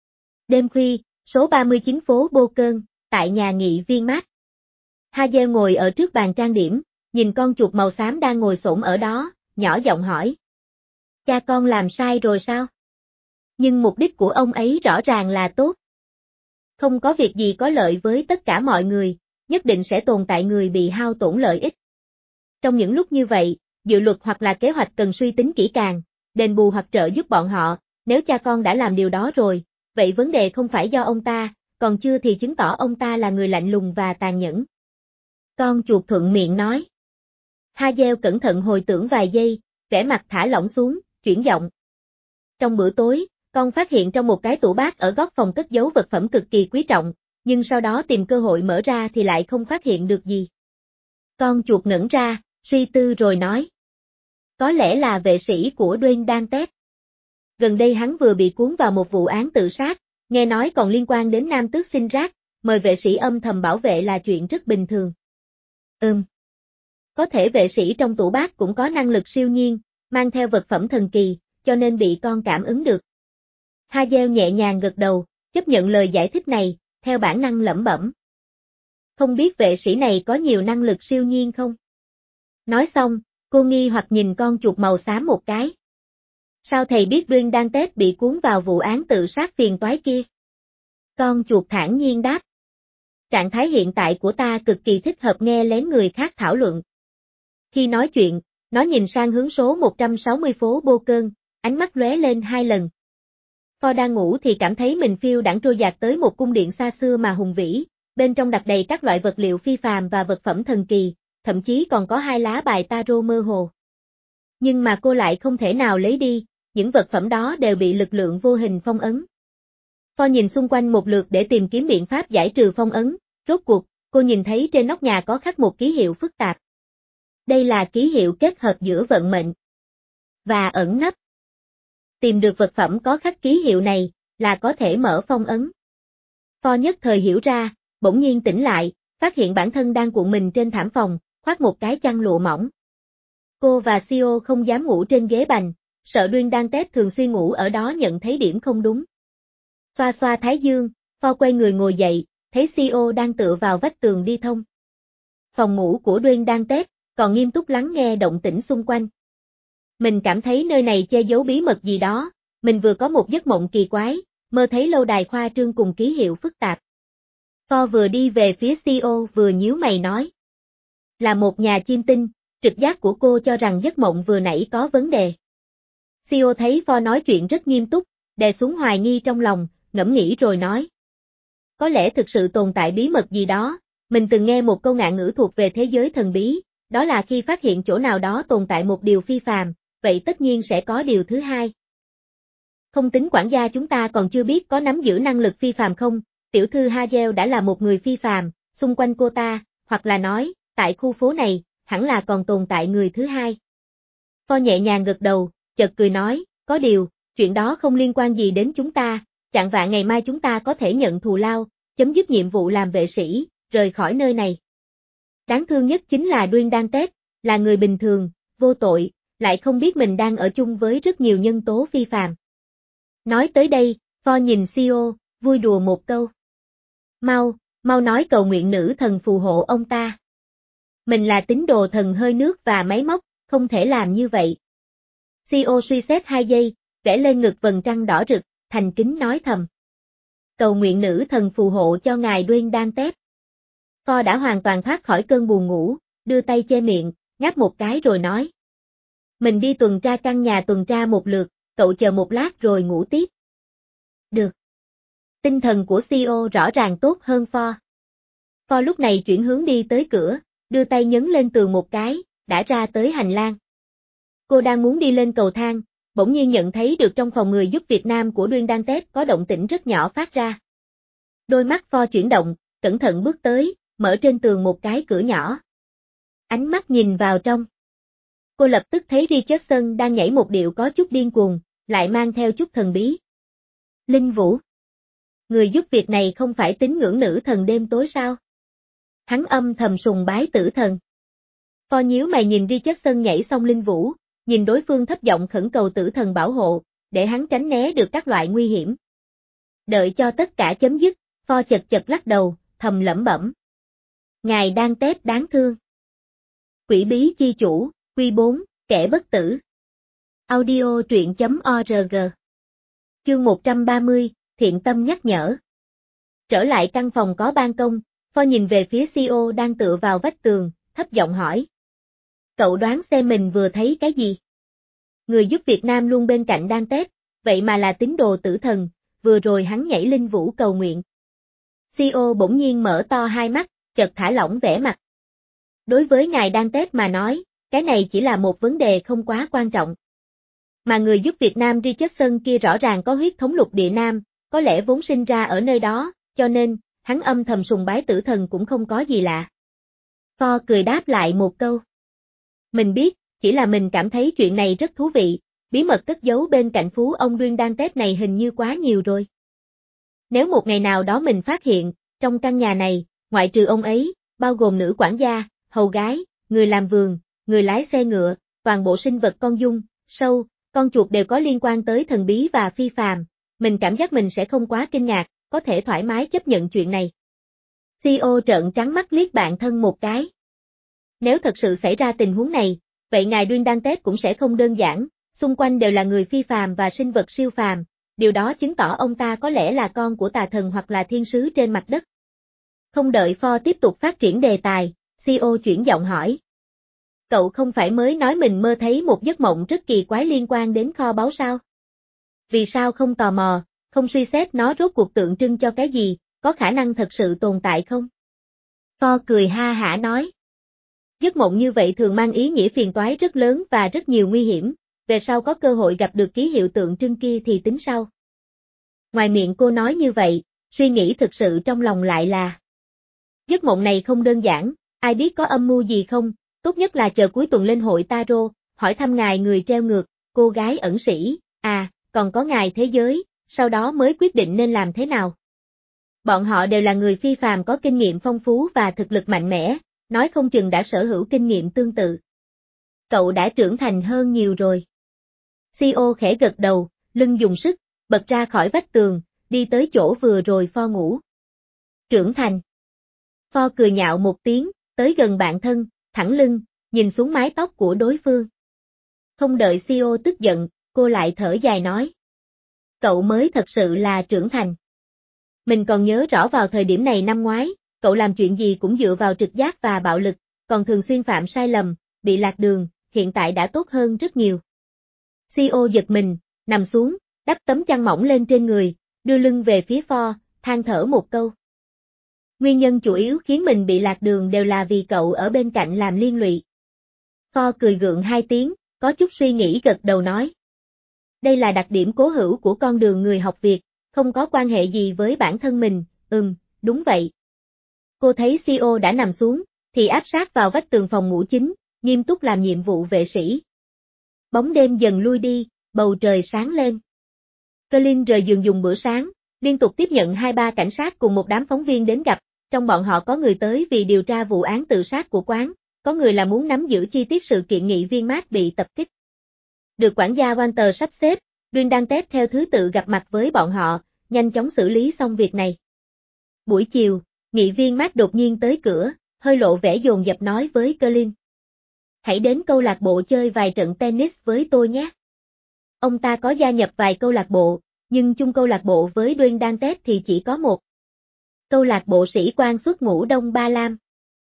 Đêm khuya, số ba mươi chín phố Bô Cơn, tại nhà nghị viên Mark. Hazel ngồi ở trước bàn trang điểm, nhìn con chuột màu xám đang ngồi xổm ở đó, nhỏ giọng hỏi. Cha con làm sai rồi sao? Nhưng mục đích của ông ấy rõ ràng là tốt. Không có việc gì có lợi với tất cả mọi người, nhất định sẽ tồn tại người bị hao tổn lợi ích. Trong những lúc như vậy, dự luật hoặc là kế hoạch cần suy tính kỹ càng, đền bù hoặc trợ giúp bọn họ, nếu cha con đã làm điều đó rồi, vậy vấn đề không phải do ông ta, còn chưa thì chứng tỏ ông ta là người lạnh lùng và tàn nhẫn. Con chuột thuận miệng nói. Hazel cẩn thận hồi tưởng vài giây, vẻ mặt thả lỏng xuống, chuyển giọng. Trong bữa tối, con phát hiện trong một cái tủ bát ở góc phòng cất giấu vật phẩm cực kỳ quý trọng, nhưng sau đó tìm cơ hội mở ra thì lại không phát hiện được gì. Con chuột ngẩn ra, suy tư rồi nói. Có lẽ là vệ sĩ của Dwayne Dantes. Gần đây hắn vừa bị cuốn vào một vụ án tự sát, nghe nói còn liên quan đến nam tước sinh rác, mời vệ sĩ âm thầm bảo vệ là chuyện rất bình thường. Ừm. Có thể vệ sĩ trong tủ bát cũng có năng lực siêu nhiên, mang theo vật phẩm thần kỳ, cho nên bị con cảm ứng được. Hazel nhẹ nhàng gật đầu, chấp nhận lời giải thích này, theo bản năng lẩm bẩm. Không biết vệ sĩ này có nhiều năng lực siêu nhiên không? Nói xong, cô nghi hoặc nhìn con chuột màu xám một cái. Sao thầy biết Dwayne Dantes bị cuốn vào vụ án tự sát phiền toái kia? Con chuột thản nhiên đáp. Trạng thái hiện tại của ta cực kỳ thích hợp nghe lén người khác thảo luận. Khi nói chuyện, nó nhìn sang hướng số một trăm sáu mươi phố Bô Cơn, ánh mắt lóe lên hai lần. Ford đang ngủ thì cảm thấy mình phiêu đãng trôi dạt tới một cung điện xa xưa mà hùng vĩ, bên trong đặt đầy các loại vật liệu phi phàm và vật phẩm thần kỳ, thậm chí còn có hai lá bài tarot mơ hồ. Nhưng mà cô lại không thể nào lấy đi, những vật phẩm đó đều bị lực lượng vô hình phong ấn. Ford nhìn xung quanh một lượt để tìm kiếm biện pháp giải trừ phong ấn, rốt cuộc, cô nhìn thấy trên nóc nhà có khắc một ký hiệu phức tạp. Đây là ký hiệu kết hợp giữa vận mệnh và ẩn nấp. Tìm được vật phẩm có khắc ký hiệu này, là có thể mở phong ấn. Ford nhất thời hiểu ra, bỗng nhiên tỉnh lại, phát hiện bản thân đang cuộn mình trên thảm phòng, khoác một cái chăn lụa mỏng. Cô và Sio không dám ngủ trên ghế bành, sợ Dwayne Dantes thường xuyên ngủ ở đó nhận thấy điểm không đúng. Xoa xoa thái dương, Ford quay người ngồi dậy, thấy Sio đang tựa vào vách tường đi thông phòng ngủ của Dwayne Dantes, còn nghiêm túc lắng nghe động tĩnh xung quanh. Mình cảm thấy nơi này che giấu bí mật gì đó, mình vừa có một giấc mộng kỳ quái, mơ thấy lâu đài khoa trương cùng ký hiệu phức tạp. Pho vừa đi về phía xê e ô vừa nhíu mày nói. Là một nhà chiêm tinh, trực giác của cô cho rằng giấc mộng vừa nãy có vấn đề. xê e ô thấy Pho nói chuyện rất nghiêm túc, đè xuống hoài nghi trong lòng, ngẫm nghĩ rồi nói. Có lẽ thực sự tồn tại bí mật gì đó, mình từng nghe một câu ngạn ngữ thuộc về thế giới thần bí, đó là khi phát hiện chỗ nào đó tồn tại một điều phi phàm, vậy tất nhiên sẽ có điều thứ hai. Không tính quản gia chúng ta còn chưa biết có nắm giữ năng lực phi phàm không, tiểu thư Hagel đã là một người phi phàm, xung quanh cô ta, hoặc là nói, tại khu phố này, hẳn là còn tồn tại người thứ hai. Pho nhẹ nhàng gật đầu, chợt cười nói, có điều, chuyện đó không liên quan gì đến chúng ta, chạng vạng ngày mai chúng ta có thể nhận thù lao, chấm dứt nhiệm vụ làm vệ sĩ, rời khỏi nơi này. Đáng thương nhất chính là Duyên Đan Tết, là người bình thường, vô tội, lại không biết mình đang ở chung với rất nhiều nhân tố phi phàm. Nói tới đây, Pho nhìn xê e ô, vui đùa một câu. Mau, mau nói cầu nguyện nữ thần phù hộ ông ta. Mình là tín đồ thần hơi nước và máy móc, không thể làm như vậy. xê e ô suy xét hai giây, vẽ lên ngực vầng trăng đỏ rực, thành kính nói thầm. Cầu nguyện nữ thần phù hộ cho ngài Duyên Đan Tết. Pho đã hoàn toàn thoát khỏi cơn buồn ngủ, đưa tay che miệng, ngáp một cái rồi nói. Mình đi tuần tra căn nhà tuần tra một lượt, cậu chờ một lát rồi ngủ tiếp. Được. Tinh thần của xê e ô rõ ràng tốt hơn Pho. Pho lúc này chuyển hướng đi tới cửa, đưa tay nhấn lên tường một cái, đã ra tới hành lang. Cô đang muốn đi lên cầu thang, bỗng nhiên nhận thấy được trong phòng người giúp Việt Nam của Duyên Đan Tết có động tĩnh rất nhỏ phát ra. Đôi mắt Pho chuyển động, cẩn thận bước tới, mở trên tường một cái cửa nhỏ. Ánh mắt nhìn vào trong. Cô lập tức thấy Richardson đang nhảy một điệu có chút điên cuồng, lại mang theo chút thần bí. Linh Vũ. Người giúp việc này không phải tín ngưỡng nữ thần đêm tối sao? Hắn âm thầm sùng bái tử thần. Pho nhíu mày nhìn Richardson nhảy xong Linh Vũ, nhìn đối phương thấp giọng khẩn cầu tử thần bảo hộ, để hắn tránh né được các loại nguy hiểm. Đợi cho tất cả chấm dứt, Pho chật chật lắc đầu, thầm lẩm bẩm. Ngài Đan Tết đáng thương. Quỷ bí chi chủ, quy bốn, kẻ bất tử. Audio truyện chấm org. Chương một trăm ba mươi, thiện tâm nhắc nhở. Trở lại căn phòng có ban công, Pho nhìn về phía xê e ô đang tựa vào vách tường, thấp giọng hỏi. Cậu đoán xem mình vừa thấy cái gì? Người giúp Việt Nam luôn bên cạnh Đan Tết, vậy mà là tín đồ tử thần, vừa rồi hắn nhảy Linh Vũ cầu nguyện. xê e ô bỗng nhiên mở to hai mắt, chợt thả lỏng vẻ mặt. Đối với ngài Đan Tết mà nói, cái này chỉ là một vấn đề không quá quan trọng. Mà người giúp Việt Nam Richardson kia rõ ràng có huyết thống lục địa nam, có lẽ vốn sinh ra ở nơi đó, cho nên, hắn âm thầm sùng bái tử thần cũng không có gì lạ. Pho cười đáp lại một câu. Mình biết, chỉ là mình cảm thấy chuyện này rất thú vị, bí mật cất giấu bên cạnh phú ông Duyên Đan Tết này hình như quá nhiều rồi. Nếu một ngày nào đó mình phát hiện, trong căn nhà này, ngoại trừ ông ấy, bao gồm nữ quản gia, hầu gái, người làm vườn, người lái xe ngựa, toàn bộ sinh vật con giun, sâu, con chuột đều có liên quan tới thần bí và phi phàm, mình cảm giác mình sẽ không quá kinh ngạc, có thể thoải mái chấp nhận chuyện này. xê e ô trợn trắng mắt liếc bạn thân một cái. Nếu thật sự xảy ra tình huống này, vậy ngài Duyên Đan Tết cũng sẽ không đơn giản, xung quanh đều là người phi phàm và sinh vật siêu phàm, điều đó chứng tỏ ông ta có lẽ là con của tà thần hoặc là thiên sứ trên mặt đất. Không đợi Pho tiếp tục phát triển đề tài, xê e ô chuyển giọng hỏi. Cậu không phải mới nói mình mơ thấy một giấc mộng rất kỳ quái liên quan đến kho báu sao? Vì sao không tò mò, không suy xét nó rốt cuộc tượng trưng cho cái gì, có khả năng thật sự tồn tại không? Pho cười ha hả nói. Giấc mộng như vậy thường mang ý nghĩa phiền toái rất lớn và rất nhiều nguy hiểm, về sau có cơ hội gặp được ký hiệu tượng trưng kia thì tính sau. Ngoài miệng cô nói như vậy, suy nghĩ thực sự trong lòng lại là. Giấc mộng này không đơn giản, ai biết có âm mưu gì không, tốt nhất là chờ cuối tuần lên hội tarot, hỏi thăm ngài người treo ngược, cô gái ẩn sĩ, à, còn có ngài thế giới, sau đó mới quyết định nên làm thế nào. Bọn họ đều là người phi phàm có kinh nghiệm phong phú và thực lực mạnh mẽ, nói không chừng đã sở hữu kinh nghiệm tương tự. Cậu đã trưởng thành hơn nhiều rồi. xê e ô khẽ gật đầu, lưng dùng sức, bật ra khỏi vách tường, đi tới chỗ vừa rồi Pho ngủ. Trưởng thành. Pho cười nhạo một tiếng, tới gần bạn thân, thẳng lưng, nhìn xuống mái tóc của đối phương. Không đợi xê e ô tức giận, cô lại thở dài nói. Cậu mới thật sự là trưởng thành. Mình còn nhớ rõ vào thời điểm này năm ngoái, cậu làm chuyện gì cũng dựa vào trực giác và bạo lực, còn thường xuyên phạm sai lầm, bị lạc đường, hiện tại đã tốt hơn rất nhiều. xê e ô giật mình, nằm xuống, đắp tấm chăn mỏng lên trên người, đưa lưng về phía Ford, than thở một câu. Nguyên nhân chủ yếu khiến mình bị lạc đường đều là vì cậu ở bên cạnh làm liên lụy. Ford cười gượng hai tiếng, có chút suy nghĩ gật đầu nói. Đây là đặc điểm cố hữu của con đường người học Việt, không có quan hệ gì với bản thân mình, ừm, đúng vậy. Cô thấy xê e ô đã nằm xuống, thì áp sát vào vách tường phòng ngủ chính, nghiêm túc làm nhiệm vụ vệ sĩ. Bóng đêm dần lui đi, bầu trời sáng lên. Colin rời giường dùng bữa sáng, liên tục tiếp nhận hai ba cảnh sát cùng một đám phóng viên đến gặp, trong bọn họ có người tới vì điều tra vụ án tự sát của quán, có người là muốn nắm giữ chi tiết sự kiện nghị viên Matt bị tập kích. Được quản gia Walter sắp xếp, Green đang test theo thứ tự gặp mặt với bọn họ, nhanh chóng xử lý xong việc này. Buổi chiều, nghị viên Matt đột nhiên tới cửa, hơi lộ vẻ dồn dập nói với Colin. Hãy đến câu lạc bộ chơi vài trận tennis với tôi nhé. Ông ta có gia nhập vài câu lạc bộ, nhưng chung câu lạc bộ với Green đang test thì chỉ có một. Câu lạc bộ sĩ quan xuất ngũ Đông Ba Lam.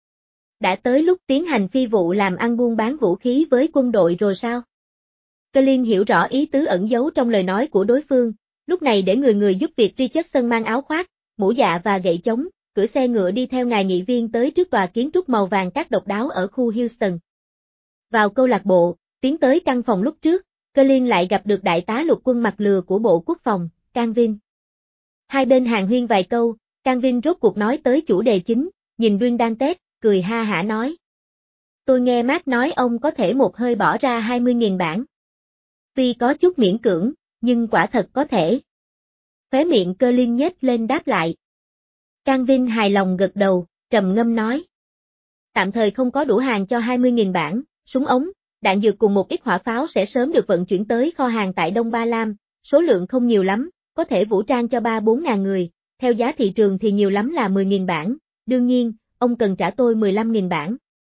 Đã tới lúc tiến hành phi vụ làm ăn buôn bán vũ khí với quân đội rồi sao? Colin hiểu rõ ý tứ ẩn giấu trong lời nói của đối phương, lúc này để người người giúp việc Richardson mang áo khoác, mũ dạ và gậy chống, cưỡi xe ngựa đi theo ngài nghị viên tới trước tòa kiến trúc màu vàng cát độc đáo ở khu Houston. Vào câu lạc bộ, tiến tới căn phòng lúc trước, Colin lại gặp được đại tá lục quân mặt lừa của Bộ Quốc phòng, Canvin. Hai bên hàn huyên vài câu, Canvin rốt cuộc nói tới chủ đề chính, nhìn Green đang test, cười ha hả nói. Tôi nghe Matt nói ông có thể một hơi bỏ ra hai mươi nghìn bảng. Tuy có chút miễn cưỡng, nhưng quả thật có thể. Khóe miệng Colin nhếch lên đáp lại. Canvin hài lòng gật đầu, trầm ngâm nói. Tạm thời không có đủ hàng cho hai mươi nghìn bảng, súng ống, đạn dược cùng một ít hỏa pháo sẽ sớm được vận chuyển tới kho hàng tại Đông Ba Lam, số lượng không nhiều lắm, có thể vũ trang cho ba bốn ngàn người, theo giá thị trường thì nhiều lắm là mười nghìn bảng, đương nhiên, ông cần trả tôi mười lăm nghìn bảng.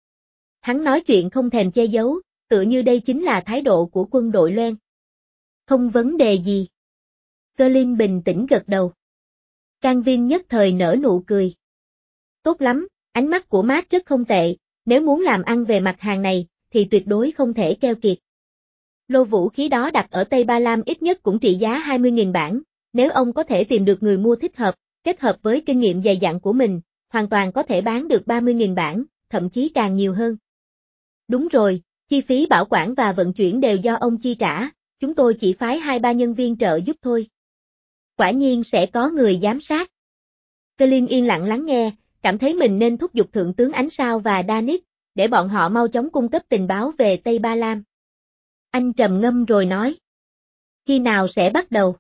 Hắn nói chuyện không thèm che giấu, tựa như đây chính là thái độ của quân đội Loen. Không vấn đề gì. Colin bình tĩnh gật đầu. Canvin nhất thời nở nụ cười. Tốt lắm, ánh mắt của Matt rất không tệ, nếu muốn làm ăn về mặt hàng này, thì tuyệt đối không thể keo kiệt. Lô vũ khí đó đặt ở Tây Ba Lam ít nhất cũng trị giá hai mươi nghìn bảng, nếu ông có thể tìm được người mua thích hợp, kết hợp với kinh nghiệm dày dặn của mình, hoàn toàn có thể bán được ba mươi nghìn bảng, thậm chí càng nhiều hơn. Đúng rồi, chi phí bảo quản và vận chuyển đều do ông chi trả, chúng tôi chỉ phái hai ba nhân viên trợ giúp thôi. Quả nhiên sẽ có người giám sát. Colin yên lặng lắng nghe, cảm thấy mình nên thúc giục Thượng tướng Ánh Sao và Danik, để bọn họ mau chóng cung cấp tình báo về Tây Ba Lam. Anh trầm ngâm rồi nói. Khi nào sẽ bắt đầu?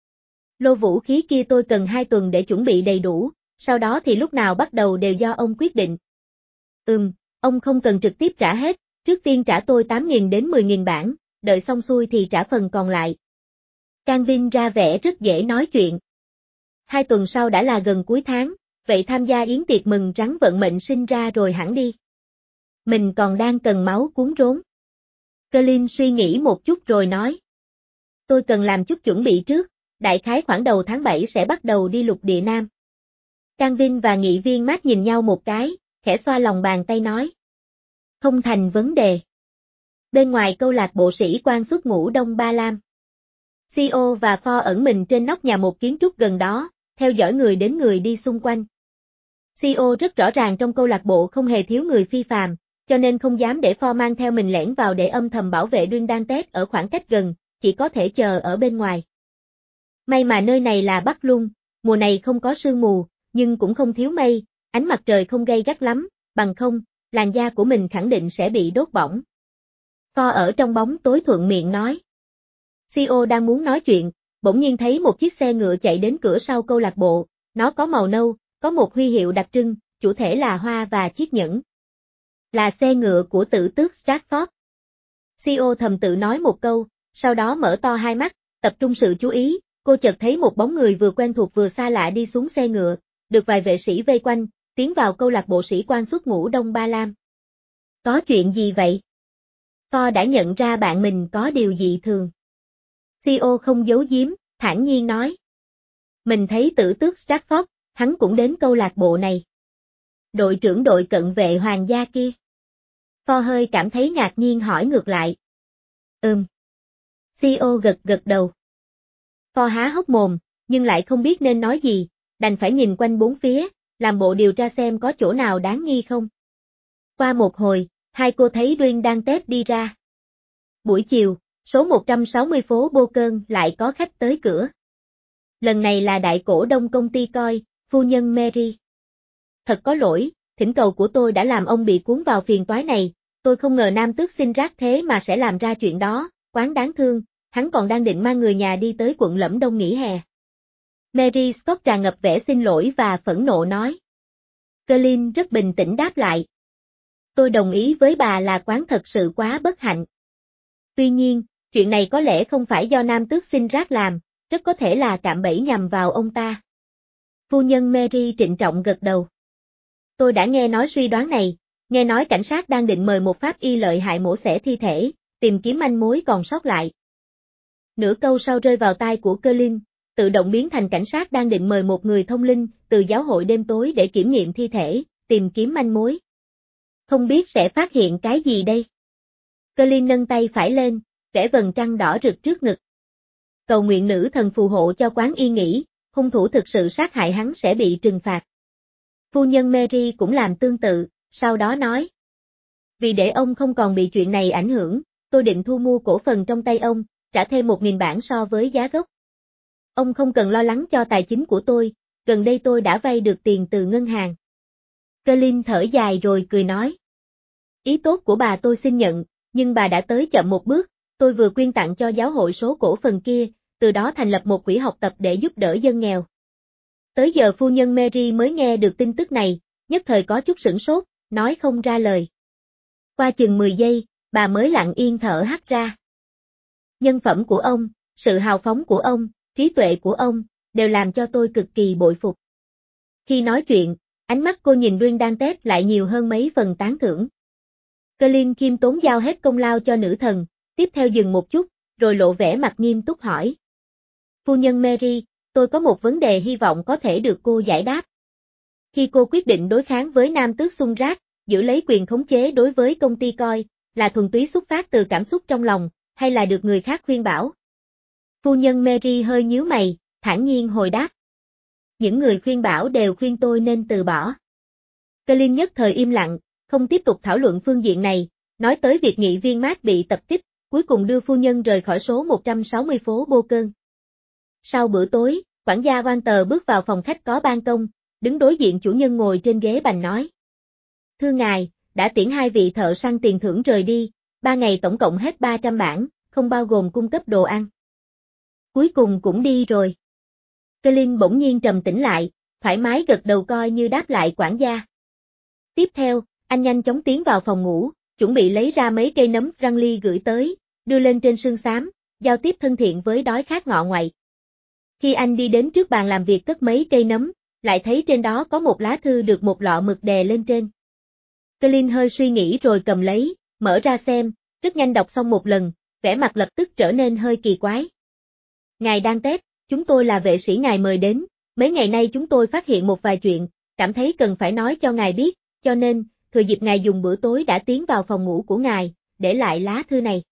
Lô vũ khí kia tôi cần hai tuần để chuẩn bị đầy đủ, sau đó thì lúc nào bắt đầu đều do ông quyết định. Ừm, ông không cần trực tiếp trả hết, trước tiên trả tôi tám nghìn đến mười nghìn bảng, đợi xong xuôi thì trả phần còn lại. Canvin ra vẻ rất dễ nói chuyện. Hai tuần sau đã là gần cuối tháng, vậy tham gia yến tiệc mừng rắn vận mệnh sinh ra rồi hẳn đi. Mình còn đang cần máu cuốn rốn. Colin suy nghĩ một chút rồi nói. Tôi cần làm chút chuẩn bị trước, đại khái khoảng đầu tháng bảy sẽ bắt đầu đi lục địa Nam. Canvin và nghị viên Matt nhìn nhau một cái, khẽ xoa lòng bàn tay nói. Không thành vấn đề. Bên ngoài câu lạc bộ sĩ quan xuất ngũ Đông Ba Lam. xê e ô và Ford ẩn mình trên nóc nhà một kiến trúc gần đó, theo dõi người đến người đi xung quanh. xê e ô rất rõ ràng trong câu lạc bộ không hề thiếu người phi phàm, cho nên không dám để Ford mang theo mình lẻn vào để âm thầm bảo vệ Green đang test ở khoảng cách gần, chỉ có thể chờ ở bên ngoài. May mà nơi này là Bắc Lung, mùa này không có sương mù, nhưng cũng không thiếu mây, ánh mặt trời không gay gắt lắm, bằng không, làn da của mình khẳng định sẽ bị đốt bỏng. Ford ở trong bóng tối thuận miệng nói. xê e ô đang muốn nói chuyện, bỗng nhiên thấy một chiếc xe ngựa chạy đến cửa sau câu lạc bộ, nó có màu nâu, có một huy hiệu đặc trưng, chủ thể là hoa và chiếc nhẫn. Là xe ngựa của tử tước Stratford. xê e ô thầm tự nói một câu, sau đó mở to hai mắt, tập trung sự chú ý, cô chợt thấy một bóng người vừa quen thuộc vừa xa lạ đi xuống xe ngựa, được vài vệ sĩ vây quanh, tiến vào câu lạc bộ sĩ quan xuất ngũ Đông Ba Lam. Có chuyện gì vậy? Ford đã nhận ra bạn mình có điều dị thường. xê e ô không giấu giếm, thản nhiên nói. Mình thấy tử tước Stratford, hắn cũng đến câu lạc bộ này. Đội trưởng đội cận vệ hoàng gia kia. Ford hơi cảm thấy ngạc nhiên hỏi ngược lại. Ừm. xê e ô gật gật đầu. Ford há hốc mồm, nhưng lại không biết nên nói gì, đành phải nhìn quanh bốn phía, làm bộ điều tra xem có chỗ nào đáng nghi không. Qua một hồi, hai cô thấy Duyên đang tép đi ra. Buổi chiều, số một trăm sáu mươi phố Bô Cơn lại có khách tới cửa. Lần này là đại cổ đông công ty coi, phu nhân Mary. Thật có lỗi, thỉnh cầu của tôi đã làm ông bị cuốn vào phiền toái này, tôi không ngờ nam tước xin rác thế mà sẽ làm ra chuyện đó, quán đáng thương, hắn còn đang định mang người nhà đi tới quận Lẫm Đông nghỉ hè. Mary Scott tràn ngập vẻ xin lỗi và phẫn nộ nói. Colin rất bình tĩnh đáp lại. Tôi đồng ý với bà là quán thật sự quá bất hạnh. Tuy nhiên, chuyện này có lẽ không phải do nam tước xin rác làm, rất có thể là cạm bẫy nhằm vào ông ta. Phu nhân Mary trịnh trọng gật đầu. Tôi đã nghe nói suy đoán này, nghe nói cảnh sát đang định mời một pháp y lợi hại mổ xẻ thi thể, tìm kiếm manh mối còn sót lại. Nửa câu sau rơi vào tai của Colin, tự động biến thành cảnh sát đang định mời một người thông linh từ giáo hội đêm tối để kiểm nghiệm thi thể, tìm kiếm manh mối. Không biết sẽ phát hiện cái gì đây? Colin nâng tay phải lên, vẽ vầng trăng đỏ rực trước ngực. Cầu nguyện nữ thần phù hộ cho quán yên nghỉ, hung thủ thực sự sát hại hắn sẽ bị trừng phạt. Phu nhân Mary cũng làm tương tự, sau đó nói. Vì để ông không còn bị chuyện này ảnh hưởng, tôi định thu mua cổ phần trong tay ông, trả thêm một nghìn bảng so với giá gốc. Ông không cần lo lắng cho tài chính của tôi, gần đây tôi đã vay được tiền từ ngân hàng. Colin thở dài rồi cười nói. Ý tốt của bà tôi xin nhận, nhưng bà đã tới chậm một bước, tôi vừa quyên tặng cho giáo hội số cổ phần kia, từ đó thành lập một quỹ học tập để giúp đỡ dân nghèo. Tới giờ phu nhân Mary mới nghe được tin tức này, nhất thời có chút sửng sốt, nói không ra lời. Qua chừng mười giây, bà mới lặng yên thở hắt ra. Nhân phẩm của ông, sự hào phóng của ông, trí tuệ của ông, đều làm cho tôi cực kỳ bội phục. Khi nói chuyện, ánh mắt cô nhìn Duyên đang tép lại nhiều hơn mấy phần tán thưởng. Colin khiêm tốn giao hết công lao cho nữ thần, tiếp theo dừng một chút, rồi lộ vẻ mặt nghiêm túc hỏi. Phu nhân Mary, tôi có một vấn đề hy vọng có thể được cô giải đáp. Khi cô quyết định đối kháng với nam tước Xuân Rác, giữ lấy quyền khống chế đối với công ty coi, là thuần túy xuất phát từ cảm xúc trong lòng, hay là được người khác khuyên bảo? Phu nhân Mary hơi nhíu mày, thản nhiên hồi đáp. Những người khuyên bảo đều khuyên tôi nên từ bỏ. Colin nhất thời im lặng, không tiếp tục thảo luận phương diện này, nói tới việc nghị viên Matt bị tập kích, cuối cùng đưa phu nhân rời khỏi số một trăm sáu mươi phố Bô Cơn. Sau bữa tối, quản gia Walter bước vào phòng khách có ban công, đứng đối diện chủ nhân ngồi trên ghế bành nói. Thưa ngài, đã tiễn hai vị thợ săn tiền thưởng rời đi, ba ngày tổng cộng hết ba trăm bảng, không bao gồm cung cấp đồ ăn. Cuối cùng cũng đi rồi. Colin bỗng nhiên trầm tĩnh lại, thoải mái gật đầu coi như đáp lại quản gia. Tiếp theo, anh nhanh chóng tiến vào phòng ngủ, chuẩn bị lấy ra mấy cây nấm răng ly gửi tới, đưa lên trên sương xám, giao tiếp thân thiện với đói khát ngọ ngoại. Khi anh đi đến trước bàn làm việc cất mấy cây nấm, lại thấy trên đó có một lá thư được một lọ mực đè lên trên. Colin hơi suy nghĩ rồi cầm lấy, mở ra xem, rất nhanh đọc xong một lần, vẻ mặt lập tức trở nên hơi kỳ quái. Ngài đang tép, chúng tôi là vệ sĩ ngài mời đến, mấy ngày nay chúng tôi phát hiện một vài chuyện, cảm thấy cần phải nói cho ngài biết, cho nên, thừa dịp ngài dùng bữa tối đã tiến vào phòng ngủ của ngài, để lại lá thư này.